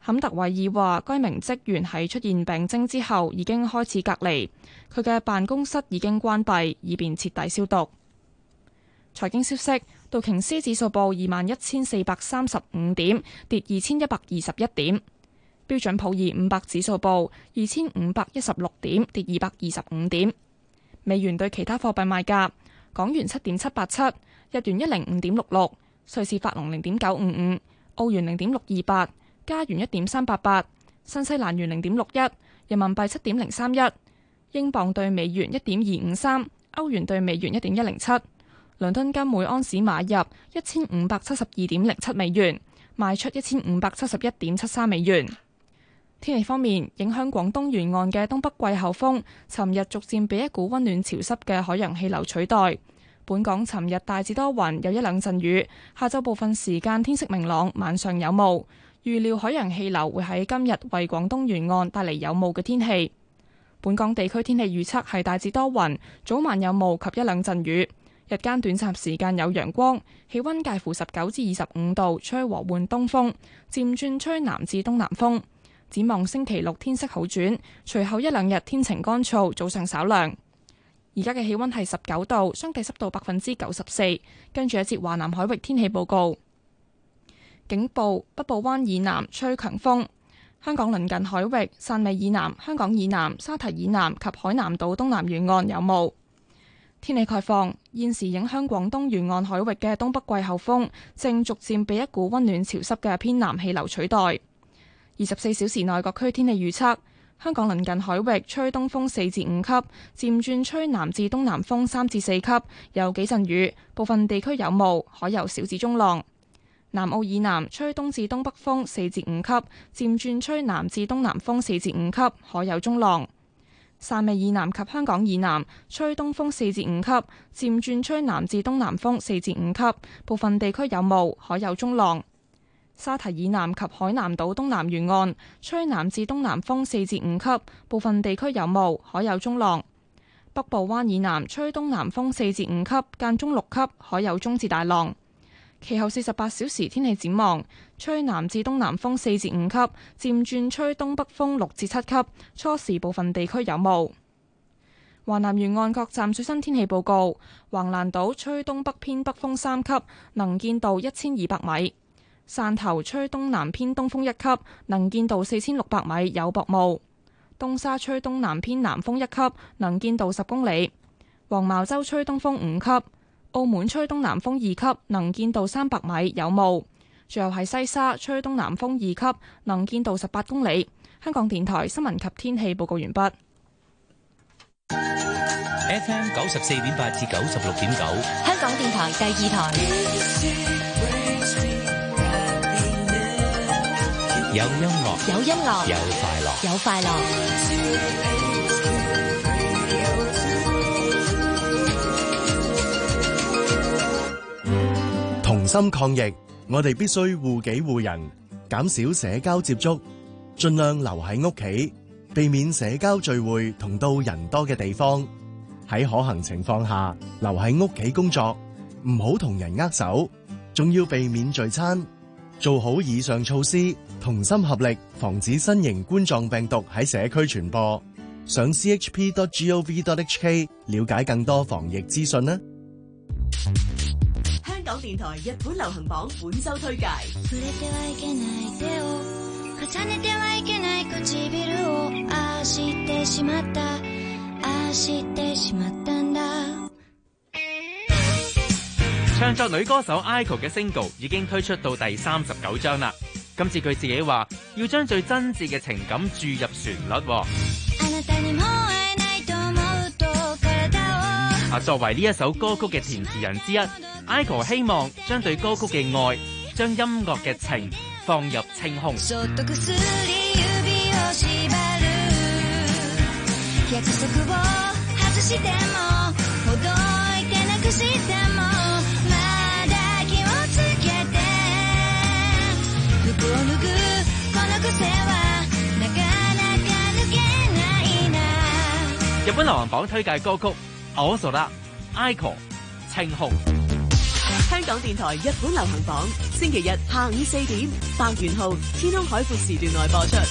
坎特維爾話，該名職員喺出現病徵之後已經開始隔離，佢嘅辦公室已經關閉，以便徹底消毒。財經消息，道瓊斯指數報21,435點，跌2,121點；標準普爾500指數報2,516點，跌225點。美元對其他貨幣賣價：港元7.787，日元105.66，瑞士法郎0.955，澳元0.628，加元1.388，新西蘭元0.61，人民幣7.031，英鎊對美元1.253，歐元對美元1.107。倫敦金每安士買入1572.07美元，賣出1571.73美元。天氣方面，影響廣東沿岸嘅東北季候風，尋日逐漸被一股溫暖潮濕嘅海洋氣流取代。本港尋日大致多雲，有一兩陣雨，下晝部分時間天色明朗，晚上有霧。預料海洋氣流會喺今日為廣東沿岸帶嚟有霧嘅天氣。本港地區天氣預測係大致多雲，早晚有霧及一兩陣雨。日間短暫時間有陽光，氣溫介乎19至25度，吹和緩東風，漸轉吹南至東南風。展望星期六天色好轉，隨後一兩日天晴乾燥，早上稍涼。而家嘅氣溫係19度，相對濕度94%。跟住一節華南海域天氣報告。警報：北部灣以南吹強風，香港鄰近海域、汕尾以南、香港以南、沙堤以南及海南島東南沿岸有霧。天氣概況：現時影響廣東沿岸海域嘅東北季候風，正逐漸被一股溫暖潮濕嘅偏南氣流取代。24小時內各區天氣預測：香港鄰近海域吹東風4至5級，漸轉吹南至東南風3至4級，有幾陣雨，部分地區有霧，海有小至中浪。南澳以南吹東至東北風4至5級，漸轉吹南至東南風4至5級，海有中浪。汕尾以南及香港以南吹東風4至5級，漸轉吹南至東南風4至5級，部分地區有霧，海有中浪。沙堤以南及海南島東南沿岸吹南至東南風4至5級，部分地區有霧，海有中浪。北部灣以南吹東南風4至5級，間中6級，海有中至大浪。其後48小時天氣展望：吹南至東南風4至5級，漸轉吹東北風6至7級，初時部分地區有霧。華南沿岸各站最新天氣報告：橫瀾島吹東北偏北風3級，能見度1200米；汕頭吹東南偏東風1級，能見度4600米，有薄霧；東沙吹東南偏南風1級，能見度10公里；黃茅洲吹東風5級。澳門吹東南風2級，能見度300米，有霧。最後係西沙吹東南風2級，能見度18公里。香港電台新聞及天氣報告完畢。 FM 94.8至96.9， 香港電台第2台。 有音樂， 有音樂， 有快樂， 有快樂。 同心抗疫，我哋必須護己護人，減少社交接觸，盡量留喺屋企，避免社交聚會同到人多嘅地方。喺可行情況下，留喺屋企工作，唔好同人握手，仲要避免聚餐。做好以上措施，同心合力，防止新型冠狀病毒喺社區傳播。上 chp.gov.hk 了解更多防疫資訊啦。 香港電台日本流行榜本周推介。 唱作女歌手 Aiko 嘅 single 已經推出到第39張啦。今次佢自己話要將最真摯嘅情感注入旋律。作為呢一首歌曲嘅填詞人之一，Aiko 希望將對歌曲嘅愛，將音樂嘅情放入清空。日本流行榜推介歌曲《我傻啦》，Aiko 清空。 香港電台日本流行榜，星期日下午4點，百元號天空海闊時段內播出。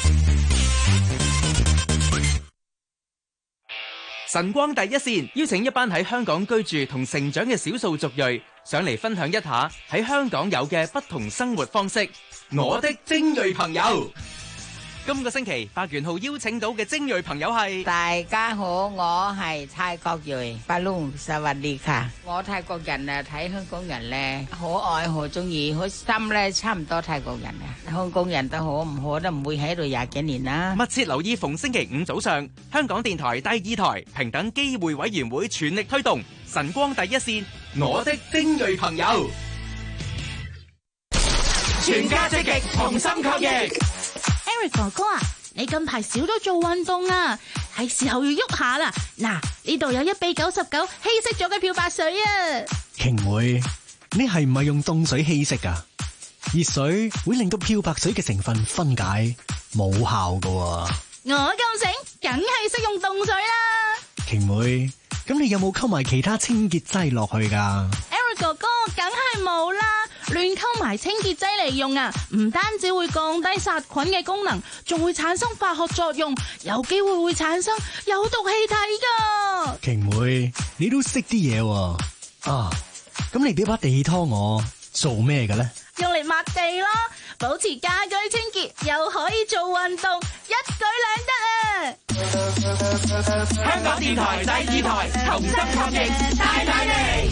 晨光第一線邀請一班喺香港居住同成長嘅少數族裔上嚟分享一下喺香港有嘅不同生活方式。我的精鋭朋友，今個星期百元號邀請到嘅精鋭朋友係， 大家好，我係泰國裔巴龍薩瓦迪卡。我泰國人啊，睇香港人咧，可愛好中意，好心咧，差唔多泰國人啊。香港人都好唔好都唔會喺度廿幾年啦。 密切留意逢星期五早上，香港電台第2台平等機會委員會全力推動晨光第一線，我的精鋭朋友，全家積極同心抗疫。 Eric 哥哥啊，你近排少咗做運動啊，係時候要喐下啦。嗱，呢度有一比99稀釋咗嘅漂白水啊。 瓊妹，你係唔係用凍水稀釋啊？熱水會令到漂白水嘅成分分解，冇效㗎喎。 我咁醒，梗係識用凍水啦。 瓊妹，咁你有冇溝埋其他清潔劑落去㗎？ Eric 哥哥，梗係冇啦。亂溝埋清潔劑嚟用啊，唔單止會降低殺菌嘅功能，仲會產生化學作用，有機會會產生有毒氣體噶。 瓊妹，你都識啲嘢喎。啊，咁你俾把地拖我做咩嘅咧？ 用嚟抹地咯，保持家居清潔，又可以做運動，一舉兩得啊！ 香港電台第2台同心抗疫，大大力。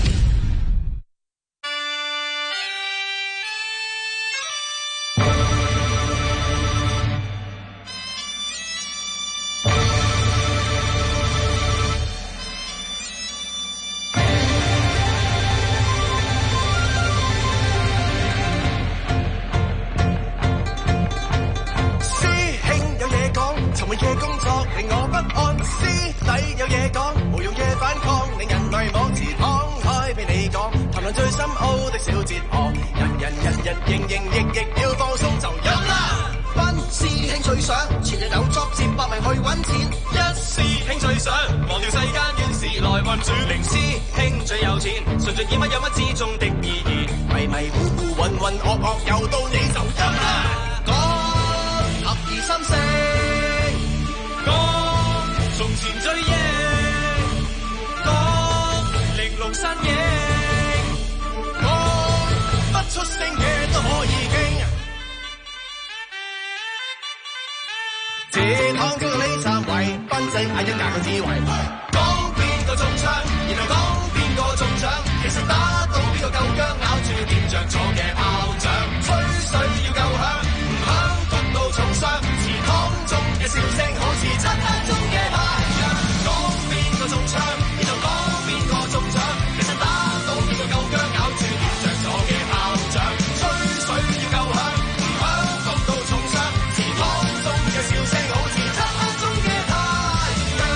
嘅工作令我不安，師弟有嘢講，無用嘅反抗令人類網詞敞開俾你講，談論最深奧的小哲學，人營役要放鬆就飲啦。班師兄最想前日有 job 接百名去揾錢，一師兄最想忘掉世間怨事來運轉，零師兄最有錢，純粹以乜有乜之中的意義，迷糊渾噩又到你就飲啦。講合二心四。從前追憶，講玲瓏身影，講不出聲嘅都可以傾。這趟經過你站位，賓仔嗌一架個智慧，講邊個中槍，然後講邊個中獎，其實打到邊個夠薑，咬住點着咗嘅炮仗，吹水要夠響，唔響焗到重傷，祠堂中嘅笑聲好似漆黑中嘅太陽，講邊個中槍，然後講邊個中獎，其實打到邊個夠薑，咬住點着咗嘅炮仗，吹水要夠響，唔響焗到重傷，祠堂中嘅笑聲好似漆黑中嘅太陽。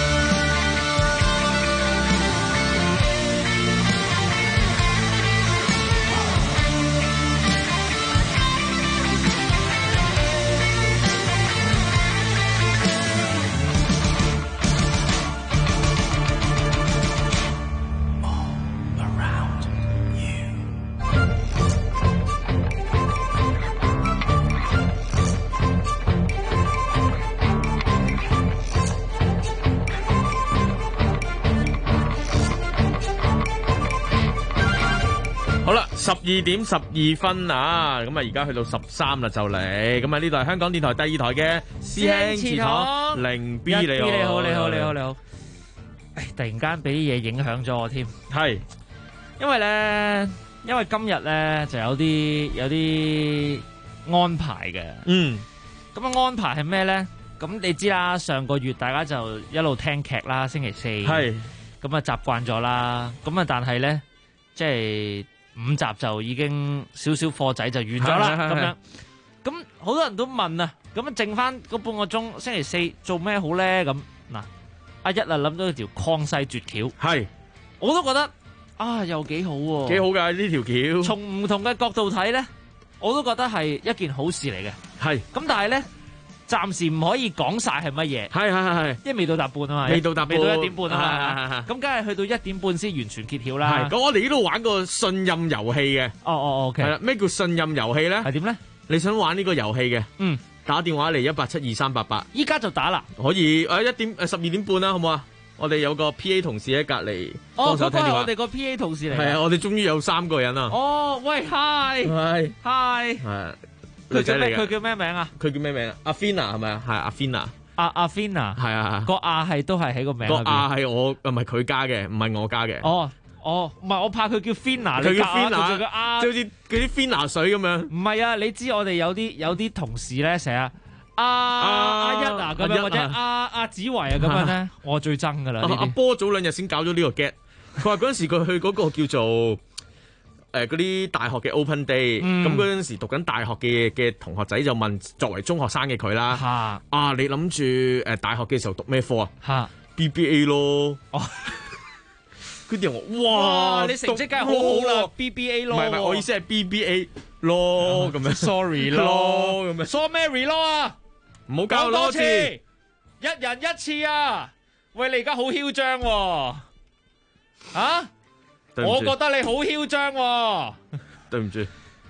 好啦，12:12啊，咁啊而家去到13啦就嚟，咁啊呢度係香港電台第2台嘅師兄祠堂零 B， 你好， 你好，突然間俾啲嘢影響咗我添， 係， 因為今日咧就有啲安排嘅，咁安排係咩咧？咁你知啦，上個月大家就一路聽劇啦，星期四，係，咁啊習慣咗啦，咁啊但係咧即係。5集就已經少課仔就完咗啦，咁樣，咁好多人都問啊，咁剩翻嗰半個鐘，星期四做咩好咧？咁嗱，阿一諗到條康熙絕橋，係，我都覺得啊，又幾好喎， 幾好㗎呢條橋。 從唔同嘅角度睇咧，我都覺得係一件好事嚟嘅，係。咁但係咧， 暫時唔可以講晒係乜嘢。 係， 因為未到搭半啊嘛， 未到搭半未到1點半啊嘛。 係。 咁梗係去到1點半先完全揭曉啦。 係，咁我哋呢度玩個信任遊戲嘅。 OK。 係啦，咩叫信任遊戲咧？ 係點咧？ 你想玩呢個遊戲嘅？打電話嚟1872388， 依家就打啦。 可以12點半啦，好唔好啊？我哋有個 P.A. 同事喺隔離幫手聽電話。 嗰個係我哋個 P.A. 同事嚟。 係啊，我哋終於有3個人啦。 喂 ，Hi。 係女仔嚟嘅。 佢叫咩名啊？ 佢叫咩名啊？阿 Fina 係咪啊？係阿 Fina。 阿 Fina。係啊。 個亞都係喺個名。 個亞係我唔係佢加嘅，唔係我加嘅。 唔係我怕佢叫 Fina， 佢叫 Fina， 佢就叫好似嗰啲 Fina 水咁樣。 唔係啊，你知我哋有啲同事咧成日。阿一咁樣，或者阿子維啊咁樣咧，我最憎噶啦。 阿波早2日先搞咗呢個 get， 佢話嗰陣時佢去嗰個叫做嗰啲大學嘅 open day，咁嗰陣時讀緊大學嘅同學仔就問作為中學生嘅佢啦，你諗住大學嘅時候讀咩科啊？BBA 咯。佢哋話：哇， 你成績梗係好好啦，BBA 咯。 唔係，我意思係 BBA 咯咁樣。 Sorry 咯咁樣。Sorry 咯唔好搞多次， 一人一次啊！喂，你而家好囂張喎，我覺得你好囂張喎。 對唔住，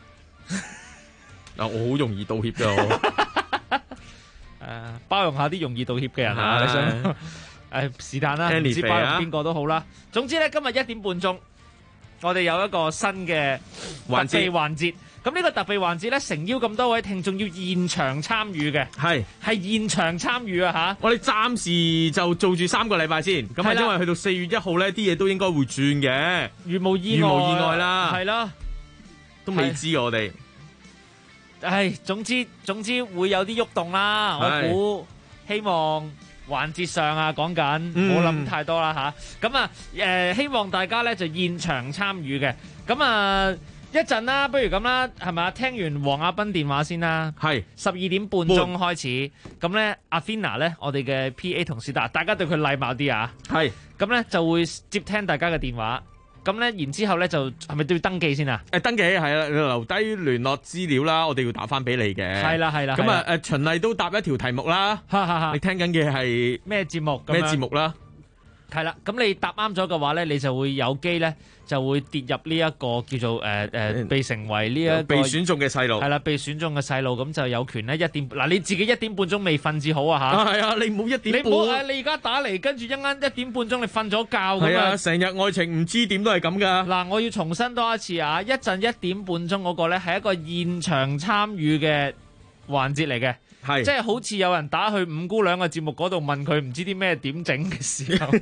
我好容易道歉㗎。 包容下啲容易道歉嘅人啊！你想是但啦，唔知包容邊個都好啦。總之咧，今日1點半鐘，我哋有一個新嘅特備環節。咁呢個特備環節咧，誠邀咁多位聽眾要現場參與嘅，係現場參與啊嚇！ 我哋暫時就做住3個禮拜先，咁因為去到4月1號咧，啲嘢都應該會轉嘅， 如無意外啦， 係啦， 都未知我哋。 總之會有啲喐動啦，我估希望環節上啊講緊，唔好諗太多啦嚇。咁希望大家咧就現場參與嘅，咁一陣啦，不如咁啦，係咪？聽完黃亞斌電話先啦，係12點半鐘開始。咁咧，阿 Fina 咧，我哋嘅 PA 同事，大家對佢禮貌啲啊。係咁咧，就會接聽大家嘅電話。咁咧，然之後咧，就係咪都要登記先啊？ 登記係啦，留低聯絡資料啦，我哋要打翻俾你嘅。係啦。咁循例都答一條題目啦。你聽緊嘅係咩節目？ 咩節目啦？ 係啦，咁你答啱咗嘅話咧，你就會有機咧，就會跌入呢一個叫做被成為呢一個被選中嘅細路。 係啦，被選中嘅細路，咁就有權咧1點嗱，你自己1點半鐘未瞓至好啊嚇。係啊，你冇1點半。 你而家打嚟，跟住一陣1點半鐘你瞓咗覺咁係啊，成日愛情唔知點都係咁噶。 嗱，我要重申多一次啊，一陣1點半鐘嗰個咧係一個現場參與嘅環節嚟嘅。係，即係好似有人打去5姑娘嘅節目嗰度問佢唔知啲咩點整嘅時候，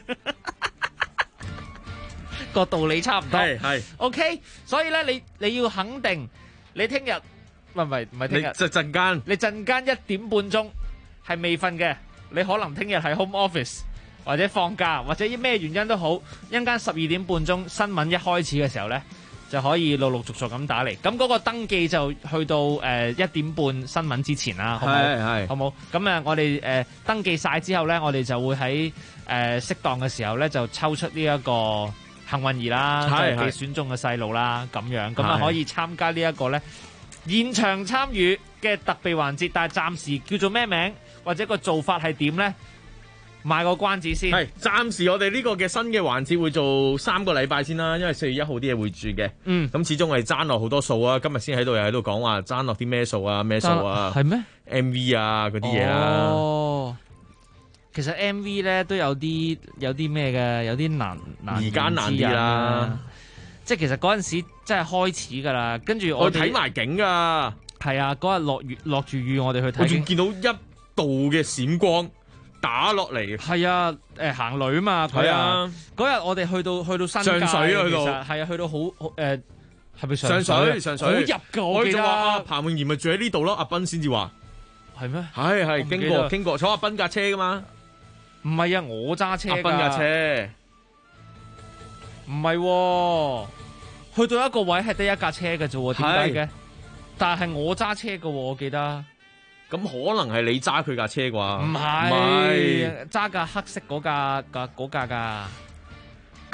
個道理差唔多。係 ，OK， 所以咧你要肯定，你聽日唔係聽日， 陣間， 你陣間1點半鐘係未瞓嘅，你可能聽日喺 home office 或者放假或者咩原因都好，一陣間12點半鐘新聞一開始嘅時候咧，就可以陸陸續續咁打嚟，咁嗰個登記就去到1點半新聞之前啦，好冇？好冇？咁我哋登記晒之後咧，我哋就會喺適當嘅時候咧，就抽出呢一個幸運兒啦，即係被選中嘅細路啦，咁樣咁啊可以參加呢一個咧現場參與嘅特備環節，但係暫時叫做咩名或者個做法係點咧？賣個關子先， 係暫時我哋呢個嘅新嘅環節會做3個禮拜先啦，因為4月1號啲嘢會轉嘅。咁始終我哋爭落好多數啊，今日先喺度又喺度講話爭落啲咩數啊，咩數啊， 係咩 ？MV 啊嗰啲嘢啦。 其實 MV 咧都有啲咩嘅，有啲難而家難啲啦。 即係其實嗰陣時真係開始㗎啦，跟住我睇埋景㗎。 係啊，嗰日落住雨，我哋去睇。 我仲見到1道嘅閃光。打落嚟係啊，行雷啊嘛，係啊，嗰日我哋去到新界， 上水啊，去到係啊，去到好係咪上水好入噶？我記得話彭詠妍咪住喺呢度咯，阿斌先至話係咩？ 係經過坐阿斌架車噶嘛？ 唔係啊，我揸車。阿斌架車唔係，去到一個位係得一架車嘅啫，點解嘅？但係我揸車嘅，我記得。 咁可能係你揸佢架車啩？ 唔係揸架黑色嗰架噶。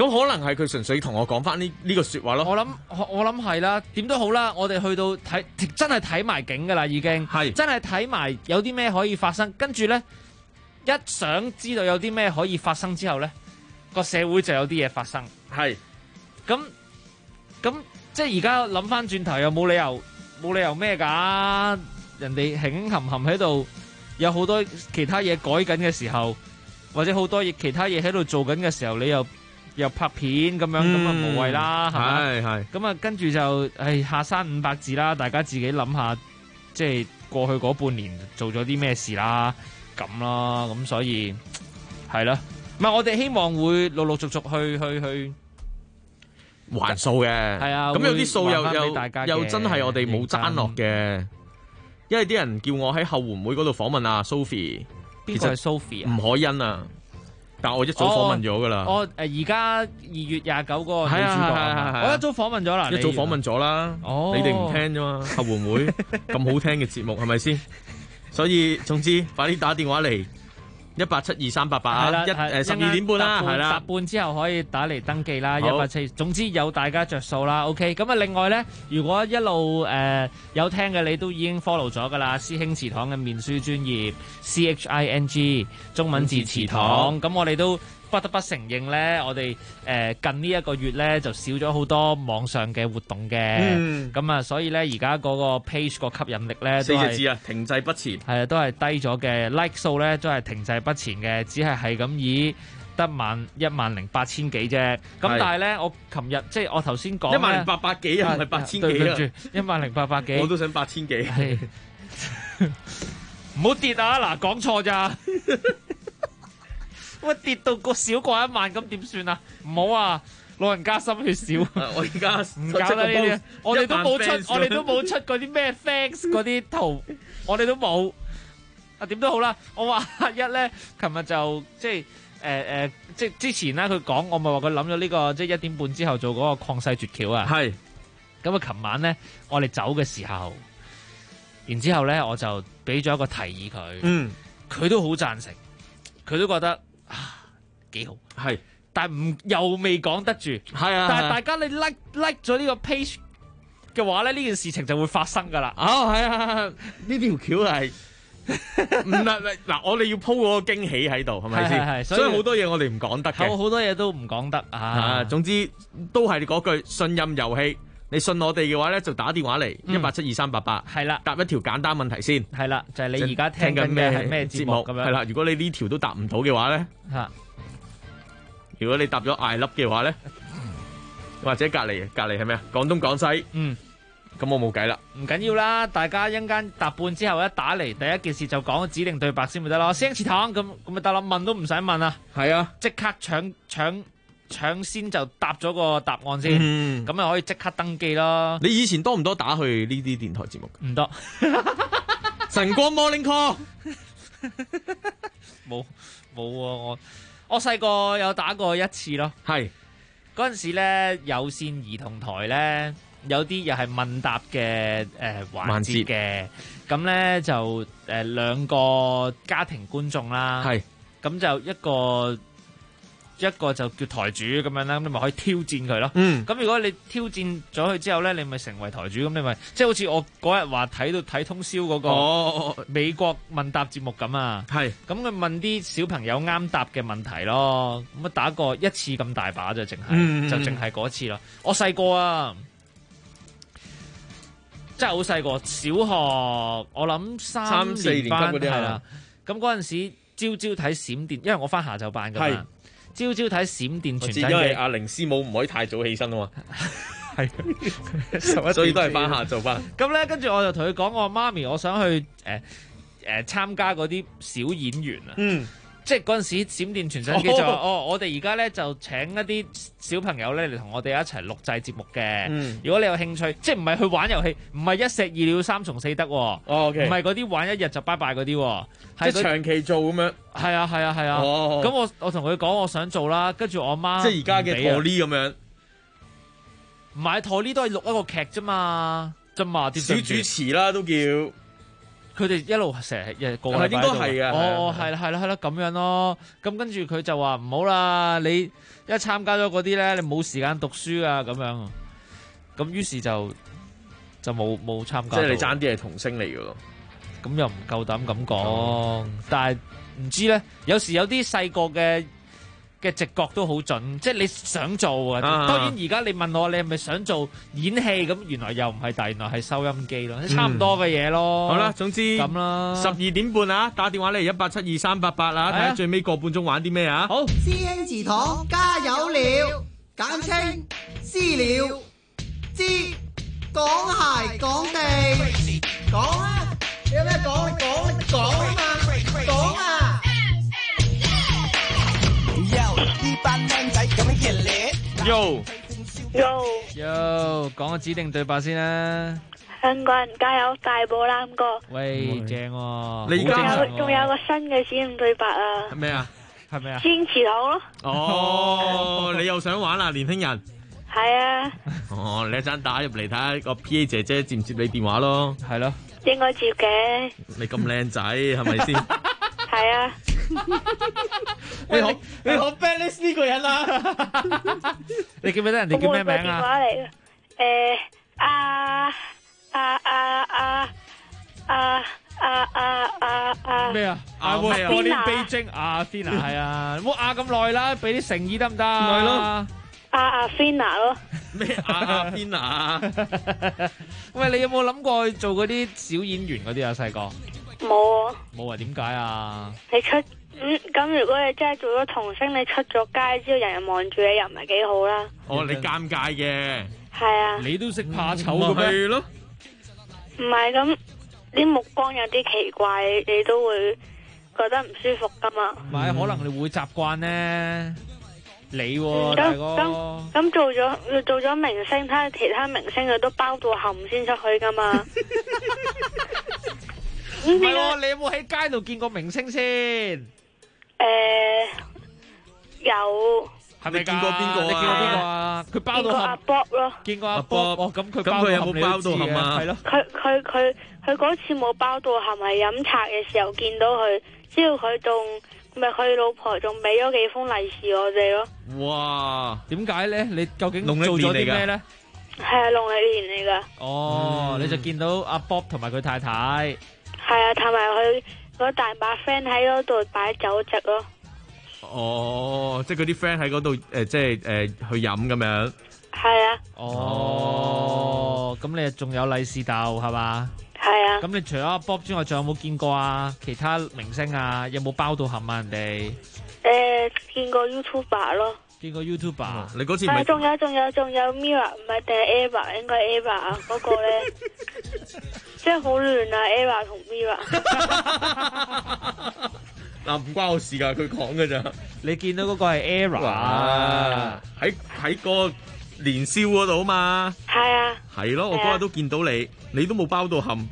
咁可能係佢純粹同我講翻呢個説話咯。 我諗係啦，點都好啦，我哋去到睇真係睇埋景㗎啦，已經係真係睇埋有啲咩可以發生，跟住咧一想知道有啲咩可以發生之後咧，個社會就有啲嘢發生。 係咁即係而家諗翻轉頭又冇理由咩㗎？人哋輕輕含含喺度，有好多其他嘢改緊嘅時候，或者好多其他嘢喺度做緊嘅時候，你又拍片咁樣，咁啊無謂啦，係咪？係。咁啊，跟住就下山500字啦，大家自己諗下，即係過去嗰半年做咗啲咩事啦，咁啦，咁所以係啦，唔係我哋希望會陸陸續續去還數嘅，係啊。咁有啲數又真係我哋冇爭落嘅。因為啲人叫我喺後援會嗰度訪問阿 Sophie， 邊個係 Sophie 啊？ 吳凱欣啊，但我一早訪問咗噶啦。 而家2月29嗰個女主角，我一早訪問咗啦。 一早訪問咗啦。你哋唔聽啫嘛？後援會咁好聽嘅節目係咪先？所以總之快啲打電話嚟。1872388啊，12點半啦，係啦， 10半之後可以打嚟登記啦，187。總之有大家着數啦 ，OK。咁啊，另外咧，如果一路有聽嘅，你都已經 follow 咗噶啦，師兄祠堂嘅面書專頁 CHING 中文字祠堂，咁我哋都不得不承認咧，我哋近呢一個月咧就少咗好多網上嘅活動嘅，咁啊，所以咧而家嗰個 page 個吸引力咧 4隻字啊，停滯不前， 係啊，都係低咗嘅 like 數咧都係停滯不前嘅，只係咁以得18000幾啫。咁但係咧，我琴日即係我頭先講 10800幾啊，唔係8000幾啊 ，10800幾， 我都想8000幾， 唔好跌啊！嗱，講錯咋？喂，跌到個少過1萬咁點算啊？唔好啊，老人家心血少。 我而家唔搞啦呢啲，我哋都冇出嗰啲咩 thanks 嗰啲圖，我哋都冇。啊，點都好啦，我話一咧，琴日就即係即係之前咧，佢講我咪話佢諗咗呢個即係1點半之後做嗰個曠世絕橋啊。係。咁啊，琴晚咧，我哋走嘅時候，然之後咧，我就俾咗一個提議佢，佢都好贊成，佢都覺得。幾好係，但係又未講得住，係啊。但係大家你 like 咗呢個 page 嘅話咧，呢件事情就會發生噶啦。 係啊，呢條橋係唔係嗱，我哋要鋪嗰個驚喜喺度，係咪先？係，所以好多嘢我哋唔講得嘅， 好多嘢都唔講得啊。 總之都係嗰句信任遊戲。你信我哋嘅話咧，就打電話嚟1872388，係啦，答一條簡單問題先，係啦，就係你而家聽緊嘅係咩節目咁樣，係啦。如果你呢條都答唔到嘅話咧，如果你答咗艾粒嘅話咧，或者隔離係咩啊？廣東廣西，咁我冇計啦。 唔緊要啦，大家一陣間答半之後一打嚟，第一件事就講指定對白先咪得咯。師兄祠堂咁咪得啦，問都唔使問啊，係啊，即刻搶先就答咗個答案先，咁咪可以即刻登記咯。 你以前多唔多打去呢啲電台節目？ 唔多。 晨光 Morning Call 冇喎，我細個有打過一次咯。係嗰陣時咧，有線兒童台咧有啲又係問答嘅環節嘅，咁咧就兩個家庭觀眾啦，係咁就一個就叫台主咁樣啦，咁你咪可以挑戰佢咯。咁如果你挑戰咗佢之後咧，你咪成為台主，咁你咪即係好似我嗰日話睇通宵嗰個美國問答節目咁啊。係咁佢問啲小朋友啱答嘅問題咯。咁啊打過一次咁大把就淨係嗰次咯。我細個啊，真係好細個，小學我諗3、4年班係啦。咁嗰陣時朝睇閃電，因為我翻下晝班噶嘛。朝睇閃電傳真機， 因為阿玲師母唔可以太早起身啊嘛，係，所以都係翻下晝班。 咁咧，跟住我就同佢講，我話媽咪，我想去參加嗰啲小演員啊，即係嗰陣時閃電傳真機就話我哋而家咧就請一啲小朋友咧嚟同我哋一齊錄製節目嘅。如果你有興趣，即係唔係去玩遊戲，唔係一石二鳥三從四德，唔係嗰啲玩一日就拜拜嗰啲， 即係長期做咁樣。 係啊。咁我同佢講我想做啦，跟住我媽即係而家嘅陀呢咁樣， 唔係陀呢都係錄一個劇啫嘛，小主持啦都叫。 佢哋一路成日個個禮拜應該係啊。 哦，係啦，咁樣咯。咁跟住佢就話唔好啦，你一參加咗嗰啲咧，你冇時間讀書啊咁樣。咁於是就冇參加。 即係你爭啲係童星嚟嘅咯。 咁又唔夠膽咁講，但係唔知咧，有時有啲細個嘅直覺都好準，即係你想做啊。當然而家你問我，你係咪想做演戲咁？原來又唔係，但原來係收音機咯，差唔多嘅嘢咯。 好啦，總之咁啦。 12點半啊，打電話嚟1872388啊，睇下最尾個半鐘玩啲咩啊？ 好， 師兄祠堂加油了，簡稱私了，知講鞋講地，講啊！你有咩講？你講啊嘛，講啊！呢班靚仔咁樣熱烈。 Yo，講個指定對白先啦。 香港人加油，大步攬過。 喂，正喎！ 你而家仲有個新嘅指定對白啊！ 係咩啊？ 係咩啊？ 師兄祠堂咯。 哦，你又想玩啦，年輕人。 係啊。 哦，你一陣打入嚟睇下個 PA 姐姐接唔接你電話咯？ 係咯。 應該接嘅。 你咁靚仔係咪先？ 係啊。 你好 balance 呢個人啊！你記唔記得人哋叫咩名啊？ 電話嚟嘅。 咩啊？過年備精阿 Fina 係啊，唔好咁耐啦，俾啲誠意得唔得？ 係咯。 阿 Fina 咯。 咩阿 Fina 啊？ 喂，你有冇諗過做嗰啲小演員嗰啲啊？細個冇啊。 冇啊？點解啊？ 你出咁如果你真係做咗童星，你出咗街之後，人人望住你，又唔係幾好啦。 哦，你尷尬嘅。 係啊。 你都識怕醜嘅咩？ 係咯。 唔係咁，啲目光有啲奇怪，你都會覺得唔舒服噶嘛。 唔係，可能你會習慣呢。你大哥。 咁做咗明星，睇下其他明星佢都包到冚先出去噶嘛。 唔係喎，你有冇喺街度見過明星先？ 有。 係咪見過邊個啊？ 你見過邊個啊？佢包到冚。 阿 Bob 咯。 見過阿 Bob。哦，咁佢有冇包到冚啊？ 係咯。 佢嗰次冇包到冚，係飲茶嘅時候見到佢，之後佢仲咪佢老婆仲俾咗幾封利是我哋咯。 哇！ 點解咧？你究竟做咗啲咩咧？ 係啊，農曆年嚟噶。 哦，你就見到阿 Bob 同埋佢太太。 係啊，同埋佢嗰大把 friend 喺嗰度擺酒席咯。 哦，即係嗰啲 friend 喺嗰度即係去飲咁樣。 係啊。 哦，咁你仲有利是逗係嘛？ 係啊。 咁你除咗阿 Bob 之外，仲有冇見過啊？其他明星啊，有冇包到冚啊？人哋？ 見過 YouTuber 咯。 見過 YouTuber。 你嗰次咪？ 仲有 Mirror， 唔係定係 Eva， 應該係 Eva 啊，嗰個咧，即係好亂啊 Eva 同 Mirror。 嗱，唔關我事噶，佢講噶咋。 你見到嗰個係 Era 喺個年宵嗰度嘛？ 係啊。 係咯，我嗰日都見到你，你都冇包到冚。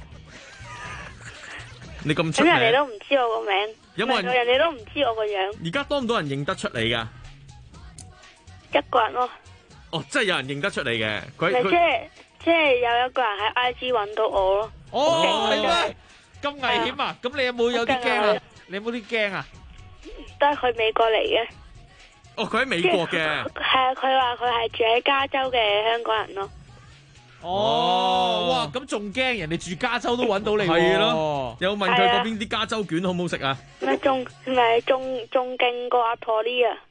你咁出名， 咁人哋都唔知我個名。 有冇人？ 人哋都唔知我個樣。 而家多唔多人認得出你噶？ 一個人咯。 哦，真係有人認得出你嘅。 即係有一個人喺 IG 揾到我咯。 哦，係咩？咁危險啊！咁你有冇啲驚啊？你有冇啲驚啊？ 都係佢美國嚟嘅。 哦，佢喺美國嘅。 係啊，佢話佢係住喺加州嘅香港人咯。 哦，哇，咁仲驚人哋住加州都揾到你喎。 係咯。有問佢嗰邊啲加州卷好唔好食啊？ 咪仲勁過阿陀呢啊！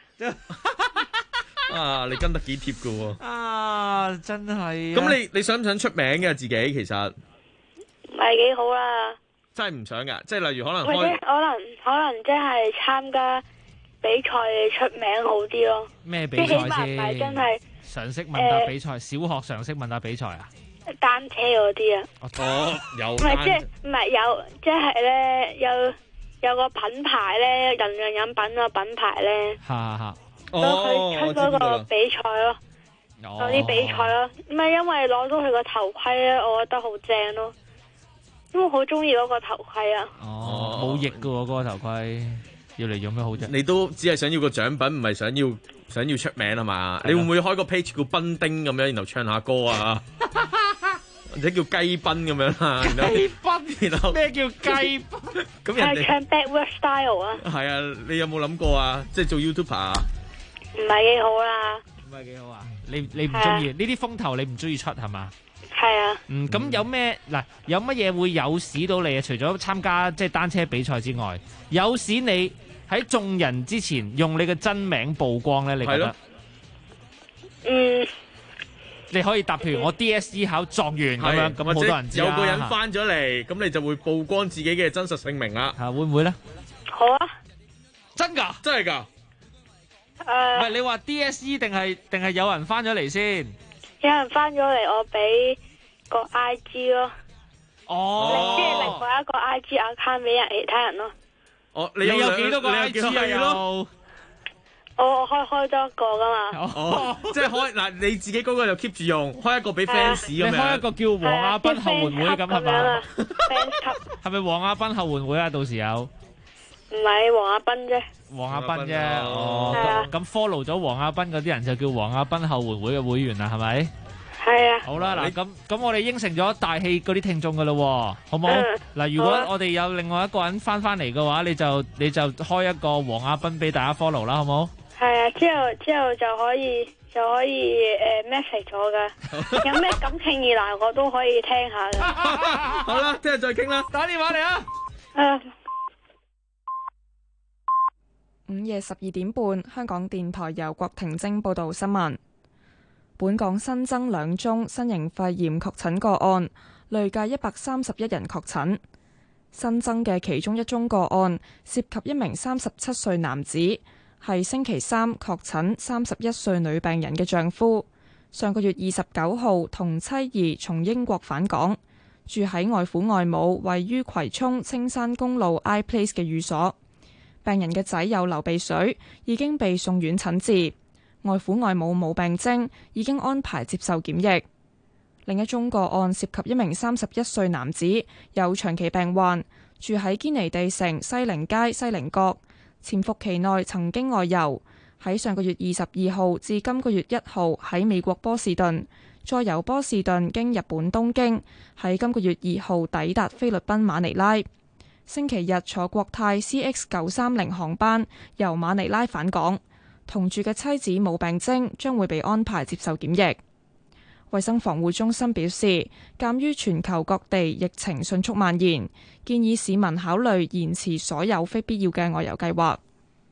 啊，你跟得幾貼噶喎？ 啊，真係。 咁你想唔想出名嘅自己？其實唔係幾好啦。 真係唔想噶，即係例如可能或者可能即係參加比賽出名好啲咯。 咩比賽先？ 即係起碼唔係真係常識問答比賽，小學常識問答比賽啊？ 單車嗰啲啊？ 哦，有。 唔係有，即係咧有個品牌咧，人樣飲品個品牌咧。 嚇！ 都去出嗰個比賽咯，嗰啲比賽咯，唔係因為攞到佢個頭盔咧，我覺得好正咯，因為我好中意嗰個頭盔啊。 哦，冇翼噶喎，嗰個頭盔要嚟用咩好啫？ 你都只係想要個獎品，唔係想要出名係嘛？你會唔會開個 page 叫賓丁咁樣，然後唱下歌啊？或者叫雞賓咁樣啊？ 雞賓然後咩叫雞巴？ 咁人哋係唱 backward style 啊， 係啊，你有冇諗過啊？即係做 YouTuber 啊？ 唔係幾好啦。 唔係幾好啊？你唔中意呢啲風頭，你唔中意出係嘛？ 係啊。 咁有咩嗱？有乜嘢會誘使到你啊？除咗參加即係單車比賽之外，誘使你喺眾人之前用你嘅真名曝光咧？你覺得？你可以答，譬如我 DSE 考狀元咁樣，咁好多人知啦。 有個人翻咗嚟，咁你就會曝光自己嘅真實姓名啦。 會唔會咧？ 好啊。 真㗎？ 真係㗎？ 唔係你話 DSE 定係有人翻咗嚟先？ 有人翻咗嚟，我俾個 IG 咯。 哦。 即係另外一個 IG account 俾其他人咯。 哦，你有幾多個 IG 啊？又？ 我開多一個噶嘛。 哦，即係開嗱，你自己嗰個就 keep 住用，開一個俾 fans 咁樣。 你開一個叫黃亞斌後援會咁係嘛 ？fans 級。 係咪黃亞斌後援會啊？到時有。 唔係黃亞斌啫。 黃亞斌啫，咁 follow 咗黃亞斌嗰啲人就叫黃亞斌後援會嘅會員啦，係咪？ 係啊。 好啦，嗱咁我哋應承咗大氣嗰啲聽眾噶咯，好冇？嗱，如果我哋有另外一個人翻嚟嘅話，你就開一個黃亞斌俾大家 follow 啦，好冇？ 係啊，之後就可以message 我噶，有咩感情疑難我都可以聽下噶。 好啦，聽日再傾啦， 打電話嚟啊！ 午夜12點半，香港電台由郭婷晶報道新聞。本港新增2宗新型肺炎確診個案，累計131人確診。新增嘅其中一宗個案涉及一名37歲男子，係星期三確診31歲女病人嘅丈夫。上個月29號同妻兒從英國返港，住喺外父外母位於葵涌青山公路 iPlace 嘅寓所。病人嘅仔有流鼻水，已經被送院診治。外父外母冇病徵，已經安排接受檢疫。另一宗個案涉及一名31歲男子，有長期病患，住喺堅尼地城西寧街西寧閣。潛伏期內曾經外遊，喺上個月22號至今個月1號喺美國波士頓，再由波士頓經日本東京，喺今個月2號抵達菲律賓馬尼拉。星期日坐國泰 CX930 航班由馬尼拉返港，同住嘅妻子冇病徵，將會被安排接受檢疫。衛生防護中心表示，鑑於全球各地疫情迅速蔓延，建議市民考慮延遲所有非必要嘅外遊計劃。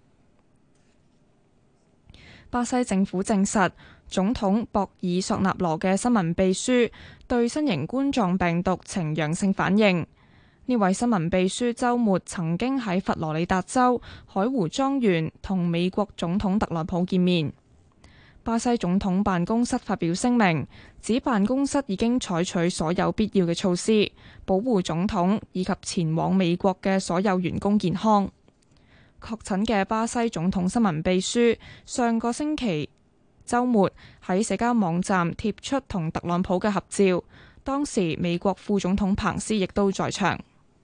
巴西政府證實，總統博爾索納羅嘅新聞秘書對新型冠狀病毒呈陽性反應。呢位新聞秘書週末曾經喺佛羅里達州海湖莊園同美國總統特朗普見面。巴西總統辦公室發表聲明，指辦公室已經採取所有必要嘅措施，保護總統以及前往美國嘅所有員工健康。確診嘅巴西總統新聞秘書上個星期週末喺社交網站貼出同特朗普嘅合照，當時美國副總統彭斯亦都在場。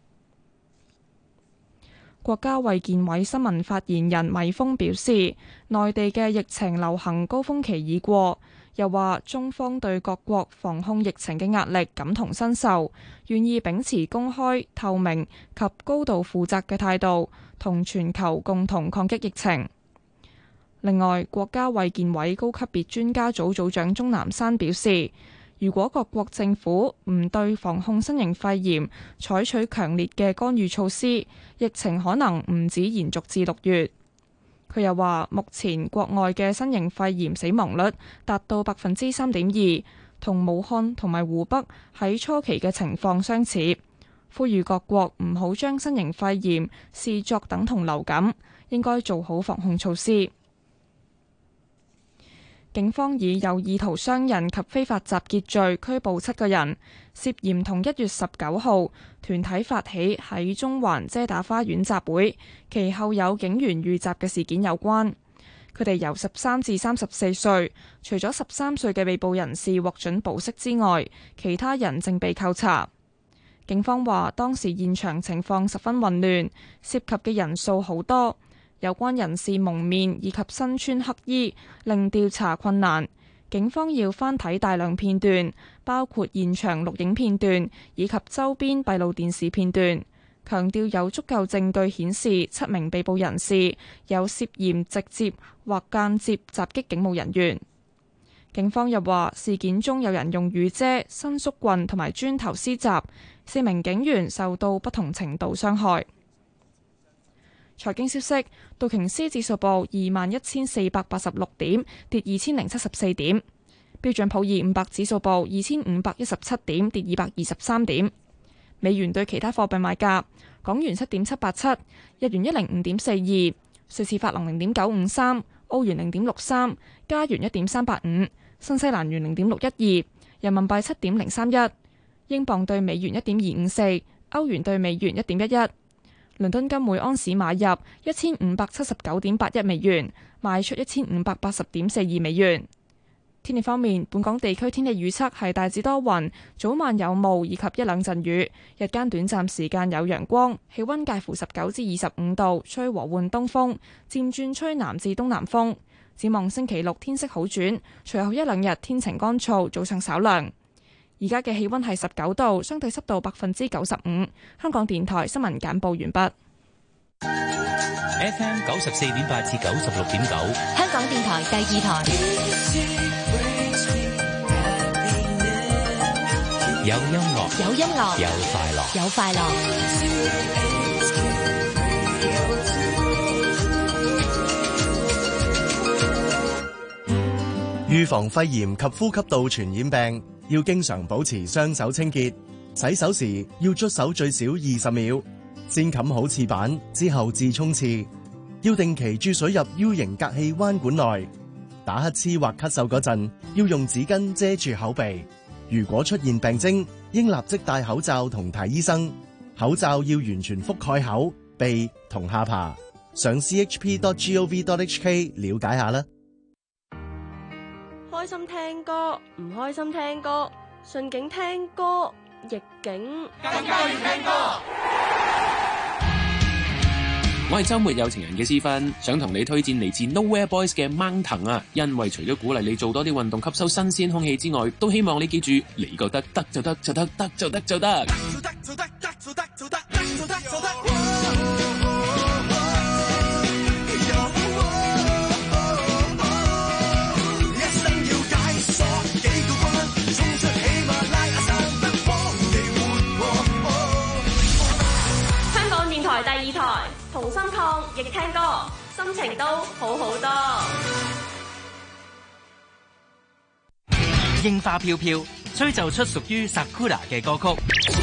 國家衛健委新聞發言人米峰表示，內地嘅疫情流行高峰期已過，又話中方對各國防控疫情嘅壓力感同身受，願意秉持公開、透明及高度負責嘅態度，同全球共同抗擊疫情。另外，國家衛健委高級別專家組組長鍾南山表示，如果各國政府唔對防控新型肺炎採取強烈嘅干預措施，疫情可能唔止延續至6月。佢又話，目前國外嘅新型肺炎死亡率達到3.2%，同武漢同埋湖北喺初期嘅情況相似，呼籲各國唔好將新型肺炎視作等同流感，應該做好防控措施。警方以有意圖傷人及非法集結罪拘捕7個人，涉嫌同1月19號團體發起喺中環遮打花園集會，其後有警員遇襲嘅事件有關。佢哋由13至34歲，除咗13歲嘅被捕人士獲准保釋之外，其他人正被扣查。警方話當時現場情況十分混亂，涉及嘅人數好多。有關人士蒙面以及身穿黑衣，令調查困難。 警方要翻睇大量片段，包括現場錄影片段以及周邊閉路電視片段，強調有足夠證據顯示7名被捕人士有涉嫌直接或間接襲擊警務人員。警方又話，事件中有人用雨遮、伸縮棍同埋磚頭施襲，4名警員受到不同程度傷害。財經消息，道瓊斯指數報21,486點，跌2074點；標準普爾500指數報2517點，跌223點。美元對其他貨幣賣價：港元7.787，日元105.42，瑞士法郎0.953，澳元0.63，加元1.385，新西蘭元0.612，人民幣7.031，英鎊對美元1.254，歐元對美元1.11。倫敦金每安士買入1579.81美元，賣出1580.42美元。天氣方面，本港地區天氣預測係大致多雲，早晚有霧以及一兩陣雨，日間短暫時間有陽光，氣溫介乎19至25度，吹和緩東風，漸轉吹南至東南風。展望星期六天色好轉，隨後一兩日天晴乾燥，早上稍涼。而家嘅氣溫係19度，相對濕度95%。香港電台新聞簡報完畢。 FM 94.8至96.9， 香港電台第二台。 有音樂， 有音樂， 有快樂， 有快樂。 預防肺炎及呼吸道傳染病，要經常保持雙手清潔，洗手時要捽手最少20秒，先冚好廁板之後至沖廁，要定期注水入 U 型隔氣彎管內。打乞嗤或咳嗽嗰陣，要用紙巾遮住口鼻。如果出現病徵，應立即戴口罩同睇醫生。口罩要完全覆蓋口、鼻同下巴。上 chp.gov.hk 了解下啦。 開心聽歌，唔開心聽歌，順境聽歌，逆境更加要聽歌。我係周末有情人嘅思芬，想同你推薦嚟自 Nowhere Boys 嘅掹藤啊！因為除咗鼓勵你做多啲運動，吸收新鮮空氣之外，都希望你記住，你覺得得就得就得，得就得就得。 香港電台第二台，同心抗疫聽歌，心情都好好多。 櫻花飄飄，吹奏出屬於 Sakura 嘅歌曲，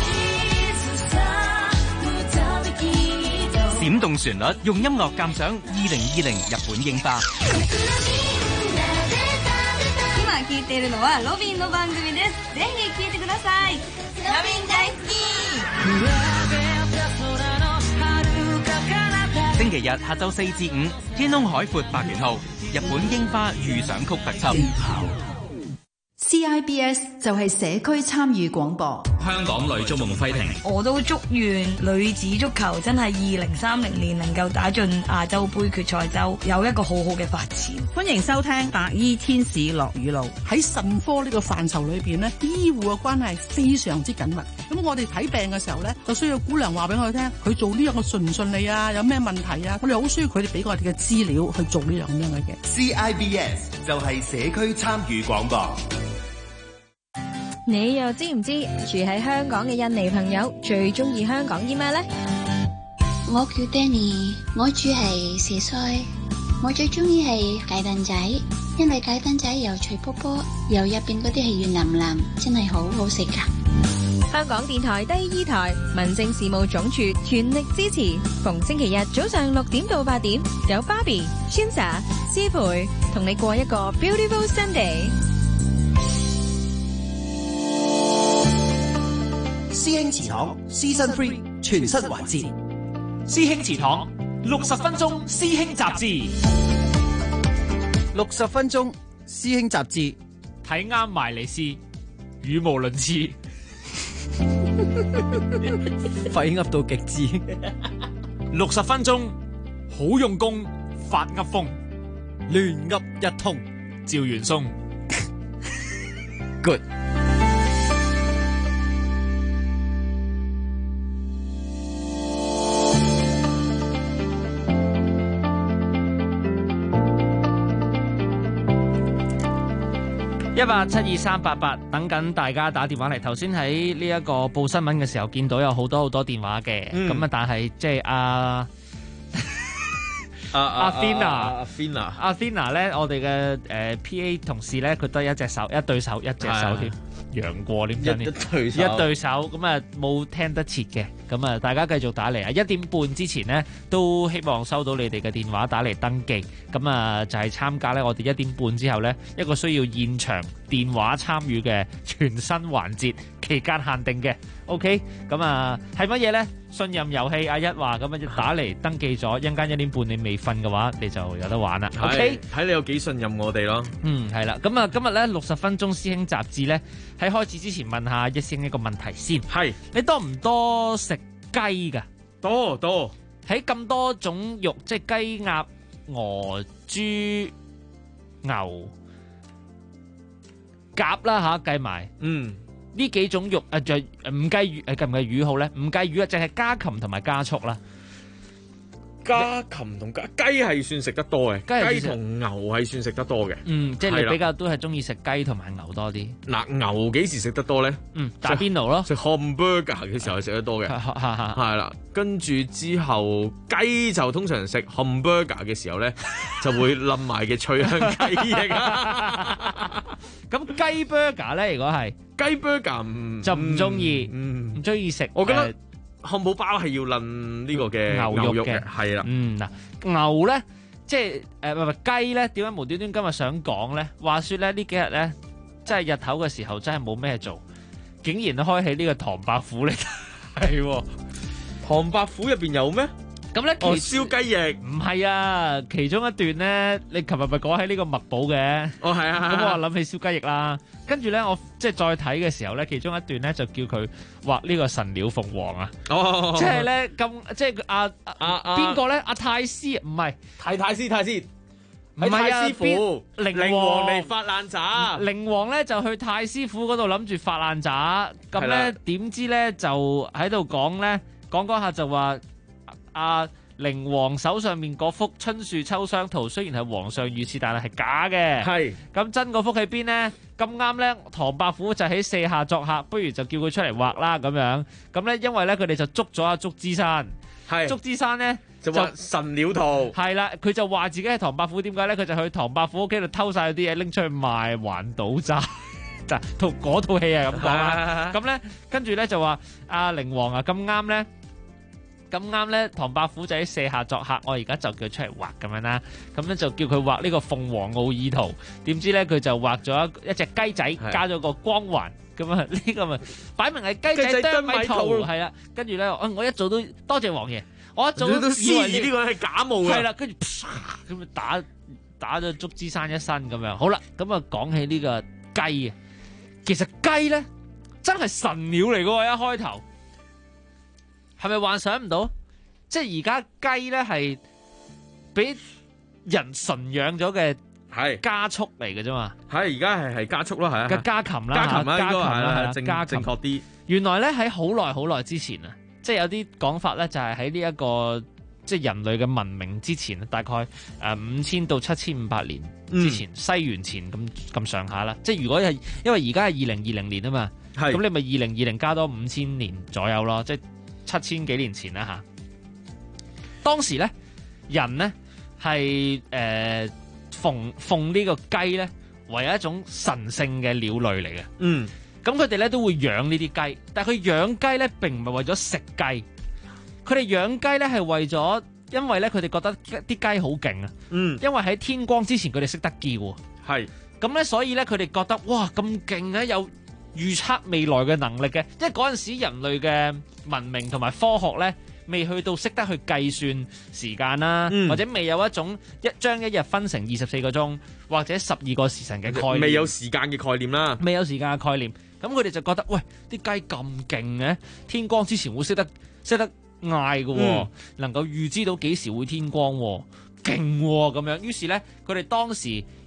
閃動旋律，用音樂鑑賞2020日本櫻花。 今聴いているのはロビンの番組です。ぜひ聴いてください。ロビン大好き。 星期日下晝4至5，天空海闊百元號，日本櫻花預賞曲特輯。 CIBS 就係社區參與廣播。 香港女足夢輝亭， 我都祝願女子足球真係2030年能夠打進亞洲盃決賽周，有一個好好嘅發展。 歡迎收聽白衣天使落雨路。 喺腎科呢個範疇裏邊呢，醫護嘅關係非常之緊密。咁我哋睇病嘅時候呢，就需要姑娘話俾我哋聽，佢做呢樣嘅順唔順利啊，有咩問題啊，我哋好需要佢哋俾我哋嘅資料去做呢樣咁樣嘅嘢。 CIBS 就係社區參與廣播。 你又知唔知住喺香港嘅印尼朋友最中意香港啲咩呢？ 我叫 Danny， 我住係蛇腮，我最中意係雞蛋仔，因為雞蛋仔又脆卜卜，又入邊嗰啲係軟腍腍，真係好好食噶。 香港電台第二台民政事務總署全力支持，逢星期日早上6點到8點，有 Barbie、Shinsa、師培同你過一個 Beautiful Sunday。 師兄祠堂 Season 3全新環節， 師兄祠堂60分鐘師兄雜誌 ，60分鐘師兄雜誌， 睇啱埋嚟試，語無倫次， 廢噏到極致 ，60分鐘好用功，發噏風， 亂噏一通， 趙元松。 Good。 1872388等緊大家打電話嚟。頭先喺呢一個報新聞嘅時候，見到有好多電話嘅，咁但係即係阿 Athena 咧，我哋嘅PA 同事咧，佢得一對手添，楊過點真？一對手咁啊，冇聽得切嘅，咁啊，大家繼續打嚟啊！1點半之前呢，都希望收到你哋嘅電話打嚟登記，咁啊就係參加咧，我哋1點半之後呢，一個需要現場電話參與嘅全新環節，期間限定嘅 ，OK， 咁啊係乜嘢呢？信任遊戲，阿一話咁啊，打嚟登記咗，一陣間1點半你未瞓嘅話，你就有得玩啦。OK， 睇你有幾信任我哋咯。 係啦，咁啊，今日咧60分鐘師兄雜誌咧，喺開始之前問下一師兄一個問題先。 係，你多唔多食雞噶？ 多。 喺咁多種肉，即係雞、鴨、鵝、豬、牛、鴿啦吓，計埋。呢幾種肉就唔計魚，計唔計魚好咧？唔計魚啊，淨係家禽同埋家畜啦。 家禽同雞係算食得多嘅，雞同牛係算食得多嘅。 即係你比較都係中意食雞同埋牛多啲。 嗱，牛幾時食得多咧？ 打邊爐咯， 食 hamburger 嘅時候係食得多嘅。係啦，跟住之後雞就通常食 hamburger 嘅時候咧，就會冧埋嘅脆香雞翼啊。 咁雞 burger 咧，如果係雞 burger 就唔中意，唔中意食。 我覺得漢堡包係要撚呢個嘅牛肉嘅，係啦。 嗱，牛咧，即係雞咧，點解無端端今日想講咧？話說咧，呢幾日咧，真係日頭嘅時候，真係冇咩做，竟然開起呢個唐伯虎嚟。係唐伯虎入邊有咩？ 咁咧， 燒雞翼唔係啊，其中一段咧，你琴日咪講喺呢個墨寶嘅， 係啊， 咁我諗起燒雞翼啦，跟住咧我即係再睇嘅時候咧，其中一段咧就叫佢畫呢個神鳥鳳凰啊，即係咧咁，即係邊個咧？阿太師唔係太師， 唔係啊， 師傅靈王嚟發爛渣， 靈王咧就去太師傅嗰度諗住發爛渣，咁咧點知咧就喺度講下就話。靈王手上面嗰幅春樹秋霜圖，雖然係皇上御賜，但係假嘅。 係咁真嗰幅喺邊呢？咁啱呢，唐伯虎就喺四下作客，不如就叫佢出嚟畫啦咁樣。咁呢，因為呢，佢哋就捉咗阿祝枝山。係祝枝山呢， 就畫神鳥圖。 係啦，佢就話自己係唐伯虎，點解呢？佢就去唐伯虎屋企度偷晒啲嘢，拎出去賣還賭債。就嗰套戲係咁講啦。咁呢，跟住呢，就話阿靈王啊，咁啱咧，唐伯虎就喺四下作客，我而家就叫佢出嚟畫咁樣啦。咁咧就叫佢畫呢個鳳凰奧義圖，點知咧佢就畫咗一隻雞仔，加咗個光環咁啊！呢個咪擺明係雞仔啄米圖，係啦。跟住咧，我一早都多謝王爺，我一早都以為呢個係假冒嘅。係啦，跟住咁啊打咗祝枝山一身咁樣。好啦，咁啊講起呢個雞啊，其實雞咧真係神鳥嚟嘅喎，一開頭。係咪幻想唔到？即係而家雞咧係俾人馴養咗嘅家畜嚟嘅啫嘛。 係而家係家畜咯，係啊。 嘅家禽啦， 家禽啦，應該係啦， 正確啲。 原來咧喺好耐之前啊，即係有啲講法咧，就係喺呢一個即係人類嘅文明之前，大概5000到7500年之前，西元前咁上下啦。即係如果係因為而家係2020年啊嘛，咁你咪2020加多5000年左右咯，即係7000幾年前啦吓，當時咧人咧係奉呢個雞咧為一種神聖嘅鳥類嚟嘅。咁佢哋咧都會養呢啲雞，但係佢養雞咧並唔係為咗食雞，佢哋養雞咧係為咗，因為咧佢哋覺得啲雞好勁啊。因為喺天光之前佢哋識得叫，係咁咧，所以咧佢哋覺得哇咁勁啊，有預測未來嘅能力嘅，因為嗰陣時人類嘅文明同埋科學咧，未去到識得去計算時間啦，或者未有一種將一日分成24個鐘或者12個時辰嘅概念， 未有時間嘅概念啦， 未有時間嘅概念，咁佢哋就覺得喂，啲雞咁勁嘅，天光之前會識得嗌嘅，能夠預知到幾時會天光，勁咁樣。於是咧，佢哋當時養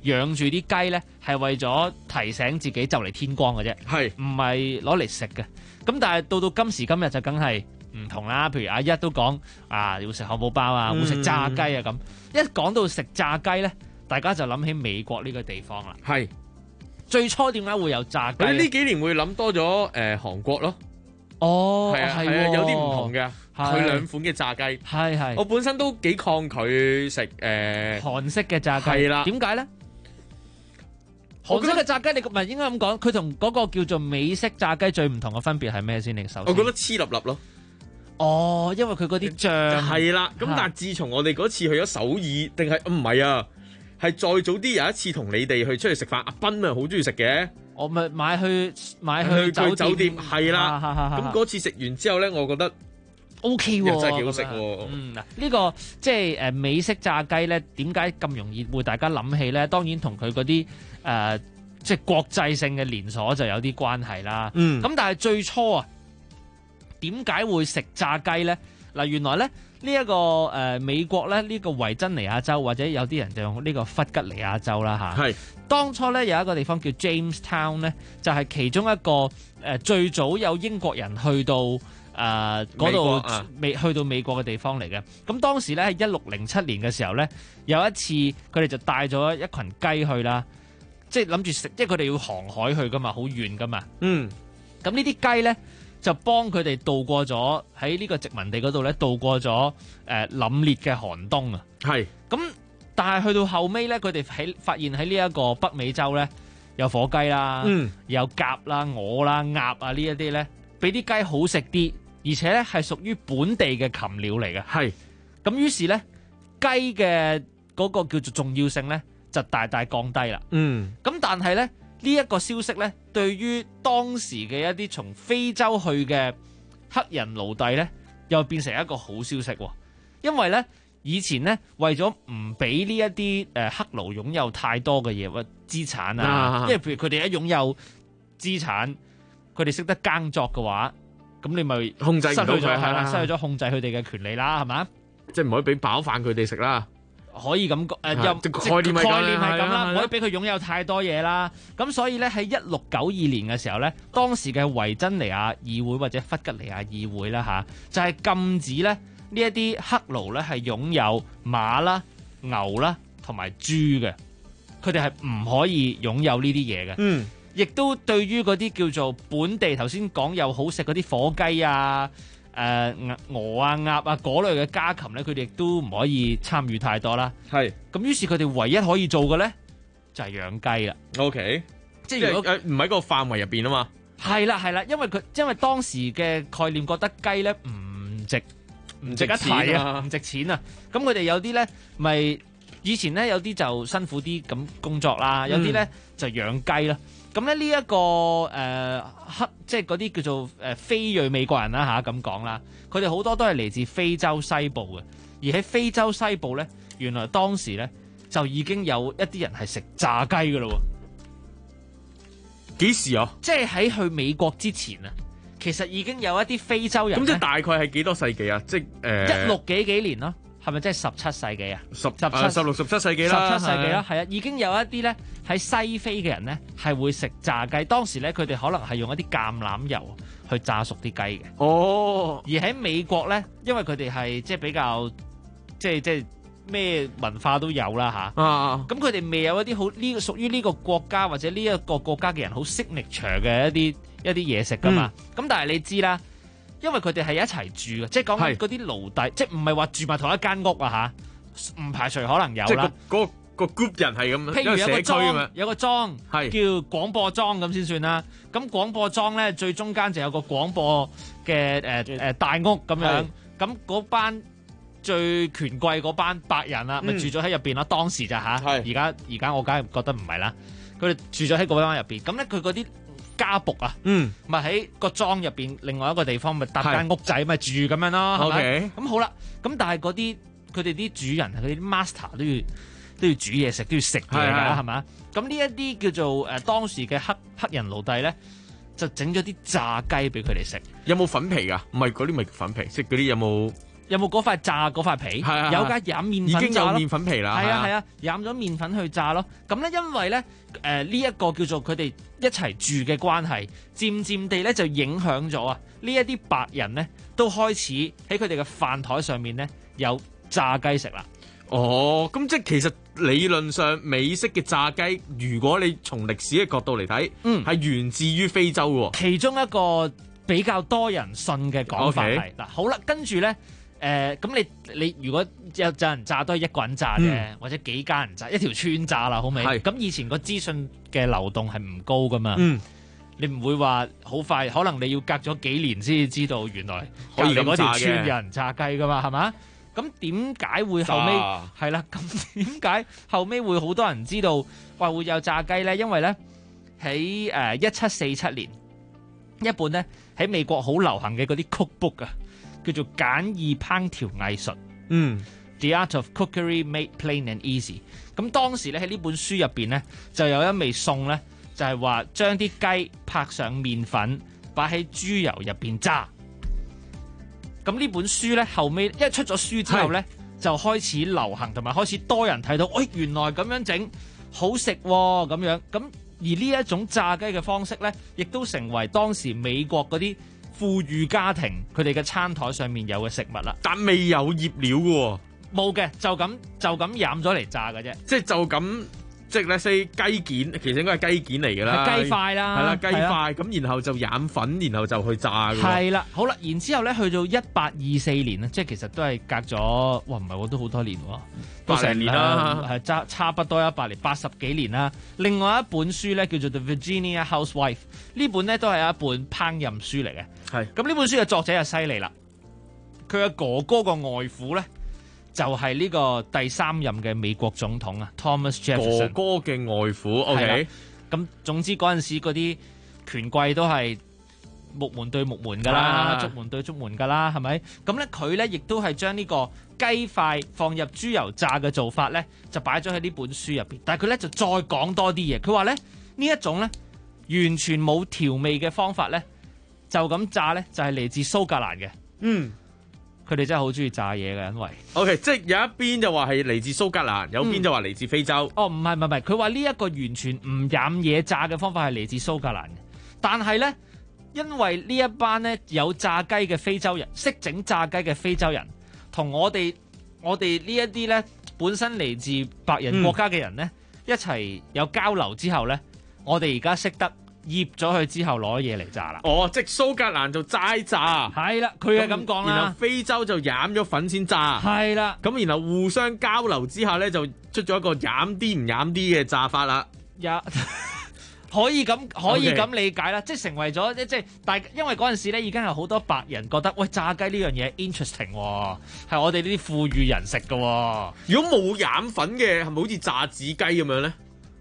養住啲雞咧係為咗提醒自己就嚟天光嘅啫， 係唔係攞嚟食嘅？咁但係到今時今日就梗係唔同啦。譬如阿一都講要食漢堡包啊，會食炸雞啊咁。一講到食炸雞咧，大家就諗起美國呢個地方啦。 係最初點解會有炸雞？ 呢幾年會諗多咗韓國咯。 哦， 係啊，有啲唔同嘅，佢兩款嘅炸雞。 係我本身都幾抗拒食韓式嘅炸雞。 係啦， 點解咧？韓式嘅炸雞，你唔係應該咁講，佢同嗰個叫做美式炸雞最唔同嘅分別係咩先？你首先， 我覺得黐立立咯。 哦，因為佢嗰啲醬係啦。咁但係自從我哋嗰次去咗首爾，定係唔係啊？係再早啲有一次同你哋去出去食飯，阿斌啊好中意食嘅。 我咪買去酒店係啦。咁嗰次食完之後咧，我覺得 OK 喎，真係幾好食喎。 嗱，呢個即係美式炸雞咧，點解咁容易會大家諗起咧？當然同佢嗰啲即係國際性嘅連鎖就有啲關係啦。咁但係最初啊，點解會食炸雞咧？嗱，原來咧呢一個美國咧呢個維珍尼亞州，或者有啲人就用呢個弗吉尼亞州啦嚇。係當初咧有一個地方叫 Jamestown 咧，就係其中一個最早有英國人去到嗰度去到美國嘅地方嚟嘅。咁當時咧係1607年嘅時候咧，有一次佢哋就帶咗一群雞去啦，即係諗住食，即係佢哋要航海去噶嘛，好遠噶嘛。咁呢啲雞咧就幫佢哋渡過咗喺呢個殖民地嗰度咧，渡過咗凜冽嘅寒冬啊。係咁，但係去到後尾咧，佢哋發現喺呢一個北美洲咧，有火雞啦，有鴿啦、鵝啦、鴨啊呢一啲咧，比啲雞好食啲，而且咧係屬於本地嘅禽鳥嚟嘅。係咁，於是咧雞嘅嗰個叫做重要性咧就大大降低啦。咁但係咧呢一個消息咧，對於當時嘅一啲從非洲去嘅黑人奴隸咧，又變成一個好消息。因為咧以前咧為咗唔俾呢一啲黑奴擁有太多嘅嘢或資產啊，因為譬如佢哋一擁有資產，佢哋識得耕作嘅話，咁你咪控制唔到佢， 失去咗控制佢哋嘅權利啦，係嘛？即係唔可以俾飽飯佢哋食啦。 可以咁概念係咁啦，唔可以俾佢擁有太多嘢啦。咁所以咧喺1692年嘅時候咧，當時嘅維珍尼亞議會或者弗吉尼亞議會啦就係禁止咧呢一啲黑奴咧係擁有馬啦、牛啦同埋豬嘅，佢哋係唔可以擁有呢啲嘢嘅。亦都對於嗰啲叫做本地頭先講又好食嗰啲火雞啊、鵝啊、鴨啊嗰類嘅家禽咧，佢哋亦都唔可以參與太多啦。係咁，於是佢哋唯一可以做嘅咧就係養雞啦。OK， 即係如果唔喺個範圍入邊啊嘛。 係啦，因為當時嘅概念覺得雞咧唔值一提啊，唔值錢啊。咁佢哋有啲咧咪以前咧有啲就辛苦啲咁工作啦，有啲咧就養雞啦。咁咧呢一個黑即係嗰啲叫做非裔美國人啦咁講啦，佢哋好多都係嚟自非洲西部嘅，而喺非洲西部咧，原來當時咧就已經有一啲人係食炸雞㗎咯。 幾時啊？ 即係喺去美國之前啊，其實已經有一啲非洲人。 咁即係大概係幾多世紀啊？即係 16幾年咯。係咪即係17世紀啊 ？16、17世紀啦， 17世紀啦，係啊，已經有一啲咧喺西非嘅人咧係會食炸雞。當時咧佢哋可能係用一啲橄欖油去炸熟啲雞嘅。哦，而喺美國咧，因為佢哋係即係比較即係咩文化都有啦吓。咁佢哋未有一啲好呢屬於呢個國家或者呢一個國家嘅人好 signature 嘅一啲嘢食噶嘛。咁但係你知啦。因為佢哋係一齊住嘅，即係講嗰啲奴隸，即係唔係話住埋同一間屋啊吓，唔排除可能有啦。即係個 group 人係咁， 譬如有個莊叫廣播莊咁先算啦。咁廣播莊咧最中間就有個廣播嘅大屋咁樣。咁嗰班最權貴嗰班白人啦，咪住咗喺入邊啦。當時就吓，而家我梗係覺得唔係啦。佢哋住咗喺嗰班入邊，咁咧佢嗰啲家僕啊，咪喺個莊入邊，另外一個地方咪搭間屋仔咪住咁樣咯。OK，咁好啦，咁但係嗰啲佢哋啲主人，佢啲 master 都要煮嘢食，都要食嘢㗎，係嘛？咁呢一啲叫做當時嘅黑人奴隸咧，就整咗啲炸雞俾佢哋食。 有冇粉皮㗎？唔係嗰啲咪粉皮，即係嗰啲有冇有冇嗰塊炸嗰塊皮？ 係有㗎，染麵粉已經有麵粉皮啦。 係啊，染咗麵粉去炸咯。咁咧，因為咧呢一個叫做佢哋一齊住嘅關係，漸漸地咧就影響咗啊！呢一啲白人咧都開始喺佢哋嘅飯台上面咧有炸雞食啦。 哦，咁即係其實理論上美式嘅炸雞，如果你從歷史嘅角度嚟睇，係源自於非洲喎。 其中一個比較多人信嘅講法係嗱，好啦，跟住咧咁你如果有人炸都係一個人炸嘅，或者幾家人炸，一條村炸啦，好未？咁以前個資訊嘅流動係唔高噶嘛，你唔會話好快，可能你要隔咗幾年先至知道原來隔離嗰條村有人炸雞噶嘛，係嘛？咁點解會後尾係啦？咁點解後尾會好多人知道話會有炸雞咧？因為咧喺1747年一本咧喺美國好流行嘅嗰啲 cookbook 啊，叫做簡易烹調藝術。The Art of Cookery Made Plain and Easy。咁當時咧喺呢本書入邊咧就有一味餸咧，就係話將啲雞拍上麵粉，擺喺豬油入邊炸。咁呢本書咧後尾一出咗書之後咧，就開始流行，同埋開始多人睇到，原來咁樣整好食喎，咁樣。咁而呢一種炸雞嘅方式咧，亦都成為當時美國嗰啲富裕家庭佢哋嘅餐台上面有嘅食物啦。 但未有醃料嘅喎， 冇嘅，就咁染咗嚟炸嘅啫。 即係就咁。即係咧，西雞件其實應該係雞件嚟㗎啦， 係雞塊啦， 係啦雞塊咁，然後就染粉，然後就去炸㗎。 係啦，好啦，然之後咧去到1824年咧，即係其實都係隔咗，哇唔係喎，都好多年喎，都成年啦，係差不多100年，80幾年啦。另外一本書咧叫做 The Virginia Housewife， 呢本咧都係一本烹飪書嚟嘅。係咁呢本書嘅作者就犀利啦，佢嘅哥哥個外父咧。就係呢個第3任嘅美國總統啊 ，Thomas Jefferson 哥哥嘅外父。OK， 咁總之嗰陣時嗰啲權貴都係木門對木門㗎啦，竹門對竹門㗎啦，係咪？咁咧佢咧亦都係將呢個雞塊放入豬油炸嘅做法咧，就擺咗喺呢本書入邊。但係佢咧就再講多啲嘢，佢話咧呢一種咧完全冇調味嘅方法咧，就咁炸咧就係嚟自蘇格蘭嘅。佢哋真係好中意炸嘢嘅，因為 OK， 即係有一邊就話係嚟自蘇格蘭，有邊就話嚟自非洲。 哦，唔係，佢話呢一個完全唔染嘢炸嘅方法係嚟自蘇格蘭嘅，但係咧，因為呢一班咧有炸雞嘅非洲人，識整炸雞嘅非洲人，同我哋呢一啲咧本身嚟自白人國家嘅人咧，一齊有交流之後咧，我哋而家識得醃咗佢之後攞嘢嚟炸啦。 哦，即係蘇格蘭就齋炸， 係啦，佢係咁講啦。 然後非洲就染咗粉先炸， 係啦。 咁然後互相交流之下咧，就出咗一個染啲唔染啲嘅炸法啦。 可以咁理解啦，即係成為咗即係，但係因為嗰陣時咧已經係好多白人覺得，喂，炸雞呢樣嘢 interesting 喎，係我哋呢啲富裕人食㗎喎。 如果冇染粉嘅，係咪好似炸子雞咁樣咧？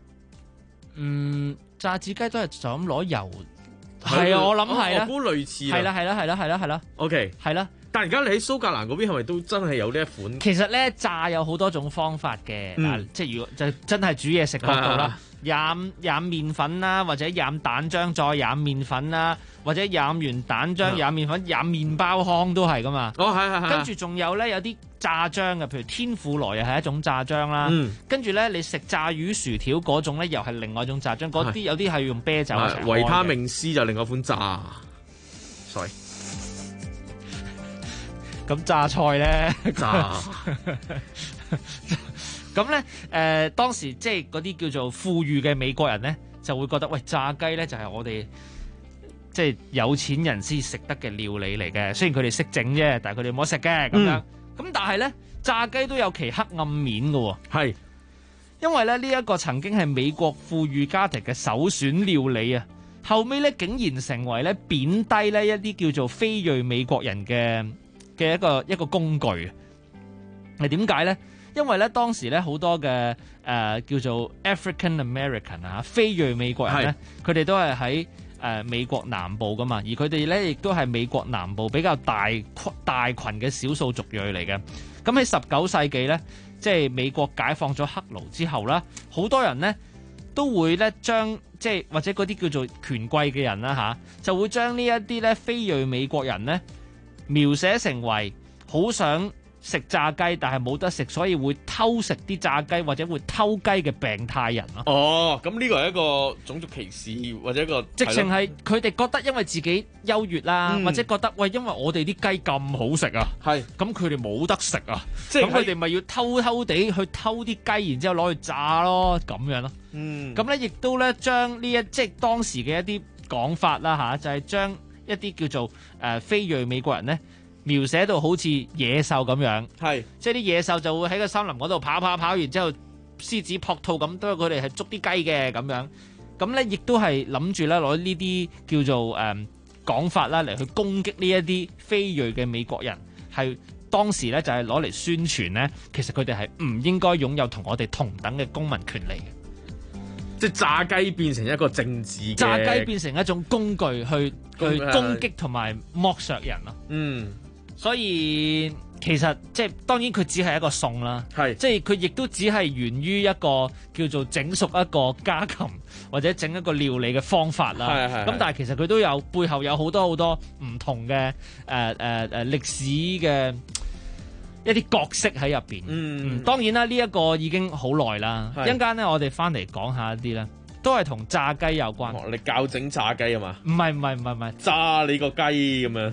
炸子雞都係就咁攞油，係啊，我諗係啦， 我估類似， 係啦 ，OK， 係啦。 但係而家你喺蘇格蘭嗰邊係咪都真係有呢一款？ 其實咧炸有好多種方法嘅，即係如果就真係煮嘢食角度啦，染麵粉啦，或者染蛋漿再染麵粉啦，或者染完蛋漿染麵粉染麵包糠都係噶嘛。 係。 跟住仲有咧有啲炸漿嘅，譬如天婦羅又係一種炸漿啦。跟住咧你食炸魚薯條嗰種咧又係另外一種炸漿，嗰啲有啲係用啤酒。 維他命 C 就另外一款炸。sorry。 咁榨菜咧，咁咧當時即係嗰啲叫做富裕嘅美國人咧，就會覺得喂，炸雞咧就係我哋即係有錢人先食得嘅料理嚟嘅。雖然佢哋識整啫，但係佢哋冇得食嘅咁樣。咁但係咧，炸雞都有其黑暗面嘅喎。係，因為咧呢一個曾經係美國富裕家庭嘅首選料理啊，後尾咧竟然成為咧貶低咧一啲叫做非裔美國人嘅一個工具。係點解咧？因為咧當時咧好多嘅叫做 African American 啊，非裔美國人咧，佢哋都係喺美國南部噶嘛，而佢哋咧亦都係美國南部比較大群嘅少數族裔嚟嘅。咁喺19世紀咧，即係美國解放咗黑奴之後啦，好多人咧都會咧將即係或者嗰啲叫做權貴嘅人啦嚇，就會將呢一啲咧非裔美國人咧描寫成為好好想食炸雞，但係冇得食，所以會偷食啲炸雞或者會偷雞嘅病態人咯。 哦，咁呢個係一個種族歧視或者一個直情係佢哋覺得因為自己優越啦，或者覺得喂，因為我哋啲雞咁好食啊， 係咁佢哋冇得食啊， 即係咁佢哋咪要偷偷地去偷啲雞，然之後攞去炸咯，咁樣咯。咁咧亦都咧將呢即係當時嘅一啲講法啦嚇，就係將一啲叫做非裔美國人咧，描寫到好似野獸咁樣， 係即係啲野獸就會喺個森林嗰度跑，然之後獅子撲兔咁，都佢哋係捉啲雞嘅咁樣。咁咧亦都係諗住咧攞呢啲叫做講法啦嚟去攻擊呢一啲非裔嘅美國人，係當時咧就係攞嚟宣傳咧，其實佢哋係唔應該擁有同我哋同等嘅公民權利嘅。 即係炸雞變成一個政治嘅， 炸雞變成一種工具去攻擊同埋剝削人咯。所以其實即係當然佢只係一個餸啦，即係佢亦都只係源於一個叫做整熟一個家禽或者整一個料理嘅方法啦。咁但係其實佢都有背後有好多唔同嘅歷史嘅一啲角色喺入邊。當然啦，呢一個已經好耐啦。一陣間咧，我哋翻嚟講下一啲咧，都係同炸雞有關。 你教整炸雞啊嘛？ 唔係， 炸你個雞咁樣。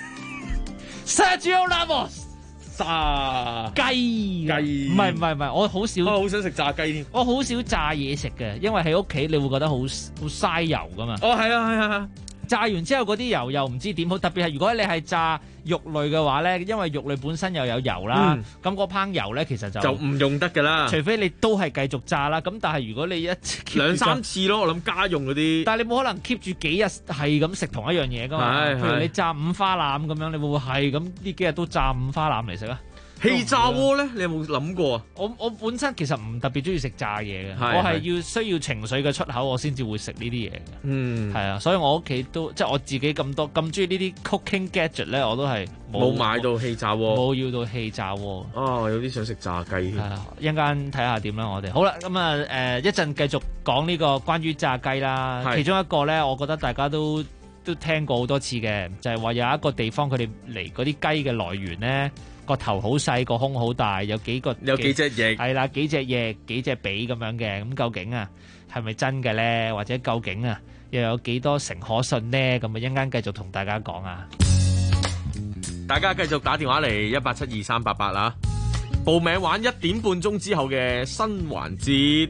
Sergio Ramos 炸雞，唔係，我好少， 我好想食炸雞添。 我好少炸嘢食嘅，因為喺屋企你會覺得好嘥油噶嘛。 係啊。 炸完之後嗰啲油又唔知點好，特別係如果你係炸肉類嘅話咧，因為肉類本身又有油啦，咁嗰烹油咧其實就唔用得㗎啦。除非你都係繼續炸啦。咁但係如果你兩三次咯，我諗家用嗰啲。 但係你冇可能 keep 住幾日係咁食同一樣嘢㗎嘛？譬如你炸五花腩咁樣，你會唔會係咁呢幾日都炸五花腩嚟食啊？ 氣炸鍋咧，你有冇諗過啊？ 我本身其實唔特別中意食炸嘢嘅，我係需要情緒嘅出口，我先至會食呢啲嘢嘅。係啊，所以我屋企都即係我自己咁中意呢啲 cooking gadget 咧，我都係冇買到氣炸鍋， 冇要到氣炸鍋。 有啲想食炸雞。 一陣間睇下點啦，我哋好啦，咁啊一陣繼續講呢個關於炸雞啦。其中一個咧，我覺得大家都聽過好多次嘅，就係話有一個地方佢哋嚟嗰啲雞嘅來源咧。個頭好細，個胸好大，有幾隻翼，係啦，幾隻翼，幾隻髀咁樣嘅。咁究竟啊，係咪真嘅咧？或者究竟啊，又有幾多成可信呢？咁啊，一陣間繼續同大家講啊！ 大家繼續打電話嚟1872388啦，報名玩1點半鐘之後嘅新環節。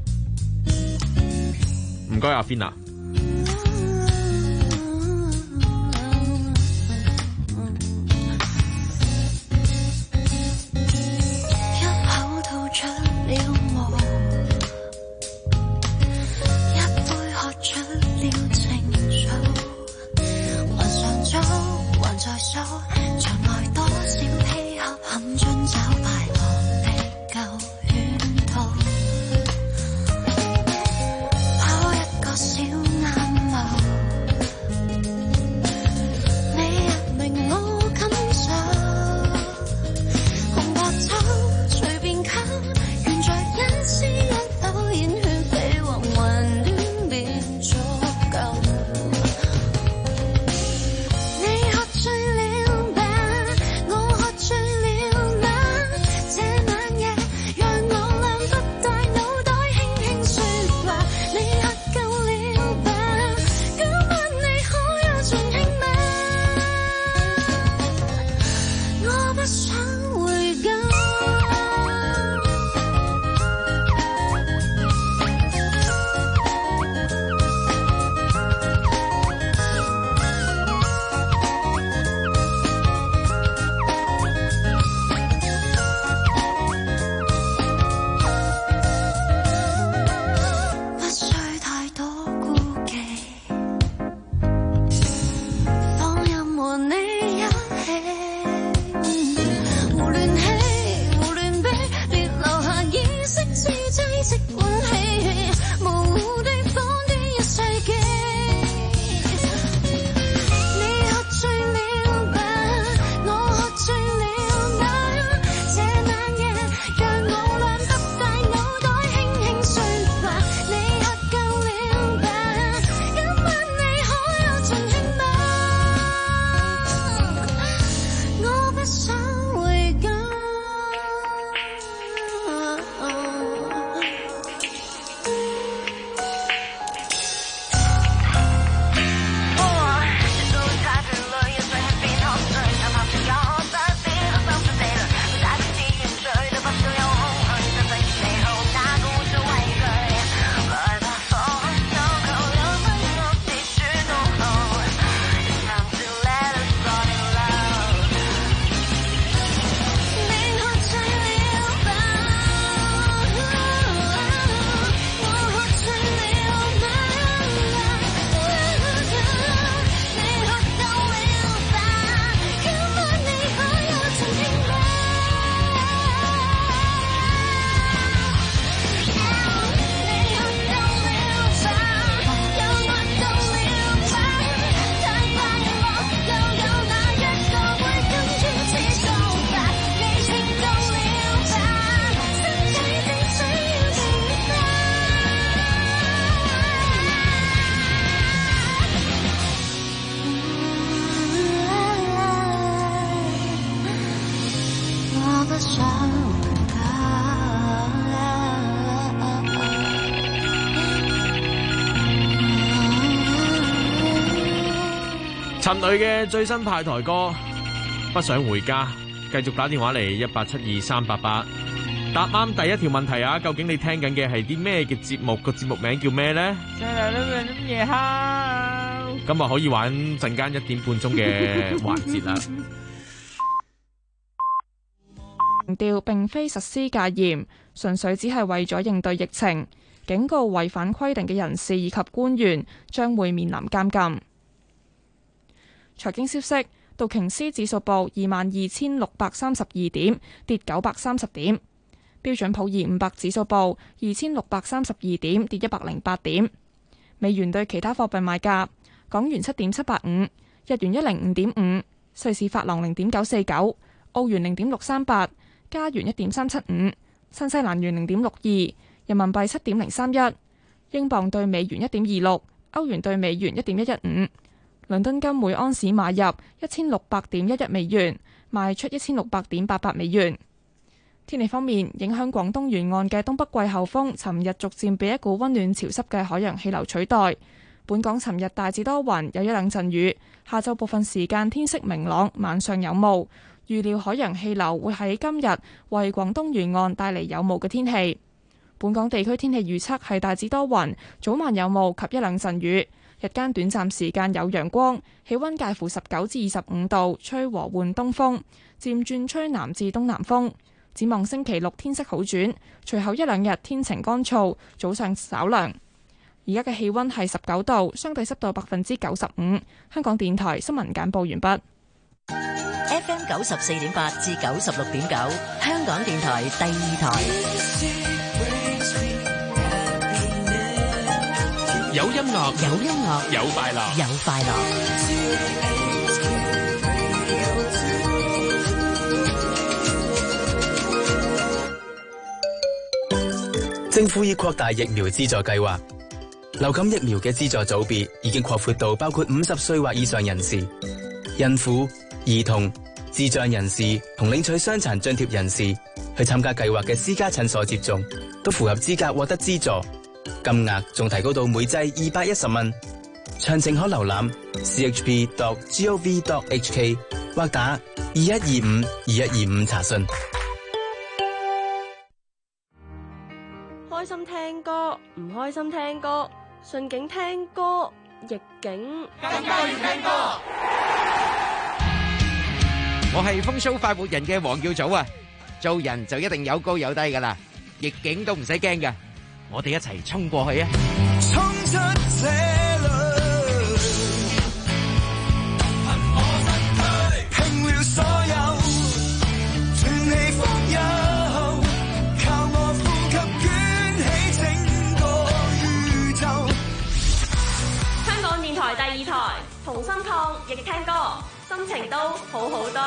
唔該阿 Fina。 場內多少欺合陷進找敗亡的舊圈套，跑一個小我不想陳蕾嘅最新派台歌《不想回家》，繼續打電話嚟1872388，答啱第一條問題啊！究竟你聽緊嘅係啲咩嘅節目？個節目名叫咩呢？ 夜敲。 今日可以玩陣間1點半鐘嘅環節啦。 強調並非實施戒嚴，純粹只係為咗應對疫情，警告違反規定嘅人士以及官員將會面臨監禁。財經消息，道瓊斯指數報22,632點，跌930點；標準普爾500指數報2,632點，跌108點。美元對其他貨幣賣價：港元7.785，日元105.5，瑞士法郎0.949，澳元0.638，加元1.375，新西蘭元0.62，人民幣7.031，英鎊對美元1.26，歐元對美元1.115。倫敦金每安士買入1600.11美元，賣出1600.88美元。天氣方面，影響廣東沿岸嘅東北季候風，尋日逐漸被一股溫暖潮濕嘅海洋氣流取代。本港尋日大致多雲，有一兩陣雨。下晝部分時間天色明朗，晚上有霧。預料海洋氣流會喺今日為廣東沿岸帶嚟有霧嘅天氣。本港地區天氣預測係大致多雲，早晚有霧及一兩陣雨。日間短暫時間有陽光，氣溫介乎19至25度，吹和緩東風，漸轉吹南至東南風。展望星期六天色好轉，隨後一兩日天晴乾燥，早上稍涼。而家嘅氣溫係19度，相對濕度95%。香港電台新聞簡報完畢。 FM 94.8至96.9，香港電台第二台。 有音樂， 有音樂， 有快樂， 有快樂。 政府已擴大疫苗資助計劃，流感疫苗嘅資助組別已經擴闊到包括50歲或以上人士、孕婦、兒童、智障人士同領取傷殘津貼人士去參加計劃嘅私家診所接種，都符合資格獲得資助。金額仲提高到每劑210蚊，詳情可瀏覽 chp.gov.hk 或打2125-2125查詢。 開心聽歌，唔開心聽歌，順境聽歌，逆境更加要聽歌。 我係風騷快活人嘅黃耀祖啊！做人就一定有高有低噶啦，逆境都唔使驚噶。我哋一齊衝過去啊！衝出這裏，憑我身軀拼了所有，全力放油，靠我呼吸捲起整個宇宙。 香港電台第二台，同心抗疫聽歌，心情都好好多。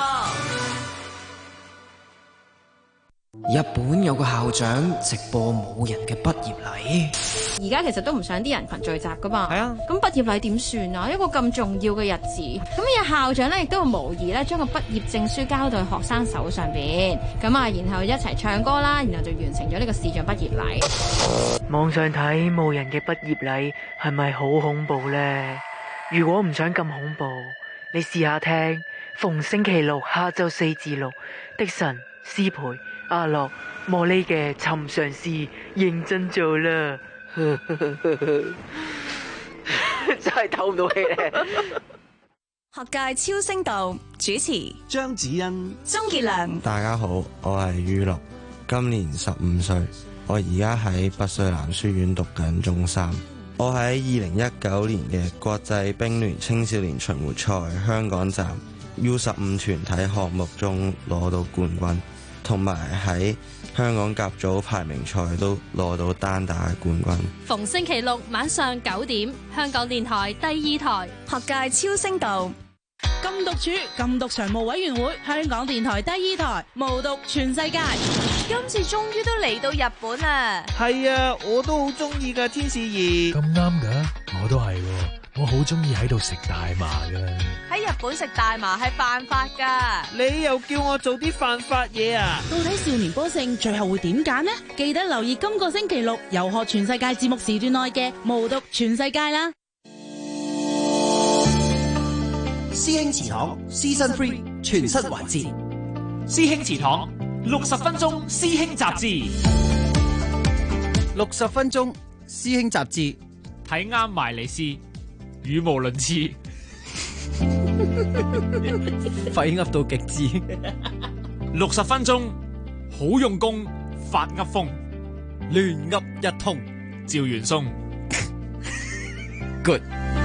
日本有個校長直播冇人嘅畢業禮， 而家其實都唔想啲人群聚集噶嘛。係啊，咁畢業禮點算啊？一個咁重要嘅日子，咁有校長咧亦都無疑咧將個畢業證書交到學生手上邊，咁啊，然後一齊唱歌啦，然後就完成咗呢個視像畢業禮。 網上睇冇人嘅畢業禮係咪好恐怖呢？如果唔想咁恐怖，你試下聽逢星期六下晝4至6，的神、師培、阿樂、茉莉嘅尋常事，認真做啦，真係透唔到氣咧。 學界超聲道主持張子欣、 鍾傑良。 大家好，我係于樂，今年15歲，我而家喺拔萃男書院讀緊中3。我喺2019年嘅國際乒聯青少年巡迴賽香港站 U15 團體項目中攞到冠軍，同埋喺香港甲組排名賽都攞到單打冠軍。 逢星期六晚上9點，香港電台第二台學界超聲道。 禁毒處禁毒常務委員會，香港電台第二台無毒全世界。 今次終於都嚟到日本啦！ 係啊，我都好中意噶天使兒。 咁啱噶，我都係。 我好中意喺度食大麻噶。 喺日本食大麻係犯法噶。 你又叫我做啲犯法嘢啊？ 到底少年波勝最後會點揀呢？記得留意今個星期六遊學全世界節目時段內嘅無毒全世界啦。 師兄祠堂 Season 3全新環節， 師兄祠堂60分鐘師兄雜誌 ，60分鐘師兄雜誌， 睇啱埋嚟試，語無倫次， 廢噏到極致。 60分鐘好用功，發噏風， 亂噏一通， 趙元松 ，good。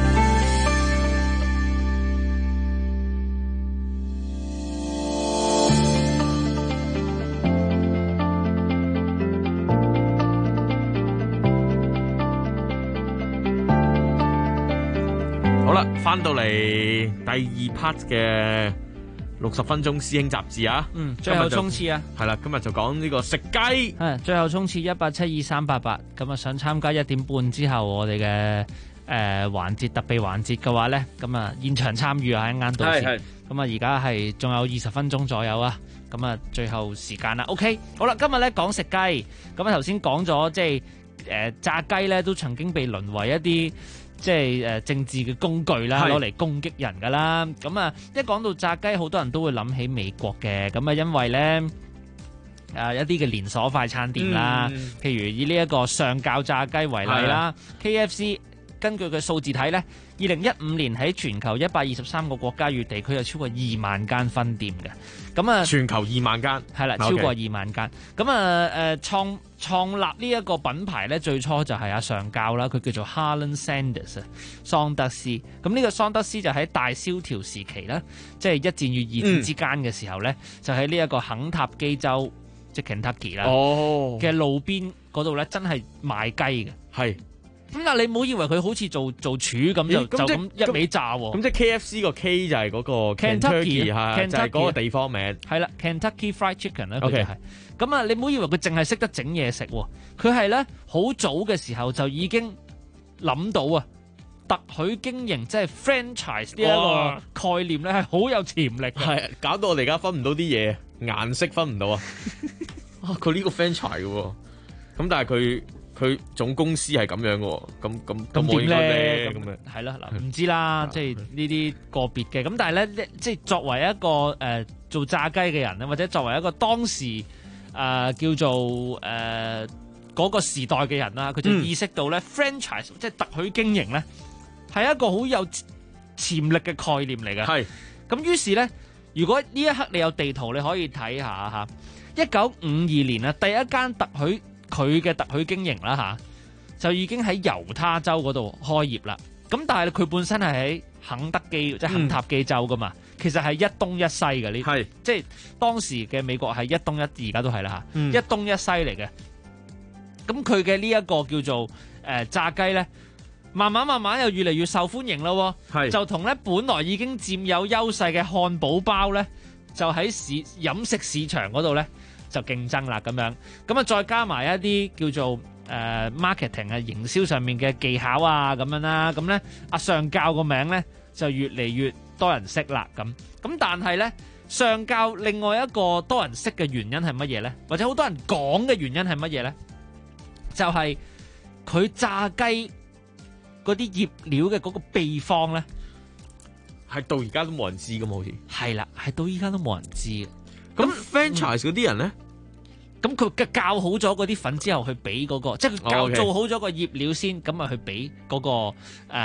翻到嚟第二 part 嘅60分鐘師兄雜誌啊， 最後衝刺啊， 係啦，今日就講呢個食雞， 最後衝刺1872388，咁啊想參加1點半之後我哋嘅環節特備環節嘅話咧，咁啊現場參與啊，一陣到時，咁啊而家係仲有20分鐘左右啊，咁啊最後時間啦 ，OK， 好啦，今日咧講食雞，咁啊頭先講咗即係炸雞咧都曾經被淪為一啲即係政治嘅工具啦，攞嚟攻擊人噶啦。咁啊，一講到炸雞，好多人都會諗起美國嘅。咁啊，因為咧一啲嘅連鎖快餐店啦，譬如以呢一個上校炸雞為例啦 ，KFC 根據佢數字睇咧，2015年喺全球123個國家與地區有超過2萬間分店嘅。咁啊， 全球2萬間係啦，超過2萬間。咁啊創立呢一個品牌咧，最初就係阿上校啦，佢叫做 Harlan Sanders 桑德斯。咁呢個桑德斯就喺大蕭條時期咧，即係一戰與二戰之間嘅時候咧，就喺呢一個肯塔基州即係 Kentucky 啦嘅路邊嗰度咧，真係賣雞嘅。 係。 咁但你唔好以為佢好似做廚咁就咁一味炸喎。 咁即係 KFC 個 K 就係嗰個 Kentucky 係就係嗰個地方名。 係啦 ，Kentucky Fried Chicken 咧，佢就係。咁啊，你唔好以為佢淨係識得整嘢食喎，佢係咧好早嘅時候就已經諗到啊，特許經營即係 franchise 呢一個概念咧係好有潛力嘅。 係搞到我哋而家分唔到啲嘢，顏色分唔到啊！佢呢個 franchise 嘅喎，咁但係佢總公司係咁樣嘅喎，咁點咧？咁樣係啦，嗱唔知啦，即係呢啲個別嘅。咁但係咧，即係作為一個做炸雞嘅人咧，或者作為一個當時叫做嗰個時代嘅人啦，佢就意識到咧 franchise 即係特許經營咧係一個好有潛力嘅概念嚟嘅。係咁，於是咧，如果呢一刻你有地圖，你可以睇下嚇1952年啊，第一間佢嘅特許經營啦就已經喺猶他州嗰度開業啦。咁但係佢本身係喺肯德基，即係肯塔基州噶嘛，其實係一東一西嘅呢，係即係當時嘅美國係一東一，而家都係啦一東一西嚟嘅。咁佢嘅呢一個叫做炸雞咧，慢慢又越嚟越受歡迎咯。就同咧本來已經佔有優勢嘅漢堡包咧，就喺飲食市場嗰度咧就競爭啦咁樣。咁啊再加埋一啲叫做marketing 啊營銷上面嘅技巧啊咁樣啦。咁咧阿上校個名咧就越嚟越多人識啦咁。咁但係咧上校另外一個多人識嘅原因係乜嘢咧？或者好多人講嘅原因係乜嘢咧？就係佢炸雞嗰啲醃料嘅嗰個秘方咧， 係到而家都冇人知㗎嘛，好似係啦，係到而家都冇人知嘅。 咁 franchise 嗰啲人咧， 咁佢嘅教好咗嗰啲粉之後，去俾嗰個，即係佢做好咗個醃料先，咁啊去俾嗰個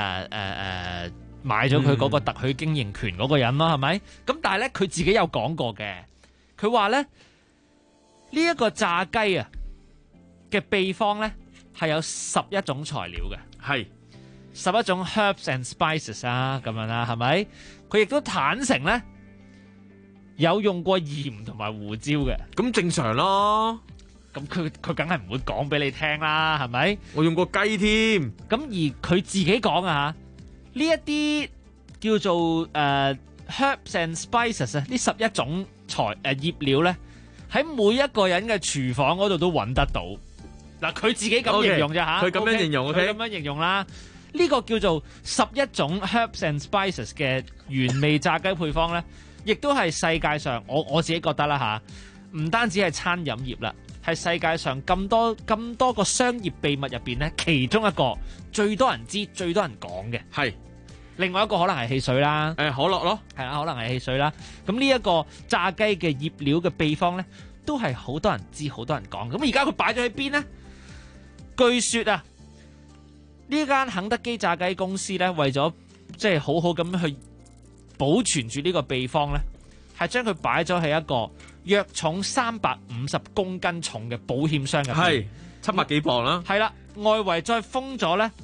買咗佢嗰個特許經營權嗰個人咯，係咪？咁但係咧，佢自己有講過嘅，佢話咧呢一個炸雞啊嘅秘方咧係有11種材料嘅，係11種 herbs and spices 啊，咁樣啦，係咪？佢亦都坦誠咧有用過鹽同埋胡椒嘅，咁正常咯。咁佢梗係唔會講俾你聽啦，係咪？我用過雞添。咁而佢自己講啊，呢一啲叫做herbs and spices 啊，呢11種醃料咧，喺每一個人嘅廚房嗰度都揾得到。嗱，佢自己咁形容啫嚇，佢咁樣形容，佢咁樣形容啦。 呢個叫做11種 herbs and spices 嘅原味炸雞配方咧，亦都係世界上我自己覺得啦嚇，唔單止係餐飲業啦，係世界上咁多個商業秘密入邊咧，其中一個最多人知、最多人講嘅。 係。 另外一個可能係汽水啦， 可樂咯， 係啦，可能係汽水啦。咁呢一個炸雞嘅醃料嘅秘方咧，都係好多人知、好多人講。咁而家佢擺咗喺邊呢？據說啊，呢間肯德基炸雞公司咧，為咗即係好好咁去保存住呢個秘方咧，係將佢擺咗喺一個約重350公斤重嘅保險箱入邊， 係700幾磅啦。 係啦，外圍再封咗咧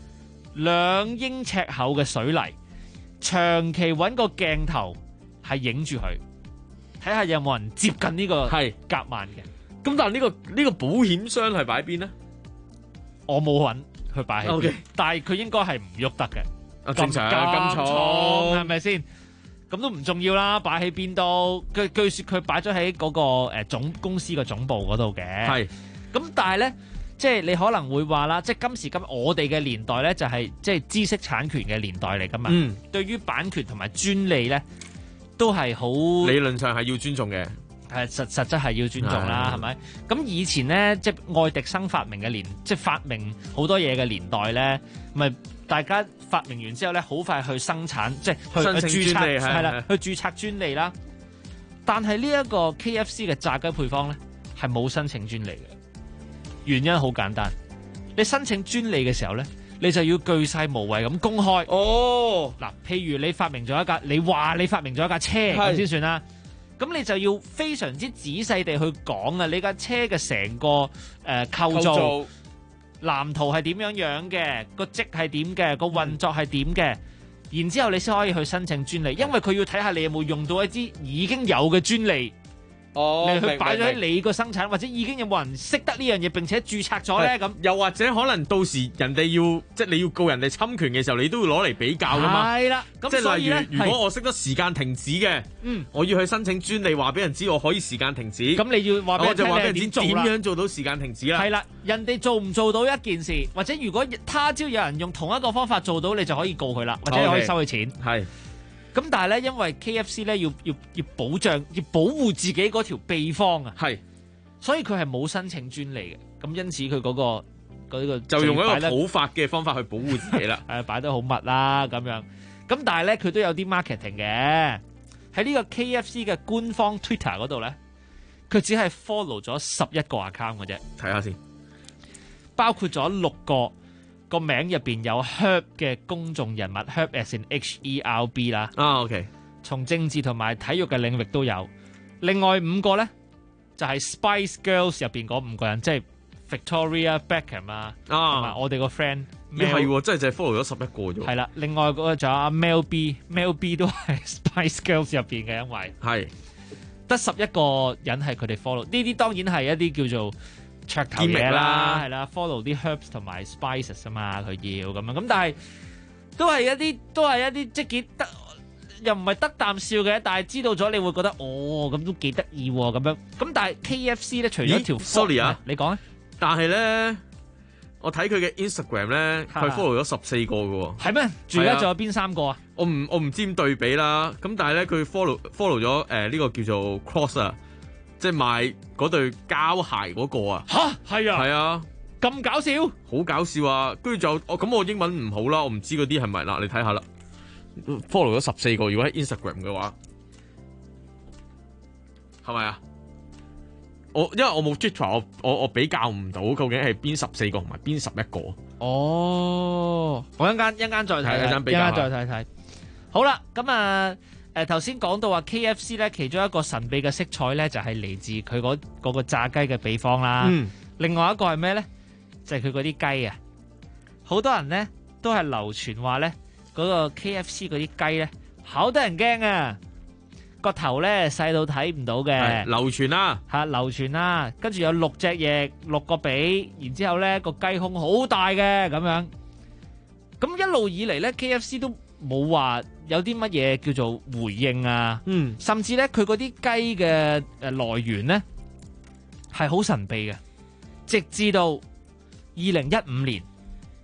2英尺厚嘅水泥。長期揾個鏡頭係影住佢，睇下有冇人接近呢個夾萬嘅。 咁但係呢個保險箱係擺邊呢？ 我冇揾佢擺喺邊， Okay. 但係佢應該係唔喐得嘅。 正常咁重係咪先？咁都唔重要啦，擺喺邊度？據說佢擺咗喺嗰個總公司嘅總部嗰度嘅。係。咁但係咧。即係你可能會話啦，即係今時今日我哋嘅年代咧，就係即係知識產權嘅年代嚟噶嘛。對於版權同埋專利咧，都係好理論上係要尊重嘅。 係實質係要尊重啦，係咪？咁以前咧，即係愛迪生發明嘅即係發明好多嘢嘅年代咧，咪大家發明完之後咧，好快去生產，即係去註冊，係啦，去註冊專利啦。但係呢一個 KFC 嘅炸雞配方咧，係冇申請專利嘅。原因好簡單，你申請專利嘅時候咧，你就要巨細無遺咁公開。哦，嗱，譬如你發明咗一架，你話你發明咗一架車咁先算啦。咁你就要非常之仔細地去講啊，你架車嘅成個構造藍圖係點樣嘅，個積係點嘅，個運作係點嘅，然之後你先可以去申請專利，因為佢要睇下你有冇用到一支已經有嘅專利。你去擺咗喺你個生產，或者已經有冇人識得呢樣嘢並且註冊咗咧？咁又或者可能到時人哋要即係你要告人哋侵權嘅時候，你都要攞嚟比較噶嘛？ 係啦，咁即係例如，如果我識得時間停止嘅，我要去申請專利，話俾人知我可以時間停止。 咁你要話俾人知點樣做到時間停止啦？ 係啦，人哋做唔做到一件事，或者如果他朝有人用同一個方法做到，你就可以告佢啦，或者可以收佢錢。係。咁但係咧，因為 KFC 咧要保障、要保護自己嗰條秘方啊，係，所以佢係冇申請專利嘅。咁因此佢嗰個就用一個普法嘅方法去保護自己啦。 係擺得好密啦咁樣。咁但係咧，佢都有啲 marketing 嘅。喺呢個 KFC 嘅官方 Twitter 嗰度咧，佢只係 follow 咗11個 account 嘅啫。 睇下先， 包括咗6個名入邊有 Herb 嘅公眾人物 ，Herb as in HERB 啦。 OK。 從政治同埋體育嘅領域都有。另外5個咧就係 Spice Girls 入邊嗰5個人，即係 Victoria Beckham 啊，同埋我哋個 friend。 係，真係就係 follow 咗11個啫。 係啦，另外嗰個仲有阿 Mel B，Mel B 都係 Spice Girls 入邊嘅，因為係得11個人係佢哋 follow。呢啲當然係一啲叫做噱頭嘢啦，係啦 ，follow 啲 herbs 同埋 spices 啊嘛，佢要咁樣，咁但係都係一啲即係幾得，又唔係得啖笑嘅，但係知道咗你會覺得咁都幾得意咁樣。咁但係 KFC 咧，除咗條 sorry 啊， 你講啊， 但係咧，我睇佢嘅 Instagram 咧，佢 follow 咗14個嘅喎。係咩？ 而家仲有邊3個啊？ 我唔知點對比啦。咁但係咧，佢 follow 咗呢個叫做 Cross 啊。即係賣嗰對膠鞋嗰個啊！ 吓，係啊， 係啊， 咁搞笑， 好搞笑啊！跟住就咁我英文唔好啦，我唔知嗰啲係咪啦，你睇下啦。follow 咗14個，如果喺 Instagram 嘅話，係咪啊？因為我冇 Twitter，我比較唔到究竟係邊14個同埋邊11個。 哦，我一陣間再睇，一陣間再睇。好啦，咁啊。頭先講到話 KFC 咧，其中一個神秘嘅色彩咧，就係嚟自佢嗰個炸雞嘅秘方啦。另外一個係咩咧？就係佢嗰啲雞啊！好多人咧都係流傳話咧，嗰個 KFC 嗰啲雞咧，好得人驚啊！個頭咧細到睇唔到嘅。 流傳啦嚇，流傳啦。跟住有6隻翼、6個髀，然之後咧個雞胸好大嘅咁樣。咁一路以嚟咧 KFC 都冇話有啲乜嘢叫做回應啊，甚至咧佢嗰啲雞嘅來源咧係好神秘嘅，直至到2015年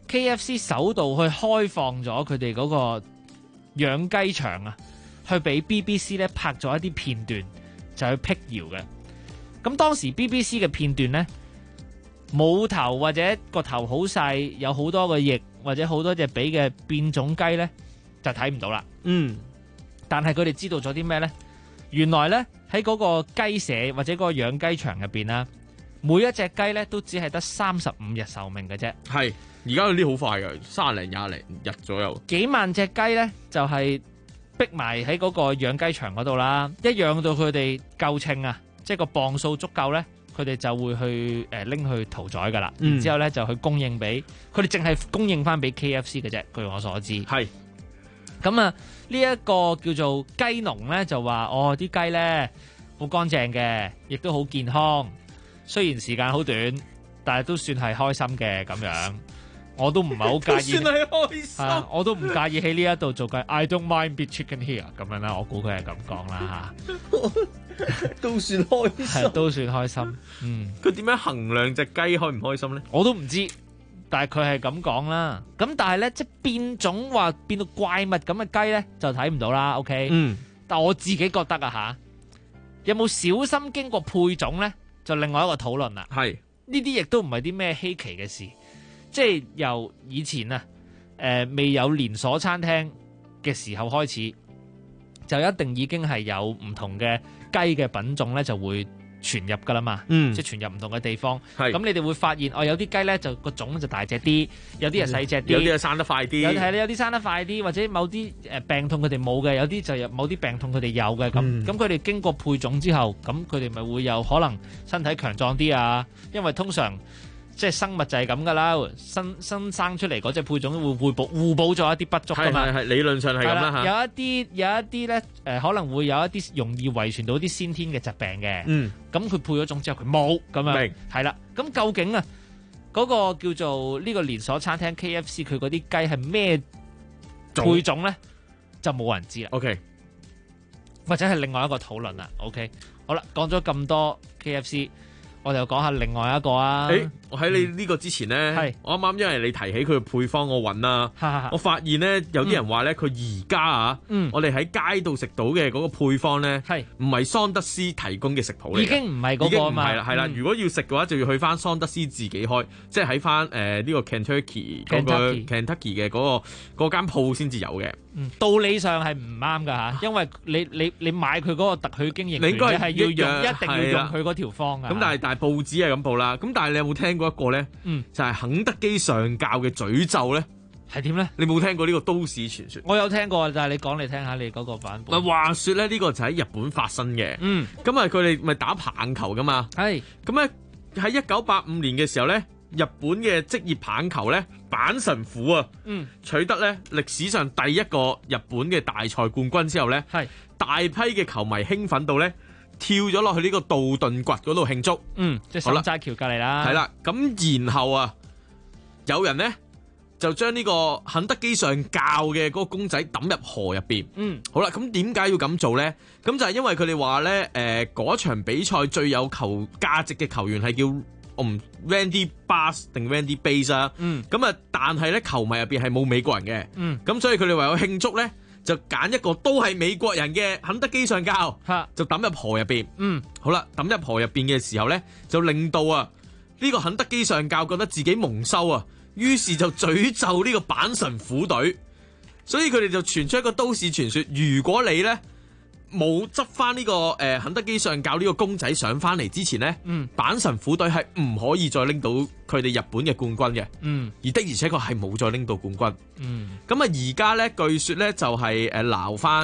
KFC 首度去開放咗佢哋嗰個養雞場啊，去俾 BBC 咧拍咗一啲片段，就去辟謠嘅。咁當時 BBC 嘅片段咧，冇頭或者個頭好細，有好多個翼或者好多隻髀嘅變種雞咧，就睇唔到啦。但係佢哋知道咗啲咩咧？原來咧喺嗰個雞舍或者嗰個養雞場入邊啦，每一隻雞咧都只係得35日壽命嘅啫。 係，而家嗰啲好快嘅，30零20零日左右。 幾萬隻雞咧就係逼埋喺嗰個養雞場嗰度啦，一養到佢哋夠稱啊，即係個磅數足夠咧，佢哋就會去拎去屠宰噶啦。然之後咧就去供應俾佢哋，淨係供應翻俾 KFC 嘅啫。據我所知係。咁啊，呢一個叫做雞農咧就話：哦，啲雞咧好乾淨嘅，亦都好健康。雖然時間好短，但係都算係開心嘅咁樣。我都唔係好介意， 算係開心。 我都唔介意喺呢一度做雞。I don't mind be chicken here 咁樣啦。我估佢係咁講啦嚇， 都算開心， 都算開心。 佢點樣衡量隻雞開唔開心咧？ 我都唔知。但係佢係咁講啦，咁但係咧即係變種話變到怪物咁嘅雞咧就睇唔到啦。OK，但我自己覺得啊嚇，有冇小心經過配種咧，就另外一個討論啦。 係呢啲亦都唔係啲咩稀奇嘅事，即係由以前啊未有連鎖餐廳嘅時候開始，就一定已經係有唔同嘅雞嘅品種咧就會傳入噶啦嘛，即係傳入唔同嘅地方。咁你哋會發現，有啲雞咧就個種就大隻啲，有啲係細隻啲， 有啲係生得快啲， 有啲生得快啲，或者某啲病痛佢哋冇嘅，有啲就有某啲病痛佢哋有嘅。咁佢哋經過配種之後，咁佢哋咪會有可能身體強壯啲啊。因為通常即係生物就係咁噶啦，新生出嚟嗰隻配種會互補咗一啲不足噶嘛。 係理論上係咁啦嚇。 有一啲咧可能會有一啲容易遺傳到啲先天嘅疾病嘅。咁佢配咗種之後佢冇咁樣。係啦。咁究竟啊嗰個叫做呢個連鎖餐廳 KFC 佢嗰啲雞係咩配種咧？就冇人知啦。 OK， 或者係另外一個討論啦。OK， 好啦，講咗咁多 KFC。我哋講下另外一個啊！ 我喺你呢個之前咧，我啱啱因為你提起佢嘅配方，我揾啦，我發現咧有啲人話咧，佢而家啊，我哋喺街度食到嘅嗰個配方咧，唔係桑德斯提供嘅食譜嚟， 已經唔係嗰個啊嘛。 係啦，如果要食嘅話，就要去翻桑德斯自己開，即係喺翻呢個 Kentucky 嘅嗰間鋪先至有嘅。 道理上係唔啱㗎嚇，因為你買佢嗰個特許經營權，你係要用一定要用佢嗰條方㗎。 咁但係報紙係咁報啦。咁但係你有冇聽過一個咧？就係肯德基上教嘅詛咒咧， 係點咧？ 你冇聽過呢個都市傳說？ 我有聽過，但係你講嚟聽下你嗰個版本。 話說咧，呢個就喺日本發生嘅。咁啊，佢哋咪打棒球㗎嘛。係。咁咧喺1985年嘅時候咧，日本嘅職業棒球咧，阪神虎啊，取得咧歷史上第一個日本嘅大賽冠軍之後咧，大批嘅球迷興奮到咧，跳咗落去呢個道頓堀嗰度慶祝。 即係心齋橋隔離啦。 係啦，咁然後啊，有人咧就將呢個肯德基上教嘅嗰個公仔抌入河入邊。好啦，咁點解要咁做咧？咁就係因為佢哋話咧，嗰場比賽最有球價值嘅球員係叫Randy Bass 定 Randy Bass 啊。咁啊，但係咧球迷入邊係冇美國人嘅。咁所以佢哋為咗慶祝咧，就揀一個都係美國人嘅肯德基上教，就抌入河入邊。好啦，抌入河入邊嘅時候咧，就令到啊呢個肯德基上教覺得自己蒙羞啊，於是就詛咒呢個阪神虎隊。所以佢哋就傳出一個都市傳說：如果你咧冇執翻呢個肯德基上教呢個公仔上翻嚟之前咧，阪神虎隊係唔可以再拎到佢哋日本嘅冠軍嘅。而的而且確係冇再拎到冠軍。咁啊而家咧據說咧就係撈翻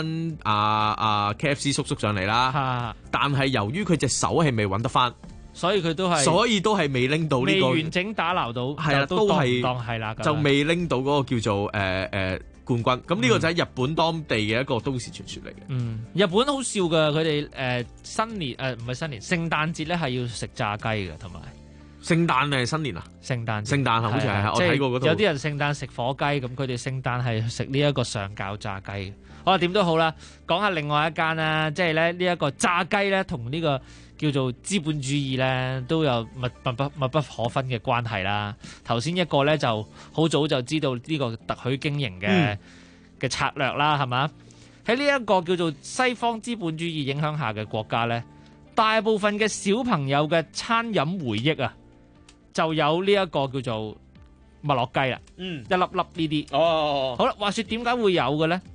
KFC 叔叔上嚟啦。但係由於佢隻手係未揾得翻，所以都係未拎到呢個未完整打撈到。係啦， 都係當係啦， 就未拎到嗰個叫做冠軍。咁呢個就喺日本當地嘅一個都市傳說嚟嘅。 日本好笑噶，佢哋新年唔係新年，聖誕節咧係要食炸雞嘅，同埋聖誕定係新年啊？ 聖誕好似係，我睇過嗰度。 有啲人聖誕食火雞，咁佢哋聖誕係食呢一個上校炸雞。好啦，點都好啦，講下另外一間啦，即係咧呢一個炸雞咧，同呢個叫做資本主義咧都有密不可分嘅關係啦。頭先一個咧就好早就知道呢個特許經營嘅策略啦，係嘛？喺呢一個叫做西方資本主義影響下嘅國家咧，大部分嘅小朋友嘅餐飲回憶啊，就有呢一個叫做麥樂雞啦，一粒粒呢啲。好啦，話說點解會有嘅咧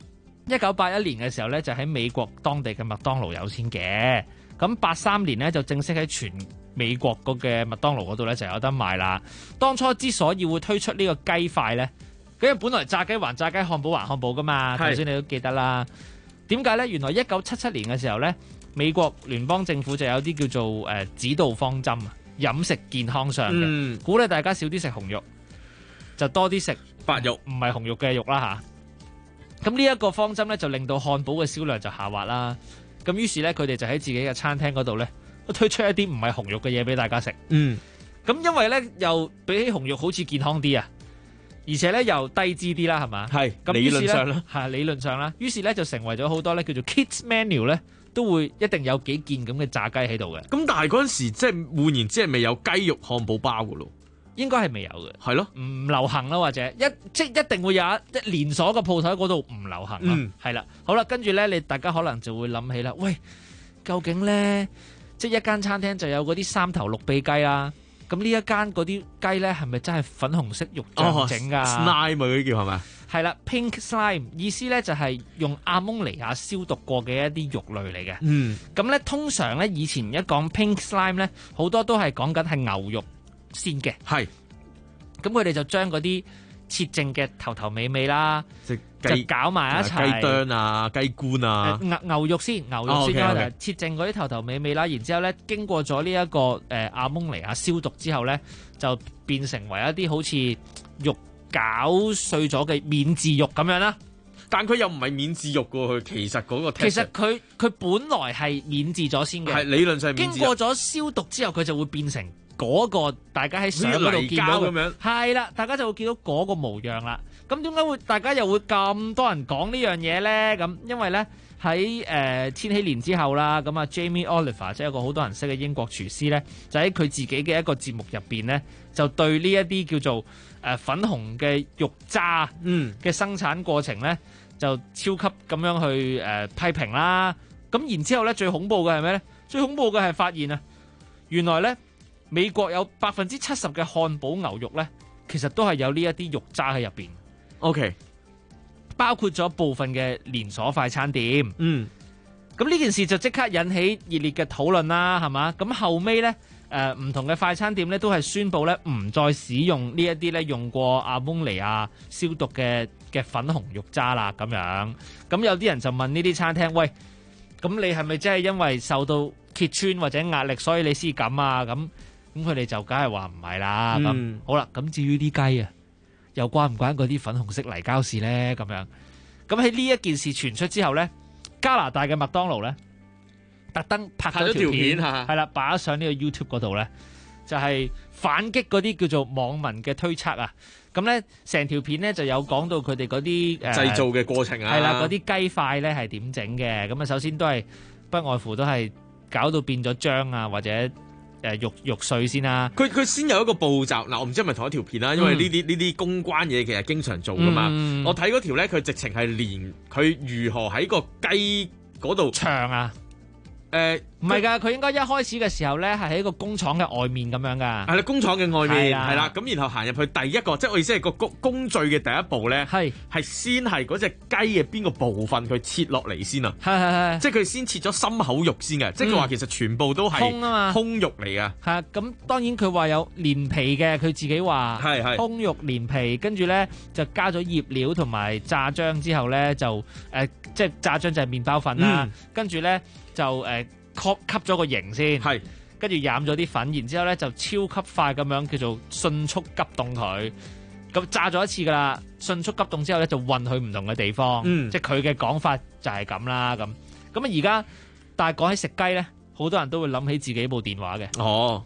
？1981年嘅時候咧，就喺美國當地嘅麥當勞有先嘅。咁83年咧就正式喺全美國嗰嘅麥當勞嗰度咧就有得賣啦。當初之所以會推出呢個雞塊咧，因為本來炸雞還炸雞，漢堡還漢堡噶嘛，頭先你都記得啦。點解咧？原來1977年嘅時候咧，美國聯邦政府就有啲叫做指導方針啊，飲食健康上嘅，鼓勵大家少啲食紅肉，就多啲食白肉，唔係紅肉嘅肉啦嚇。咁呢一個方針咧，就令到漢堡嘅銷量就下滑啦。咁於是咧，佢哋就喺自己嘅餐廳嗰度咧，都推出一啲唔係紅肉嘅嘢俾大家食。咁因為咧，又比起紅肉好似健康啲啊，而且咧又低脂啲啦，係嘛？係。咁理論上啦，係理論上啦。於是咧就成為咗好多咧叫做 kids menu 咧，都會一定有幾件咁嘅炸雞喺度嘅。 咁但係嗰陣時即係換言之係未有雞肉漢堡包嘅咯。 應該係未有嘅， 係咯， 唔流行啦，或者即一定會有一連鎖嘅鋪頭喺嗰度唔流行啦，係啦，好啦，跟住咧，大家可能就會諗起啦，喂，究竟咧，即一間餐廳就有嗰啲三頭六臂雞啦，咁呢一間嗰啲雞咧係咪真係粉紅色肉醬整㗎 ？slime 嗰啲叫係咪？ 係啦 ，pink slime 意思咧就係用阿蒙尼亞消毒過嘅一啲肉類嚟嘅。咁咧通常咧以前一講 pink slime 咧，好多都係講緊係牛肉先嘅，係，咁佢哋就將嗰啲切淨嘅頭尾啦，就搞埋一齊， 雞啄啊、雞冠啊， 牛肉先切淨嗰啲頭尾啦，然之後咧經過咗呢一個阿蒙尼亞消毒之後咧，就變成為一啲好似肉攪碎咗嘅免治肉咁樣啦。 但佢又唔係免治肉㗎，佢其實嗰個 texture， 其實佢本來係免治咗先嘅， 係理論上免治， 經過咗消毒之後，佢就會變成嗰個大家喺相嗰度見到咁樣，係啦，大家就會見到嗰個模樣啦。咁點解會大家又會咁多人講呢樣嘢咧？咁因為咧喺千禧年之後啦，咁啊 Jamie Oliver 即係一個好多人識嘅英國廚師咧，就喺佢自己嘅一個節目入邊咧，就對呢一啲叫做粉紅嘅肉渣嘅生產過程咧，就超級咁樣去批評啦。咁然之後咧，最恐怖嘅係咩咧？最恐怖嘅係發現啊，原來咧美國有70%嘅漢堡牛肉咧，其實都係有呢一啲肉渣喺入邊。OK， 包括咗部分嘅連鎖快餐店。咁呢件事就即刻引起熱烈嘅討論啦，係嘛？咁後尾咧，唔同嘅快餐店咧都係宣布咧唔再使用呢一啲咧用過阿蒙尼亞消毒嘅粉紅肉渣啦，咁樣。咁有啲人就問呢啲餐廳，喂，咁你係咪真係因為受到揭穿或者壓力，所以你先咁啊？咁佢哋就梗係話唔係啦。咁好啦，咁至於啲雞啊，又關唔關嗰啲粉紅色泥膠事咧？咁樣，咁喺呢一件事傳出之後咧，加拿大嘅麥當勞咧，特登拍咗條片，係啦，擺咗上呢個 YouTube 嗰度咧，就係反擊嗰啲叫做網民嘅推測啊。咁咧，成條片咧就有講到佢哋嗰啲製造嘅過程啊， 係啦，嗰啲雞塊咧係點整嘅。咁啊，首先都係不外乎都係搞到變咗漿啊，或者肉碎先啦。 佢先有一個步驟嗱，我唔知係咪同一條片啦，因為呢啲公關嘢其實經常做噶嘛。我睇嗰條咧，佢直情係連佢如何喺個雞嗰度長啊。唔係㗎，佢應該一開始嘅時候咧，係喺個工廠嘅外面咁樣㗎。係啦，工廠嘅外面係啦，咁然後行入去第一個，即係我意思係個工序嘅第一步咧，係先係嗰隻雞嘅邊個部分佢切落嚟先啊？係，即係佢先切咗心口肉先嘅，即係佢話其實全部都係空啊嘛， 空肉嚟㗎。係咁當然佢話有連皮嘅，佢自己話係空肉連皮，跟住咧就加咗醃料同埋炸漿之後咧就即係炸漿就係麵包粉啦，跟住咧。就吸咗個型先，係跟住染咗啲粉，然之後咧就超級快咁樣叫做迅速急凍佢，咁炸咗一次噶啦，迅速急凍之後咧就運去唔同嘅地方，即係佢嘅講法就係咁啦，咁啊而家，但係講起食雞咧，好多人都會諗起自己部電話嘅，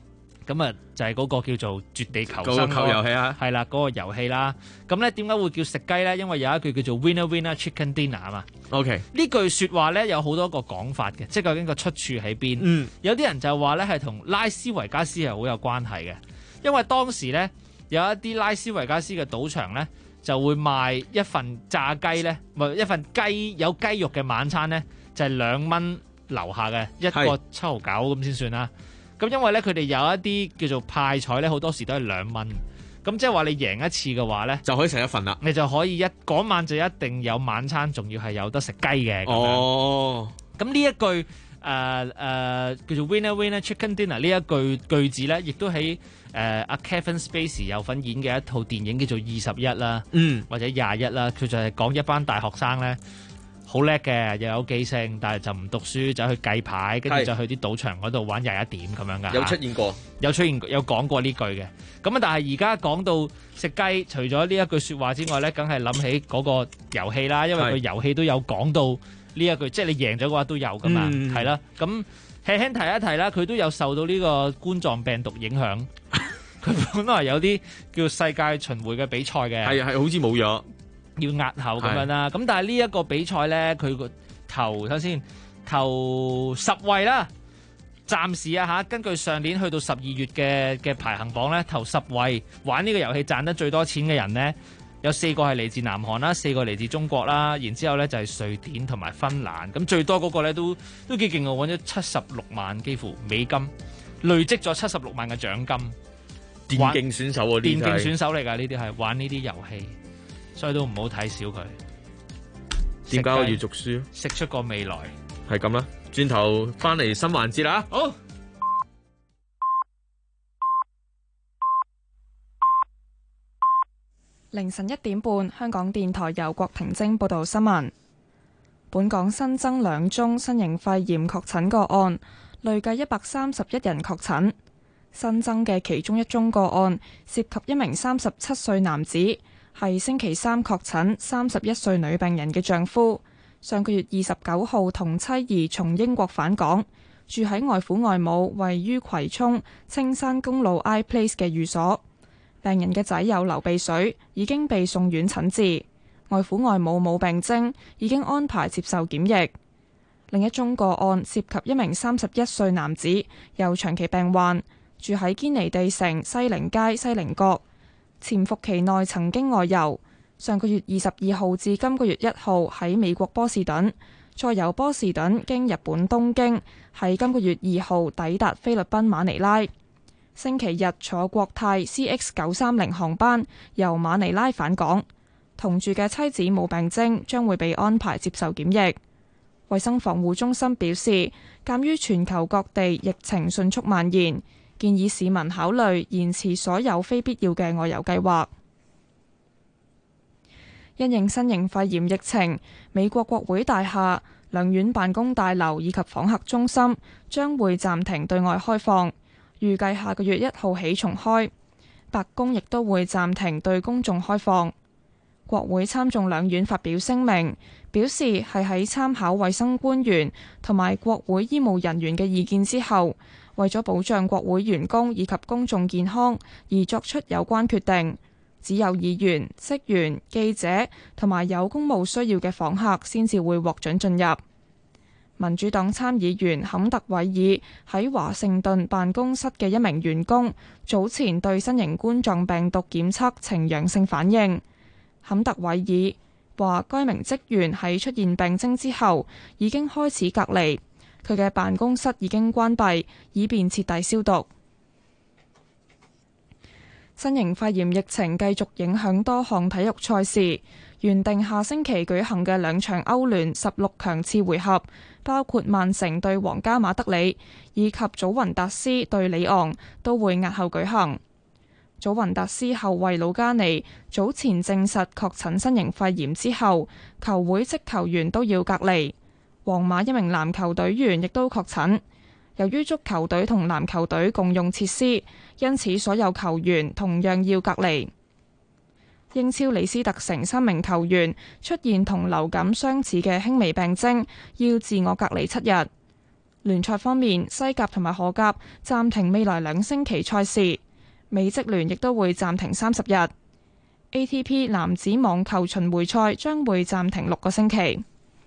咁啊就係嗰個叫做絕地求生球遊戲啊， 係啦，嗰個遊戲啦。咁咧點解會叫食雞咧？因為有一句叫做 Winner Winner Chicken Dinner 啊嘛。 OK， 呢句説話咧有好多個講法嘅，即係究竟個出處喺邊？有啲人就話咧係同拉斯維加斯係好有關係嘅，因為當時咧有一啲拉斯維加斯嘅賭場咧就會賣一份炸雞咧，一份有雞肉嘅晚餐咧就係2蚊樓下嘅一個7.9咁先算啦。咁因為咧佢哋有一啲叫做派彩咧，好多時都係2蚊。咁即係話你贏一次嘅話咧， 就可以食一份啦。 你就可以嗰晚就一定有晚餐，仲要係有得食雞嘅。 哦， 咁呢一句叫做 Winner Winner Chicken Dinner 呢一句子咧，亦都喺阿 Kevin Spacey 有份演嘅一套電影叫做21啦，或者21啦，佢就係講一班大學生咧。好叻嘅，又有記性，但係就唔讀書，走去計牌，跟住就去啲賭場嗰度玩21點咁樣噶。 有出現過， 有講過呢句嘅。咁啊，但係而家講到食雞，除咗呢一句説話之外咧，梗係諗起嗰個遊戲啦，因為個遊戲都有講到呢一句，即係你贏咗嘅話都有噶嘛，係啦。咁輕輕提一提啦，佢都有受到呢個冠狀病毒影響。佢本來有啲叫世界巡迴嘅比賽嘅， 係好似冇咗。 要押後咁樣啦，咁但係呢一個比賽咧，佢個頭10位啦，暫時啊嚇，根據上年去到12月嘅排行榜咧，頭10位玩呢個遊戲賺得最多錢嘅人咧，有4個係嚟自南韓啦，4個嚟自中國啦，然之後咧就係瑞典同埋芬蘭，咁最多嗰個咧都幾勁喎，揾咗76萬幾乎美金，累積咗76萬嘅獎金。 電競選手喎， 電競選手嚟㗎，呢啲係玩呢啲遊戲。所以都唔好睇小佢。 點解我要讀書？ 食出個未來。 係咁啦，轉頭翻嚟新環節啦。 好。 凌晨1點半，香港電台由郭婷晶報道新聞。本港新增2宗新型肺炎確診個案，累計131人確診。新增嘅其中1宗個案涉及一名37歲男子。係星期3確診31歲女病人嘅丈夫，上個月29號同妻兒從英國返港，住喺外父外母位於葵涌青山公路 iPlace 嘅寓所。病人嘅仔有流鼻水，已經被送院診治。外父外母冇病徵，已經安排接受檢疫。另一宗個案涉及一名31歲男子，有長期病患，住喺堅尼地城西寧街西寧閣。潛伏期內曾經外遊，上個月22號至今個月1號喺美國波士頓，再由波士頓經日本東京，喺今個月2號抵達菲律賓馬尼拉。星期日坐國泰 CX930 航班由馬尼拉返港，同住嘅妻子冇病徵，將會被安排接受檢疫。衛生防護中心表示，鑑於全球各地疫情迅速蔓延，建議市民考慮延遲所有非必要嘅外遊計劃。因應新型肺炎疫情，美國國會大廈、兩院辦公大樓以及訪客中心將會暫停對外開放，預計下個月1號起重開。白宮亦都會暫停對公眾開放。國會參眾兩院發表聲明，表示係喺參考衛生官員同埋國會醫務人員嘅意見之後，為咗保障國會員工以及公眾健康而作出有關決定，只有議員、職員、記者同埋有公務需要嘅訪客先至會獲准進入。民主黨參議員坎特韋爾喺華盛頓辦公室嘅一名員工早前對新型冠狀病毒檢測呈陽性反應。坎特韋爾話，該名職員喺出現病徵之後已經開始隔離。佢嘅辦公室已經關閉，以便徹底消毒。新型肺炎疫情繼續影響多項體育賽事，原定下星期舉行嘅2場歐聯16強次回合，包括曼城對皇家馬德里以及祖雲達斯對里昂，都會押後舉行。祖雲達斯後衛魯加尼早前證實確診新型肺炎之後，球會職球員都要隔離。皇馬一名籃球隊員亦都確診，由於足球隊同籃球隊共用設施，因此所有球員同樣要隔離。英超李斯特城3名球員出現同流感相似嘅輕微病徵，要自我隔離7日。 聯賽方面，西甲同埋荷甲暫停未來2星期賽事，美職聯亦都會暫停30日。ATP 男子網球巡迴賽將會暫停6個星期。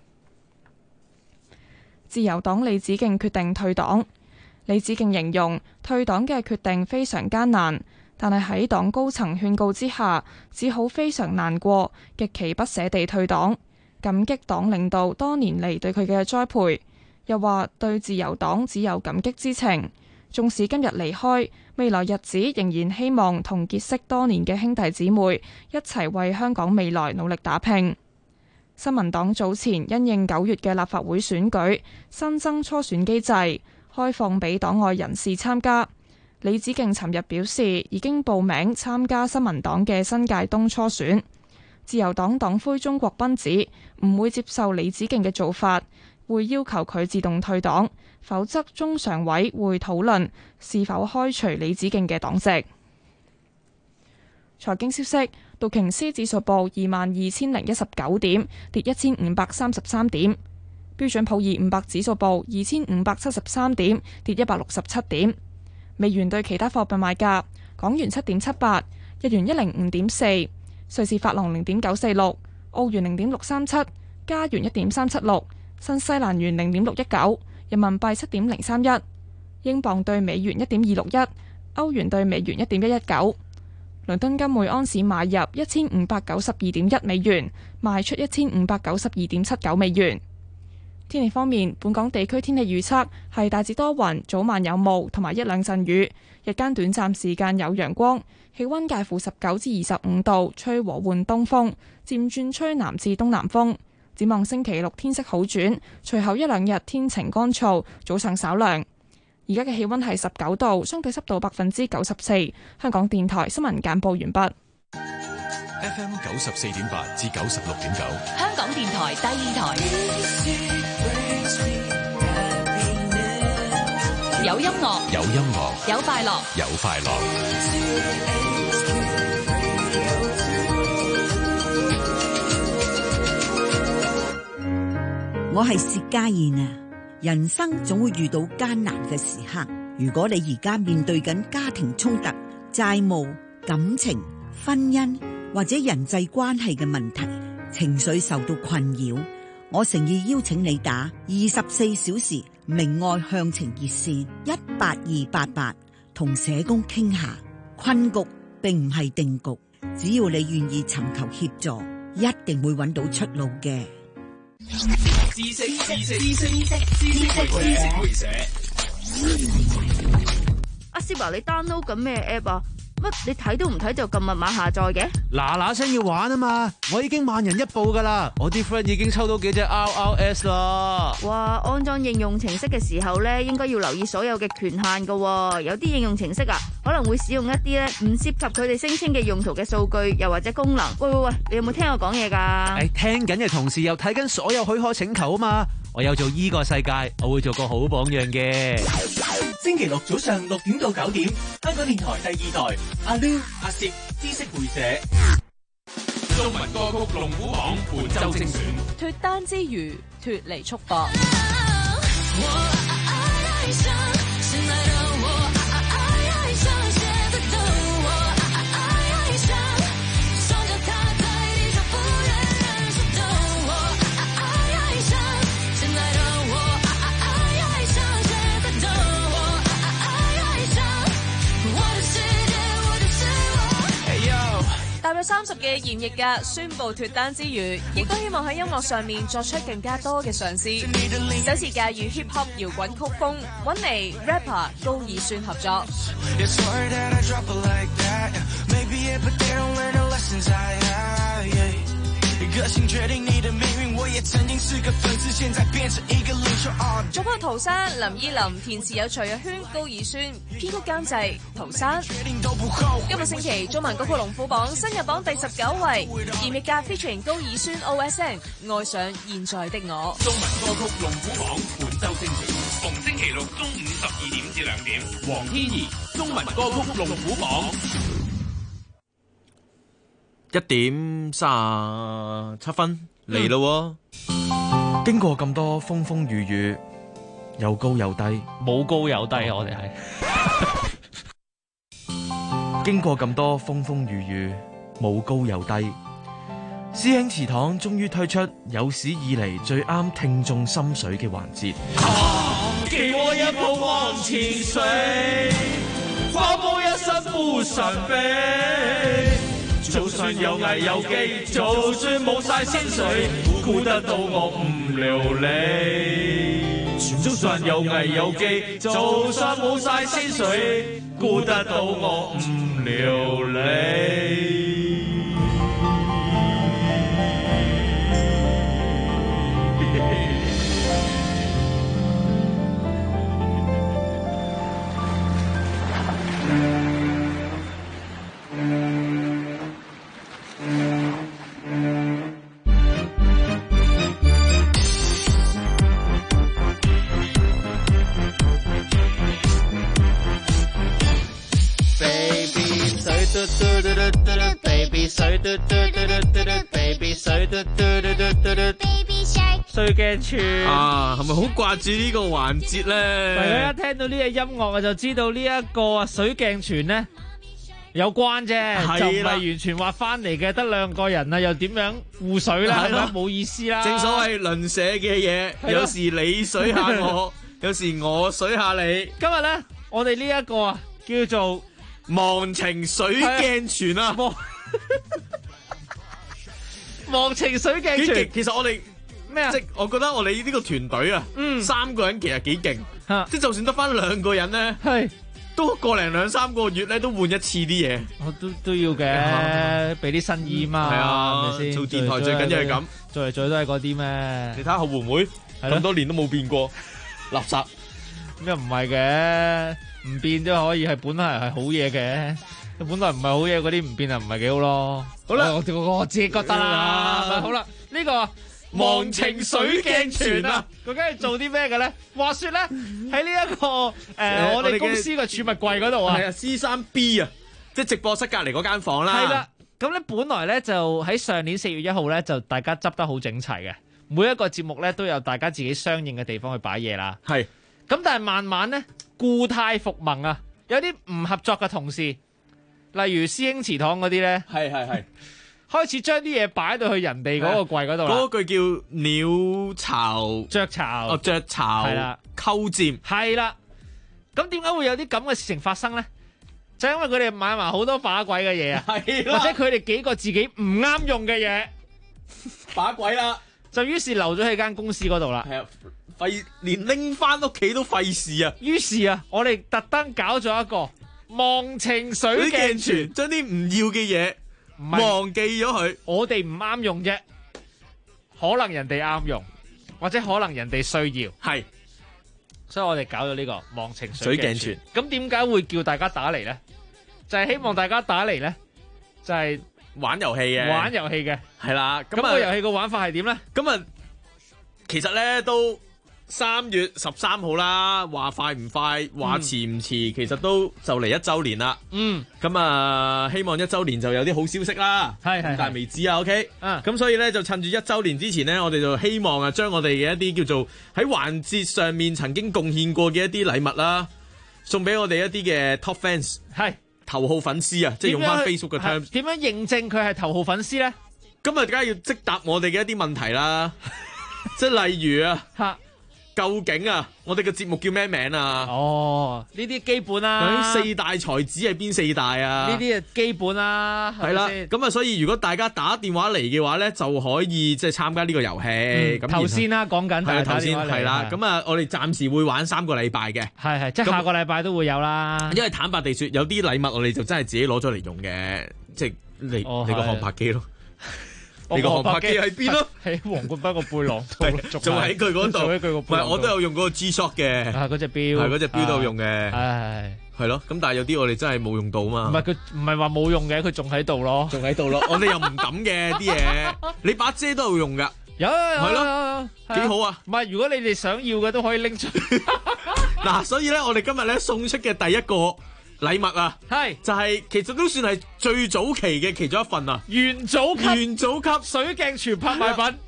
自由黨李梓敬決定退黨。李梓敬形容退黨嘅決定非常艱難，但係喺黨高層勸告之下，只好非常難過，極其不捨地退黨，感激黨領導多年嚟對佢嘅栽培。又話對自由黨只有感激之情，縱使今日離開，未來日子仍然希望同結識多年嘅兄弟姊妹一齊為香港未來努力打拼。新民黨早前因應9月嘅立法會選舉，新增初選機制，開放俾黨外人士參加。李梓敬尋日表示，已經報名參加新民黨嘅新界東初選。自由黨黨魁鍾國斌指唔會接受李梓敬嘅做法，會要求佢自動退黨，否則中常委會討論是否開除李梓敬嘅黨籍。財經消息，道瓊斯指數報22,019點，跌1533點；標準普爾500指數報2573點，跌167點。美元對其他貨幣賣價：港元7.78，日元105.4，瑞士法郎0.946，澳元0.637，加元1.376，新西蘭元0.619，人民幣7.031，英鎊對美元1.261，歐元對美元1.119。倫敦金每安士買入1592.1美元，賣出1592.79美元。天氣方面，本港地區天氣預測係大致多雲，早晚有霧同埋1兩陣雨，日間短暫時間有陽光，氣溫介乎19至25度，吹和緩東風，漸轉吹南至東南風。展望星期六天色好轉，隨後1兩日天晴乾燥，早上稍涼。而家嘅氣溫係19度，相對濕度94%。香港電台新聞簡報完畢。 FM 94.8至96.9， 香港電台第二台，有音樂， 有音樂， 有快樂， 有快樂。 我係薛家燕啊！人生總會遇到艱難嘅時刻，如果你而家面對緊家庭衝突、債務、感情、婚姻或者人際關係嘅問題，情緒受到困擾，我誠意邀請你打24小時明愛向晴熱線18288，同社工傾下。困局並唔係定局，只要你願意尋求協助，一定會揾到出路嘅。 知識會社。 阿 Sir， 你 download 緊咩 app 啊？乜你睇都唔睇就撳密碼下載嘅？ 嗱聲要玩啊嘛！我已經萬人一步噶啦，我啲 friend 已經抽到幾隻 RRS 啦。 哇！安裝應用程式嘅時候咧，應該要留意所有嘅權限噶。有啲應用程式啊，可能會使用一啲咧唔涉及佢哋聲稱嘅用途嘅數據，又或者功能。喂，你有冇聽我講嘢噶？ 聽緊嘅同時又睇緊所有許可請求啊嘛！我有做依個世界，我會做個好榜樣嘅。 星期六早上6點到9點，香港電台第二台，阿 Lu、阿攝知識會社。 中文歌曲龍虎榜本周精選。 脫單之餘，脫離束縛。踏入30嘅現役嘅宣布脫單之餘，亦都希望喺音樂上面作出更加多嘅嘗試。首次駕馭 hip hop 搖滾曲風，揾嚟 rapper 高爾宣合作。作曲陶山、林依林，填詞有徐若瑄、高爾宣，編曲監製陶山。今個星期中文歌曲龍虎榜新入榜第19位，嚴奕格 featuring 高爾宣 OSN 愛上現在的我。 中文歌曲龍虎榜本周精選，逢星期六中午12點至2點。黃天怡中文歌曲龍虎榜。 1點37分嚟咯。 經過咁多風風雨雨， 又高又低， 冇高有低，我哋係經過咁多風風雨雨，冇高有低，師兄祠堂終於推出有史以嚟最啱聽眾心水嘅環節。 給我一泡忘情水，化作一身負神悲。就算有危有機，就算冇晒薪水，顧得到我唔流淚。就算有危有機，就算冇晒薪水，顧得到我唔流淚。 Baby 水嘟嘟嘟嘟嘟嘟 Baby 水嘟嘟嘟嘟嘟嘟 Baby Shark 水鏡泉啊，係咪好掛住呢個環節咧？ 大家一聽到呢個音樂啊，就知道呢一個水鏡泉咧有關啫，就唔係完全話翻嚟嘅，得兩個人啊，又點樣互水啦？係咪冇意思啦？ 正所謂鄰舍嘅嘢，有時你水下我，有時我水下你。 今日咧，我哋呢一個啊叫做忘情水鏡泉啊！ 忘情水鏡泉， 其實我哋咩啊？ 即係我覺得我哋呢個團隊啊，3個人其實幾勁，即係就算得翻2個人咧， 係都個零2-3個月咧都換一次啲嘢， 我都要嘅，俾啲新意嘛， 係啊， 係咪先？ 做電台最緊要係咁， 做嚟做去都係嗰啲咩？ 你睇下會唔會咁多年都冇變過，垃圾咩唔係嘅，唔變都可以係本來係好嘢嘅。本來唔係好嘢嗰啲唔變啊，唔係幾好咯。好啦，我自己覺得啦。好啦，呢個忘情水鏡泉啊，究竟係做啲咩嘅咧？話說咧，喺呢一個我哋公司嘅儲物櫃嗰度啊， 係啊 C3B 啊，即係直播室隔離嗰間房啦。 係啦，咁咧本來咧就喺上年4月1號咧就大家執得好整齊嘅，每一個節目咧都有大家自己相應嘅地方去擺嘢啦。 係， 咁但係慢慢咧故態復萌啊，有啲唔合作嘅同事。例如師兄祠堂嗰啲咧， 係開始將啲嘢擺到去人哋嗰個櫃嗰度啦。 嗰句叫鳥巢、 雀巢， 雀巢係啦， 鳩佔係啦。咁點解會有啲咁嘅事情發生咧？就因為佢哋買埋好多把鬼嘅嘢啊，或者佢哋幾個自己唔啱用嘅嘢把鬼啦， 就於是留咗喺間公司嗰度啦。 係啊，費連拎翻屋企都費事啊。 於是啊，我哋特登搞咗一個忘情水鏡泉， 將啲唔要嘅嘢忘記咗佢， 我哋唔啱用啫，可能人哋啱用，或者可能人哋需要， 係， 所以我哋搞咗呢個忘情水鏡泉。 咁點解會叫大家打嚟咧？就係希望大家打嚟咧，就係玩遊戲嘅， 玩遊戲嘅， 係啦。 咁個遊戲個玩法係點咧？ 咁啊，其實咧都3月13號啦，話快唔快，話遲唔遲，其實都就嚟1週年啦。咁啊，希望1週年就有啲好消息啦。 係， 但係未知啊。OK。咁所以咧就趁住1週年之前咧，我哋就希望啊，將我哋嘅一啲叫做喺環節上面曾經貢獻過嘅一啲禮物啦，送俾我哋一啲嘅 top fans， 係頭號粉絲啊，即係用翻 Facebook 嘅 terms。 點樣認證佢係頭號粉絲咧？ 咁啊，梗係要即答我哋嘅一啲問題啦，即係例如啊。究竟啊，我哋嘅節目叫咩名啊？ 哦，呢啲基本啦。 究竟4大才子係邊4大啊？ 呢啲係基本啦。 係啦，咁啊，所以如果大家打電話嚟嘅話咧，就可以即係參加呢個遊戲。咁頭先啦，講緊係頭先係啦。咁啊，我哋暫時會玩3個禮拜嘅。 係，即係下個禮拜都會有啦。 因為坦白地說，有啲禮物我哋就真係自己攞咗嚟用嘅，即係你個航拍機咯。你個航拍機喺邊咯？ 喺皇冠北個背囊度， 仲喺佢嗰度。唔係，我都有用嗰個 G-Shock 嘅。 嗰隻錶係嗰隻錶都有用嘅。係咯。咁但係有啲我哋真係冇用到嘛。 唔係佢唔係話冇用嘅，佢仲喺度咯。 仲喺度咯。我哋又唔敢嘅啲嘢。你把遮都有用㗎。 有係咯，幾好啊！ 唔係，如果你哋想要嘅都可以拎出。 嗱，所以咧，我哋今日咧送出嘅第一個禮物啊， 係就係其實都算係最早期嘅其中一份啊， 元祖級水鏡泉拍賣品，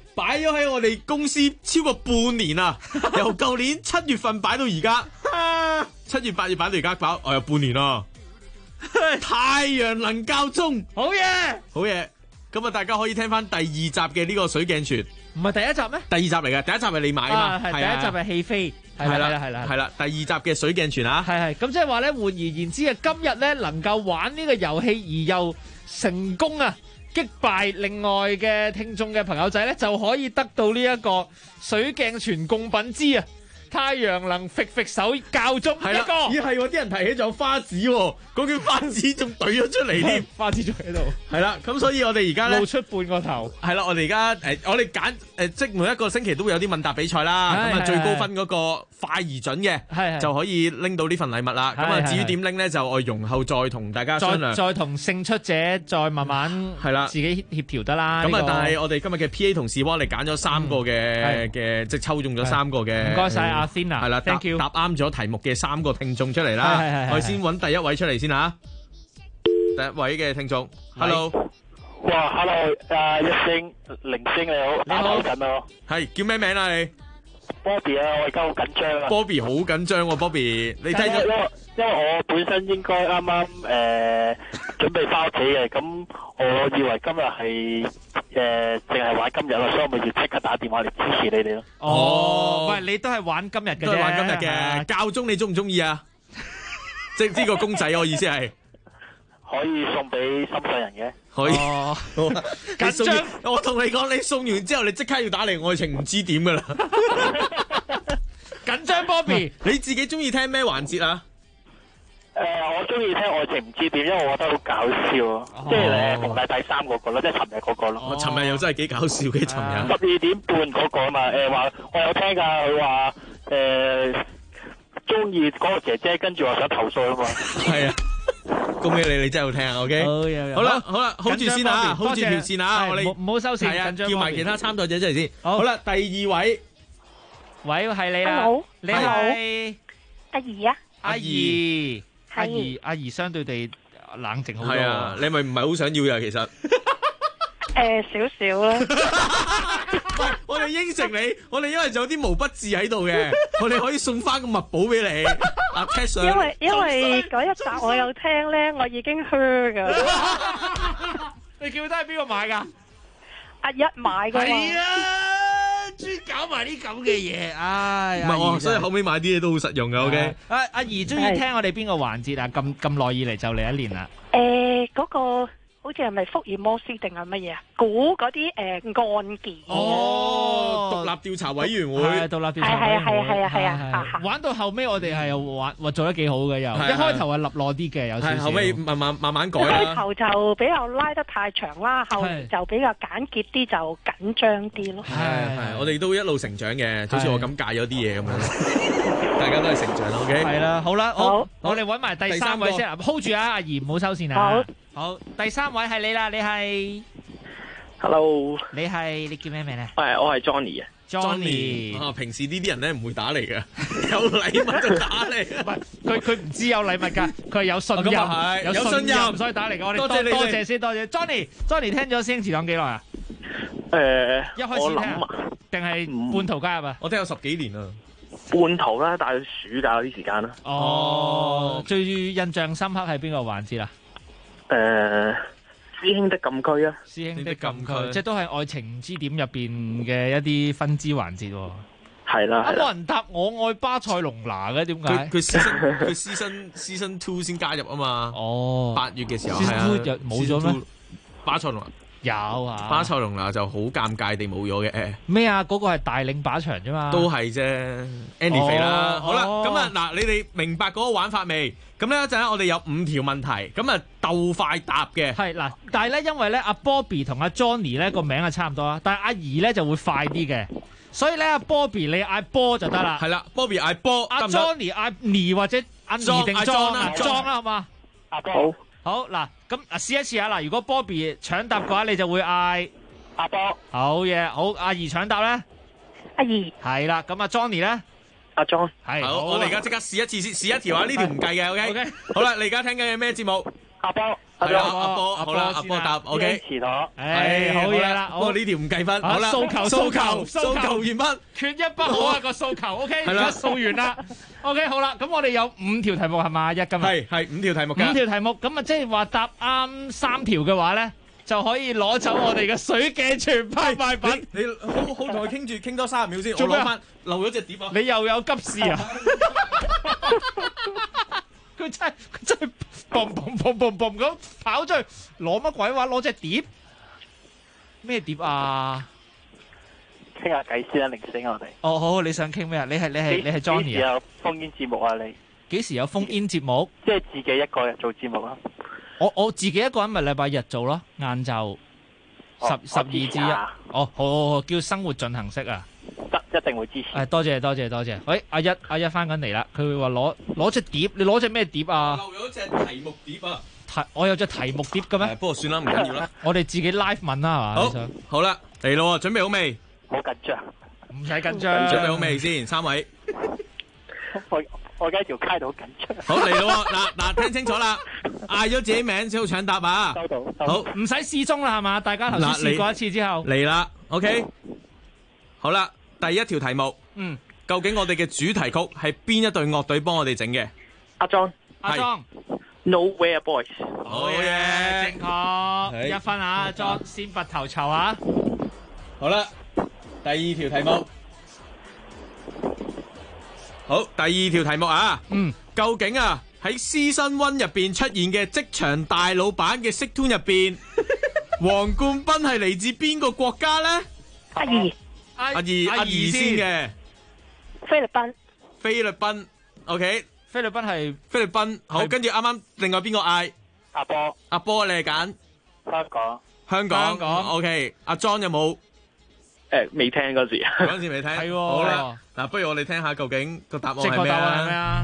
擺咗喺我哋公司超過半年啊，由舊年7月份擺到而家，7月8月擺到而家擺，我有半年啦。太陽能教宗， 好嘢， 好嘢。咁啊，大家可以聽翻第2集嘅呢個水鏡泉， 唔係第一集咩？ 第2集嚟嘅，第1集係你買啊嘛， 係第一集係戲飛，係啦， 第2集嘅水鏡泉啊， 係咁即係話咧，換而言之啊，今日咧能夠玩呢個遊戲而又成功啊，擊敗另外嘅聽眾嘅朋友仔咧，就可以得到呢一個水鏡泉貢品之啊！太陽能揈手教宗一個， 咦係喎，啲人提起仲有花紙喎，嗰件花紙仲懟咗出嚟添， 花紙仲喺度。係啦，咁所以我哋而家露出半個頭。係啦，我哋而家我哋揀即每一個星期都會有啲問答比賽啦，咁啊最高分嗰個快而準嘅，就可以拎到呢份禮物啦。咁啊至於點拎咧，就我容後再同大家商量， 再同勝出者再慢慢自己協調得啦。 咁啊，但係我哋今日嘅 PA 同事幫我哋揀咗3個嘅即抽中咗3個嘅。 唔該晒。係啦，答啱咗題目嘅3個聽眾出嚟啦，我哋先揾第一位出嚟先吓。第一位嘅聽眾 ，Hello， 哇 ，Hello， 一星、0星你好，好緊啊， 係叫咩名啊你 ？Bobby 啊，我而家好緊張啊 ！Bobby 好緊張喎 ，Bobby， 你睇咗？ 因為我本身應該啱啱準備翻屋企嘅，咁我以為今日係淨係玩今日咯，所以我咪要即刻打電話嚟支持你哋咯。 哦，喂，你都係玩今日嘅啫， 都係玩今日嘅。教宗你中唔中意啊？即係呢個公仔，我意思係可以送俾心上人嘅。 可以。緊張，我同你講，你送完之後，你即刻要打嚟愛情唔知點噶啦。 緊張 Bobby， 你自己中意聽咩環節啊？ 我中意聽愛情唔知點，因為我覺得好搞笑，即係逢禮拜3嗰個咯，即係尋日嗰個咯。 我尋日又真係幾搞笑嘅，尋日 12點半嗰個啊嘛，話我有聽噶，佢話中意嗰個姐姐，跟住話想投訴啊嘛。 係啊，恭喜你，你真係好聽啊 ，OK。好啦，hold 住先啊，hold 住條線啊，我哋唔好收線， 叫埋其他參賽者出嚟先。好啦，第2位， 喂，係你啦，你係阿怡啊， 阿怡。 阿姨相對地冷靜好多。 係啊，你咪唔係好想要呀？其實少少啦。 喂，我哋應承你，我哋因為仲有啲毛筆字喺度嘅，我哋可以送翻個墨寶俾你。阿 Tess， 因為嗰一集我有聽咧，我已經靴噶。 你記得係邊個買噶？ 阿一買噶嘛。 係啊，專搞埋啲咁嘅嘢，唉。 唔係喎，所以後尾買啲嘢都好實用嘅。OK。 阿怡中意聽我哋邊個環節啊？咁耐以嚟就嚟1年啦。 嗰個好似係咪福爾摩斯定係乜嘢啊？估嗰啲案件。 哦，獨立調查委員會。 係獨立調查委員會。 係啊。 玩到後尾我哋係玩做得幾好嘅，又一開頭係立落啲嘅，有少少。 後尾慢慢改啦。 開頭就比較拉得太長啦，後嚟就比較簡潔啲，就緊張啲咯。 係，我哋都一路成長嘅，好似我咁戒咗啲嘢咁樣，大家都係成長 OK。 係啦，好啦，好，我哋揾埋第3位先 ，hold 住啊，阿怡唔好收線啊。好，第3位係你啦，你係 ，Hello， 你叫咩名咧？ 我係 Johnny 啊。 Johnny， 平時呢啲人咧唔會打嚟嘅，有禮物就打嚟。 唔係，佢唔知有禮物㗎，佢係有信任，有信任所以打嚟嘅。我哋多謝先，多謝 Johnny 聽咗師兄祠堂幾耐啊？一開始聽定係半途加入啊？ 我聽有10幾年啦。 半途啦，大概暑假嗰啲時間啦。 哦，最印象深刻係邊個環節啊？ 師兄的禁區啊！ 師兄的禁區，即係都係愛情唔知點入邊嘅一啲分支環節。 係啦。 冇人答我愛巴塞隆拿嘅，點解？ 佢 season 2先加入啊嘛。 哦 ，8月嘅時候。 season 2冇咗咩？ 巴塞隆拿有啊。 巴塞隆拿就好尷尬地冇咗嘅。 咩啊？嗰個係大領靶場啫嘛。 都係啫 ，Andy 肥啦。好啦，咁啊嗱，你哋明白嗰個玩法未？咁呢一陣咧，我哋有5條問題，咁啊鬥快答嘅。 係嗱，但係咧，因為咧阿 Bobby 同阿 Johnny 咧個名係差唔多啦，但係阿怡咧就會快啲嘅，所以咧阿 Bobby 你嗌波就得啦。 係啦 ，Bobby 嗌波， 阿 Johnny 嗌尼或者阿尼定莊啊，莊啦，好嘛？ 阿波。 好嗱，咁試一次啊嗱，如果 Bobby 搶答嘅話，你就會嗌阿波。 好嘢，好，阿怡搶答咧。 阿怡。 係啦，咁阿 Johnny 咧。 阿 John， 係好，我哋而家即刻試一次先，試一條啊！呢條唔計嘅 ，OK。好啦，你而家聽緊嘅咩節目？ 阿波， 係啊，阿波，好啦，阿波答 OK。 持妥， 好嘢啦。 不過呢條唔計分，好啦， 訴求完畢， 缺一不可啊個訴求 OK， 係啦而家訴完啦 OK 好啦，咁我哋有5條題目係嘛？一今日係5條題目㗎， 5條題目咁啊，即係話答啱3條嘅話咧，就可以攞走我哋嘅水鏡泉拍賣品。 你好同佢傾多30秒先， 做咩我攞翻漏咗隻碟啊！ 你又有急事啊？佢真係嘣咁跑出去攞乜鬼話？攞隻碟咩碟啊？ 傾下偈先啦，零星我哋。 哦，好，你想傾咩啊？你係 Johnny 啊？ 幾時有烽煙節目啊？你幾時有烽煙節目？ 即係自己一個人做節目啊？ 我自己一個人咪禮拜日做咯，晏晝12至1。哦，好，叫生活進行式啊！ 得，一定會支持。 多謝。喂，阿一翻緊嚟啦，佢會話攞隻碟，你攞隻咩碟啊？ 漏咗隻題目碟啊！ 我有隻題目碟嘅咩？ 不過算啦，唔緊要啦。 我哋自己 live 問啦，係嘛？ 好啦，嚟咯，準備好未？ 好緊張。 唔使緊張。 準備好未先？3位。 我而家條街度好緊張。 好嚟咯，嗱，聽清楚啦，嗌咗自己名先好搶答啊！ 收到。 好， 唔使試鐘啦，係嘛？大家頭先試過一次之後。 嚟啦 ，OK。好啦，第一條題目。究竟我哋嘅主題曲係邊一隊樂隊幫我哋整嘅？ 阿莊。 Nowhere Boys。 好嘢， 正確，1分啊！阿莊先拔頭籌啊！ 好啦，第二條題目。好，第二條題目啊。究竟啊喺 Season 1入邊出現嘅職場大老闆嘅 Sitcoon 入邊，黃冠斌係嚟自邊個國家咧？ 阿儀。 阿儀先嘅。 菲律賓。 菲律賓 ，OK。 菲律賓係菲律賓，好，跟住啱啱另外邊個嗌？ 阿波。 阿波你係揀？香港 ，OK。阿莊有冇？ 未聽嗰時。 嗰陣時未聽。係喎。好啦，嗱，不如我哋聽下究竟個答案係咩啊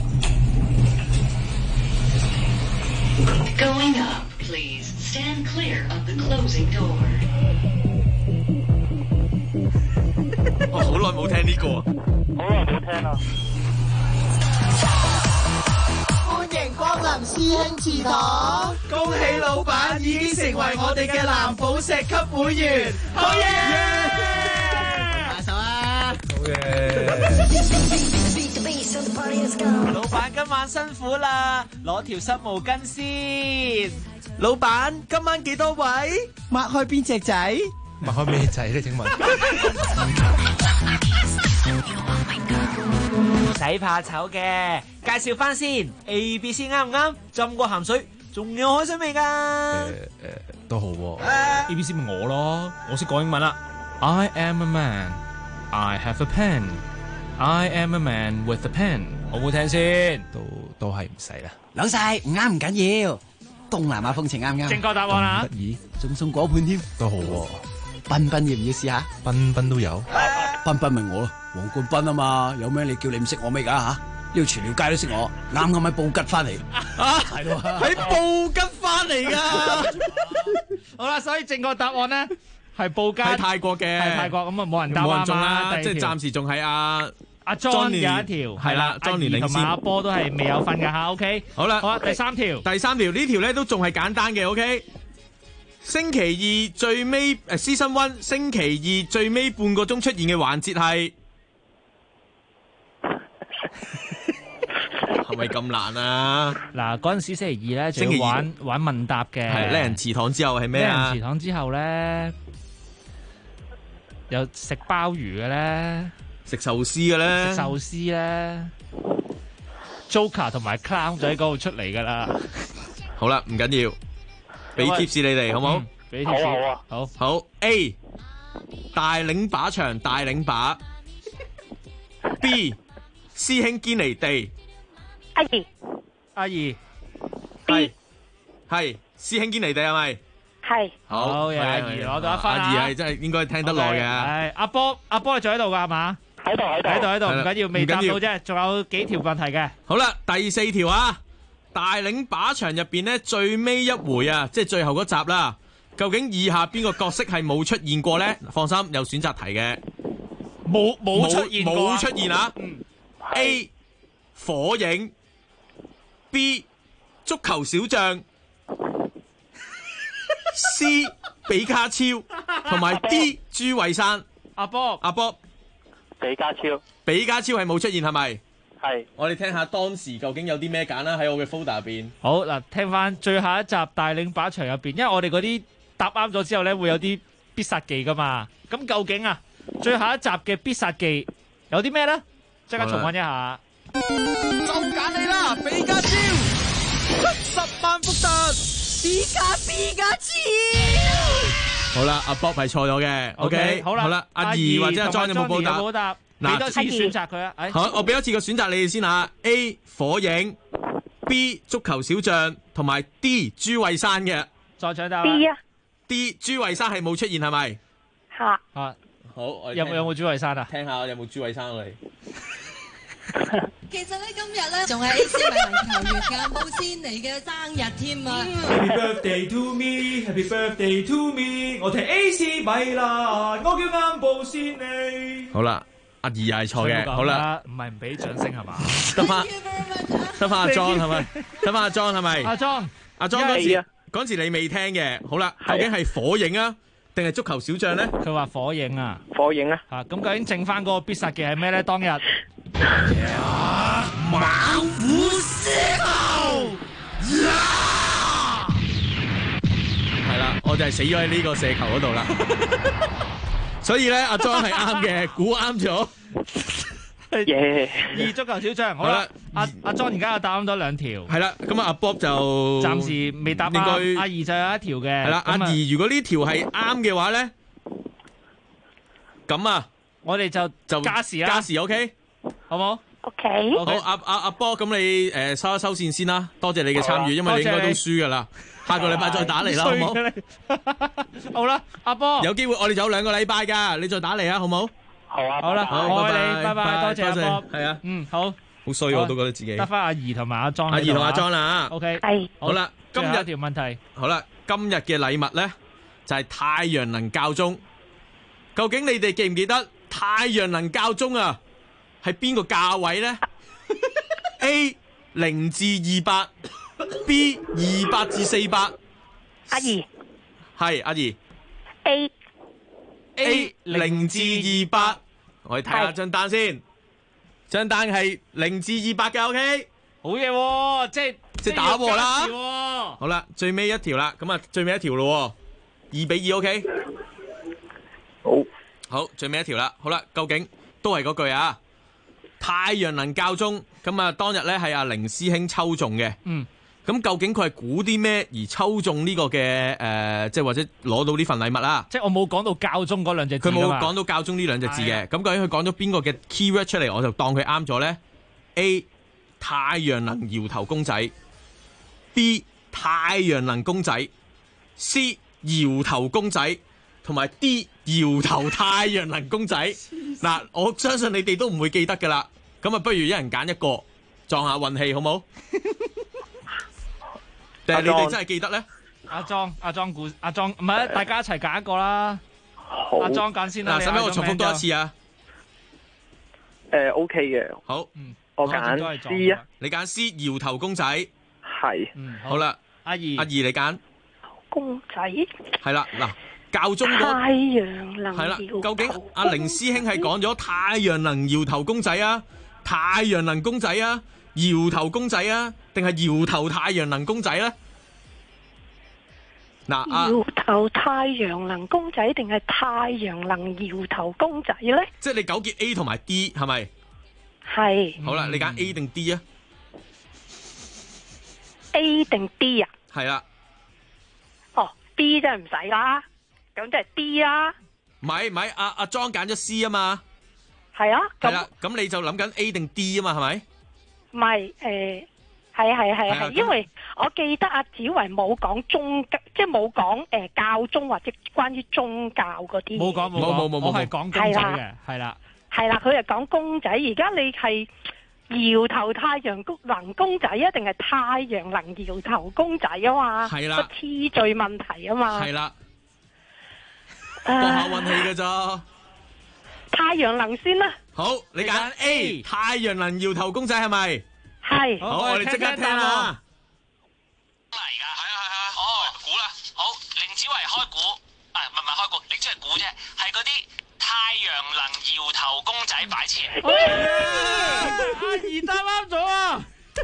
？Going up, please stand clear of the closing door. 我好耐冇聽呢個， 好耐冇聽啦。 歡迎光臨師兄祠堂，恭喜老闆已經成為我哋嘅藍寶石級會員，好嘢！ 拍手啊！ 好嘢！ 老闆今晚辛苦啦，攞條濕毛巾先。老闆今晚幾多位？抹開邊隻仔？ 抹開咩仔咧？請問？ 唔使怕醜嘅，介紹翻先。ABC 啱唔啱？浸過鹹水，仲有海水味㗎。 都好喎。 ABC 咪我咯，我識講英文啦。I am a man, I have a pen, I am a man with a pen。好唔好聽先？ 都係唔使啦。 老細唔啱唔緊要，東南亞風情啱唔啱？ 正確答案啦。 得意， 仲送果盤添。 都好喎。 彬彬要唔要試下？ 彬彬都有。 彬彬咪我咯，黃冠斌啊嘛，有咩你叫你唔識我咩㗎吓？呢度全條街都識我，啱喺布吉翻嚟。係咯， 喺布吉翻嚟㗎。 好啦，所以正確答案咧係布吉， 喺泰國嘅， 係泰國，咁啊冇人答啱啦。 即係暫時仲係阿 John 有一條， 係啦 ，Johnny 領先， 同埋阿波都係未有分㗎吓。OK， 好啦， 第三條呢條咧都仲係簡單嘅。OK。星期二最尾Season 1星期二最尾半個鐘出現嘅環節係係咪咁難啊？ 嗱，嗰陣時星期二咧就要玩問答嘅， 係叻人祠堂之後係咩啊？ 叻人祠堂之後咧有食鮑魚嘅咧， 食壽司嘅咧， 食壽司咧 ，Joker 同埋 Clown 就喺嗰度出嚟噶啦。 好啦，唔緊要。俾 tips 你哋好冇？ 俾 tips 好 A 大領把場大領把 B 師兄堅尼地阿儀係師兄堅尼地係咪？ 係好嘢，阿儀攞到一分。 阿儀係真係應該聽得耐嘅。 係阿波你仲喺度噶係嘛？ 喺度， 唔緊要，未答到啫，仲有幾條問題嘅。 好啦，第4條啊。大領把場入邊咧最尾一回啊，即係最後嗰集啦。究竟以下邊個角色係冇出現過咧？放心，有選擇題嘅。 冇出現啊。A 火影 B 足球小將 C 比卡超同埋 D 朱慧珊。 阿波， 比卡超。 比卡超係冇出現係咪？ 係。 我哋聽下當時究竟有啲咩揀啦，喺我嘅 folder 入邊。 好嗱，聽翻最後一集帶領靶場入邊，因為我哋嗰啲答啱咗之後咧，會有啲必殺技噶嘛。咁究竟啊，最後一集嘅必殺技有啲咩咧？即刻重溫一下。 就揀你啦，比卡超，10萬伏特，比卡超。 好啦，阿 Bob 係錯咗嘅 ，OK， 好啦， 阿怡或者阿 John 有冇報答？ 俾多次選擇佢啊！ 好，我俾多次個選擇你哋先吓 ，A 火影 ，B 足球小將，同埋 D 朱慧珊嘅。 再搶答。 B 啊 ，D 朱慧珊係冇出現係咪？ 嚇。 啊， 好，我哋有冇朱慧珊啊？ 聽下有冇朱慧珊我哋。 其實咧今日咧仲係 AC 米蘭球員嘅布仙尼嘅生日添啊 ！Happy birthday to me, Happy birthday to me， 我踢 AC 米蘭，我叫啱布仙尼。 好啦，阿怡係錯嘅，好啦， 唔係唔俾掌聲係嘛？ 得翻阿 John 係咪？得翻阿 John 係咪？ 阿 John 嗰時你未聽嘅，好啦，究竟係火影啊，定係足球小將咧？ 佢話火影啊， 火影啊， 嚇咁究竟剩翻嗰個必殺技係咩咧？當日猛虎蛇頭， 係啦，我就係死咗喺呢個射球嗰度啦。所以咧，阿 John 係啱嘅，估啱咗。 二足球小將，好啦，阿 John 而家又答啱咗2條。 係啦，咁阿 Bob 就暫時未答啱，阿怡就有1條嘅。 係啦，阿怡如果呢條係啱嘅話咧，咁啊， 我哋就加時啦， 加時 OK， 好冇 ？OK。 好，阿波，咁你收一收線先啦，多謝你嘅參與，因為你應該都輸噶啦，下個禮拜再打嚟啦，好冇？ 好啦，阿波， 有機會我哋仲有2個禮拜噶，你再打嚟啊，好冇？ 好啊， 好啦，我愛你，拜拜，多謝阿波， 係啊， 好， 好衰我都覺得自己得翻阿怡同埋阿莊， 阿怡同阿莊啦 ，OK， 係， 好啦，今日一條問題， 好啦，今日嘅禮物咧就係太陽能校鐘，究竟你哋記唔記得太陽能校鐘啊係邊個價位咧？A 0至200 B 200至400。 阿怡係阿怡 A 0至200，我哋睇下張單先。張單係0至200嘅 ，OK， 好嘢喎，即係打和啦。好啦，最尾一條啦，咁啊最尾一條咯，2比2 OK。好，最尾一條啦。好啦，究竟都係嗰句啊，太陽能校鐘咁啊，當日咧係阿凌師兄抽中嘅。咁究竟佢係估啲咩而抽中呢個嘅即係或者攞到呢份禮物啦？ 即係我冇講到校鐘嗰2隻字， 佢冇講到校鐘呢2隻字嘅。咁究竟佢講咗邊個嘅 keyword 出嚟，我就當佢啱咗咧。A 太陽能搖頭公仔 ，B 太陽能公仔 ，C 搖頭公仔，同埋 D 搖頭太陽能公仔。嗱，我相信你哋都唔會記得噶啦。咁啊，不如一人揀一個，撞下運氣好冇？定係你哋真係記得咧？ 阿莊唔係，大家一齊揀一個啦。阿莊揀先啦。 嗱，使唔使我重複多一次啊 ？OK 嘅。 好， 我揀 C 啊。 你揀 C 搖頭公仔。 係。 好啦，阿怡你揀公仔。 係啦，嗱，校鐘太陽能係啦，究竟阿凌師兄係講咗太陽能搖頭公仔啊，太陽能公仔啊，搖頭公仔啊，定係搖頭太陽能公仔咧？嗱， 搖頭太陽能公仔定係太陽能搖頭公仔咧？ 即係你糾結 A 同埋 D 係咪？ 係。 好啦，你揀 A 定 D 啊 ？A 定 D 啊？ 係啦。 哦 ，D 真係唔使啦，咁即係 D 啦。 唔係，阿莊揀咗 C 啊嘛。 係啊。 係啦，咁你就諗緊 A 定 D 啊嘛，係咪？ 唔係，係，因為我記得阿子維冇講即係冇講教宗或者關於宗教嗰啲。 冇講，我係講公仔嘅，係啦。 係啦，佢係講公仔。而家你係搖頭太陽能公仔啊，定係太陽能搖頭公仔啊嘛？ 係啦。 個次序問題啊嘛。 係啦。搏下運氣㗎咋。 太陽能先啦。 好，你揀 A 太陽能搖頭公仔係咪？ 係。 好，我哋即刻聽啦。 嚟㗎，係啊，估啦，好，0 只為開估，唔係開估，你只係估啫，係嗰啲太陽能搖頭公仔擺設。 阿怡答啱咗啊！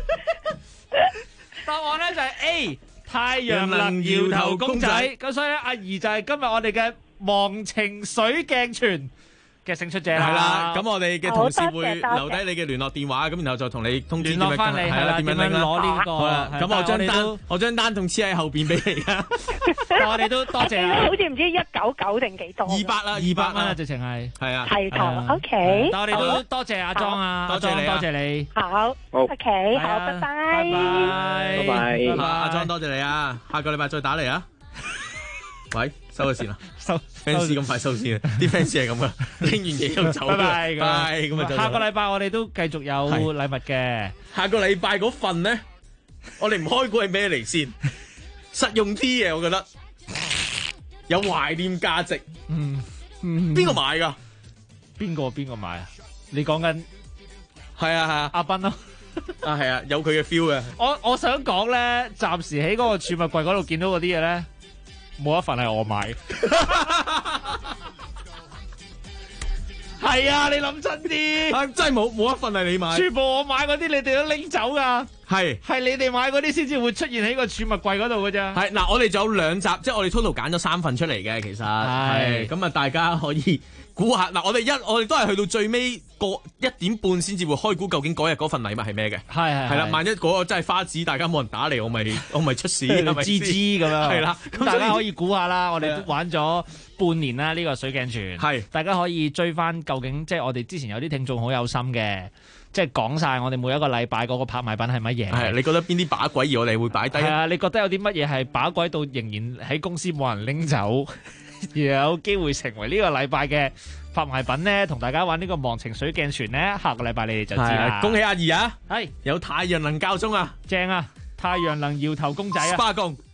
答案咧就係 A 太陽能搖頭公仔，咁所以咧阿怡就係今日我哋嘅忘情水鏡泉嘅勝出者啦。 係啦，咁我哋嘅同事會留低你嘅聯絡電話，咁然後就同你通知聯絡翻你，係啦，點樣攞呢個？ 好啦，咁我將單仲黐喺後邊俾你啊！ 我哋都多謝。 好似唔知199定幾多 ？200啦，200 蚊啊，直情係。 係啊， 係堂 OK。 但我哋都多謝阿莊啊， 多謝你， 多謝你。 好 OK，好，拜拜， 拜拜，阿莊多謝你啊，下個禮拜再打嚟啊。喂，收咗線啦， 收 fans 咁快收線啊！啲 fans 係咁噶，拎完嘢就走。拜拜， 咁啊， 下個禮拜我哋都繼續有禮物嘅。 下個禮拜嗰份咧，我哋唔開估係咩嚟先？實用啲嘅，我覺得有懷念價值。邊個買噶？ 邊個買啊？你講緊係啊， 阿斌咯。 啊係啊，有佢嘅 feel 嘅。 我想講咧，暫時喺嗰個儲物櫃嗰度見到嗰啲嘢咧。冇一份係我買，係啊！你諗真啲， 真係冇一份係你買， 全部我買嗰啲，你哋都拎走噶，係你哋買嗰啲先至會出現喺個儲物櫃嗰度噶咋。 係嗱，我哋仲有2集，即係我哋 total 揀咗3份出嚟嘅，其實係咁啊，大家可以估下嗱，我哋都係去到最尾個1點半先至會開估，究竟嗰日嗰份禮物係咩嘅？係啦，萬一嗰個真係花紙，大家冇人打嚟，我咪出事，係咪知咁樣？係啦，咁大家可以估下啦。我哋都玩咗半年啦，呢個水鏡泉係，大家可以追翻究竟，即係我哋之前有啲聽眾好有心嘅，即係講晒我哋每一個禮拜嗰個拍賣品係乜嘢。係， 你覺得邊啲把鬼而我哋會擺低？ 係啊，你覺得有啲乜嘢係把鬼到仍然喺公司冇人拎走？有機會成為呢個禮拜嘅拍賣品咧，同大家玩呢個忘情水鏡泉咧，下個禮拜你哋就知啦。 恭喜阿怡啊， 係有太陽能教鐘啊， 正啊，太陽能搖頭公仔啊， 花工。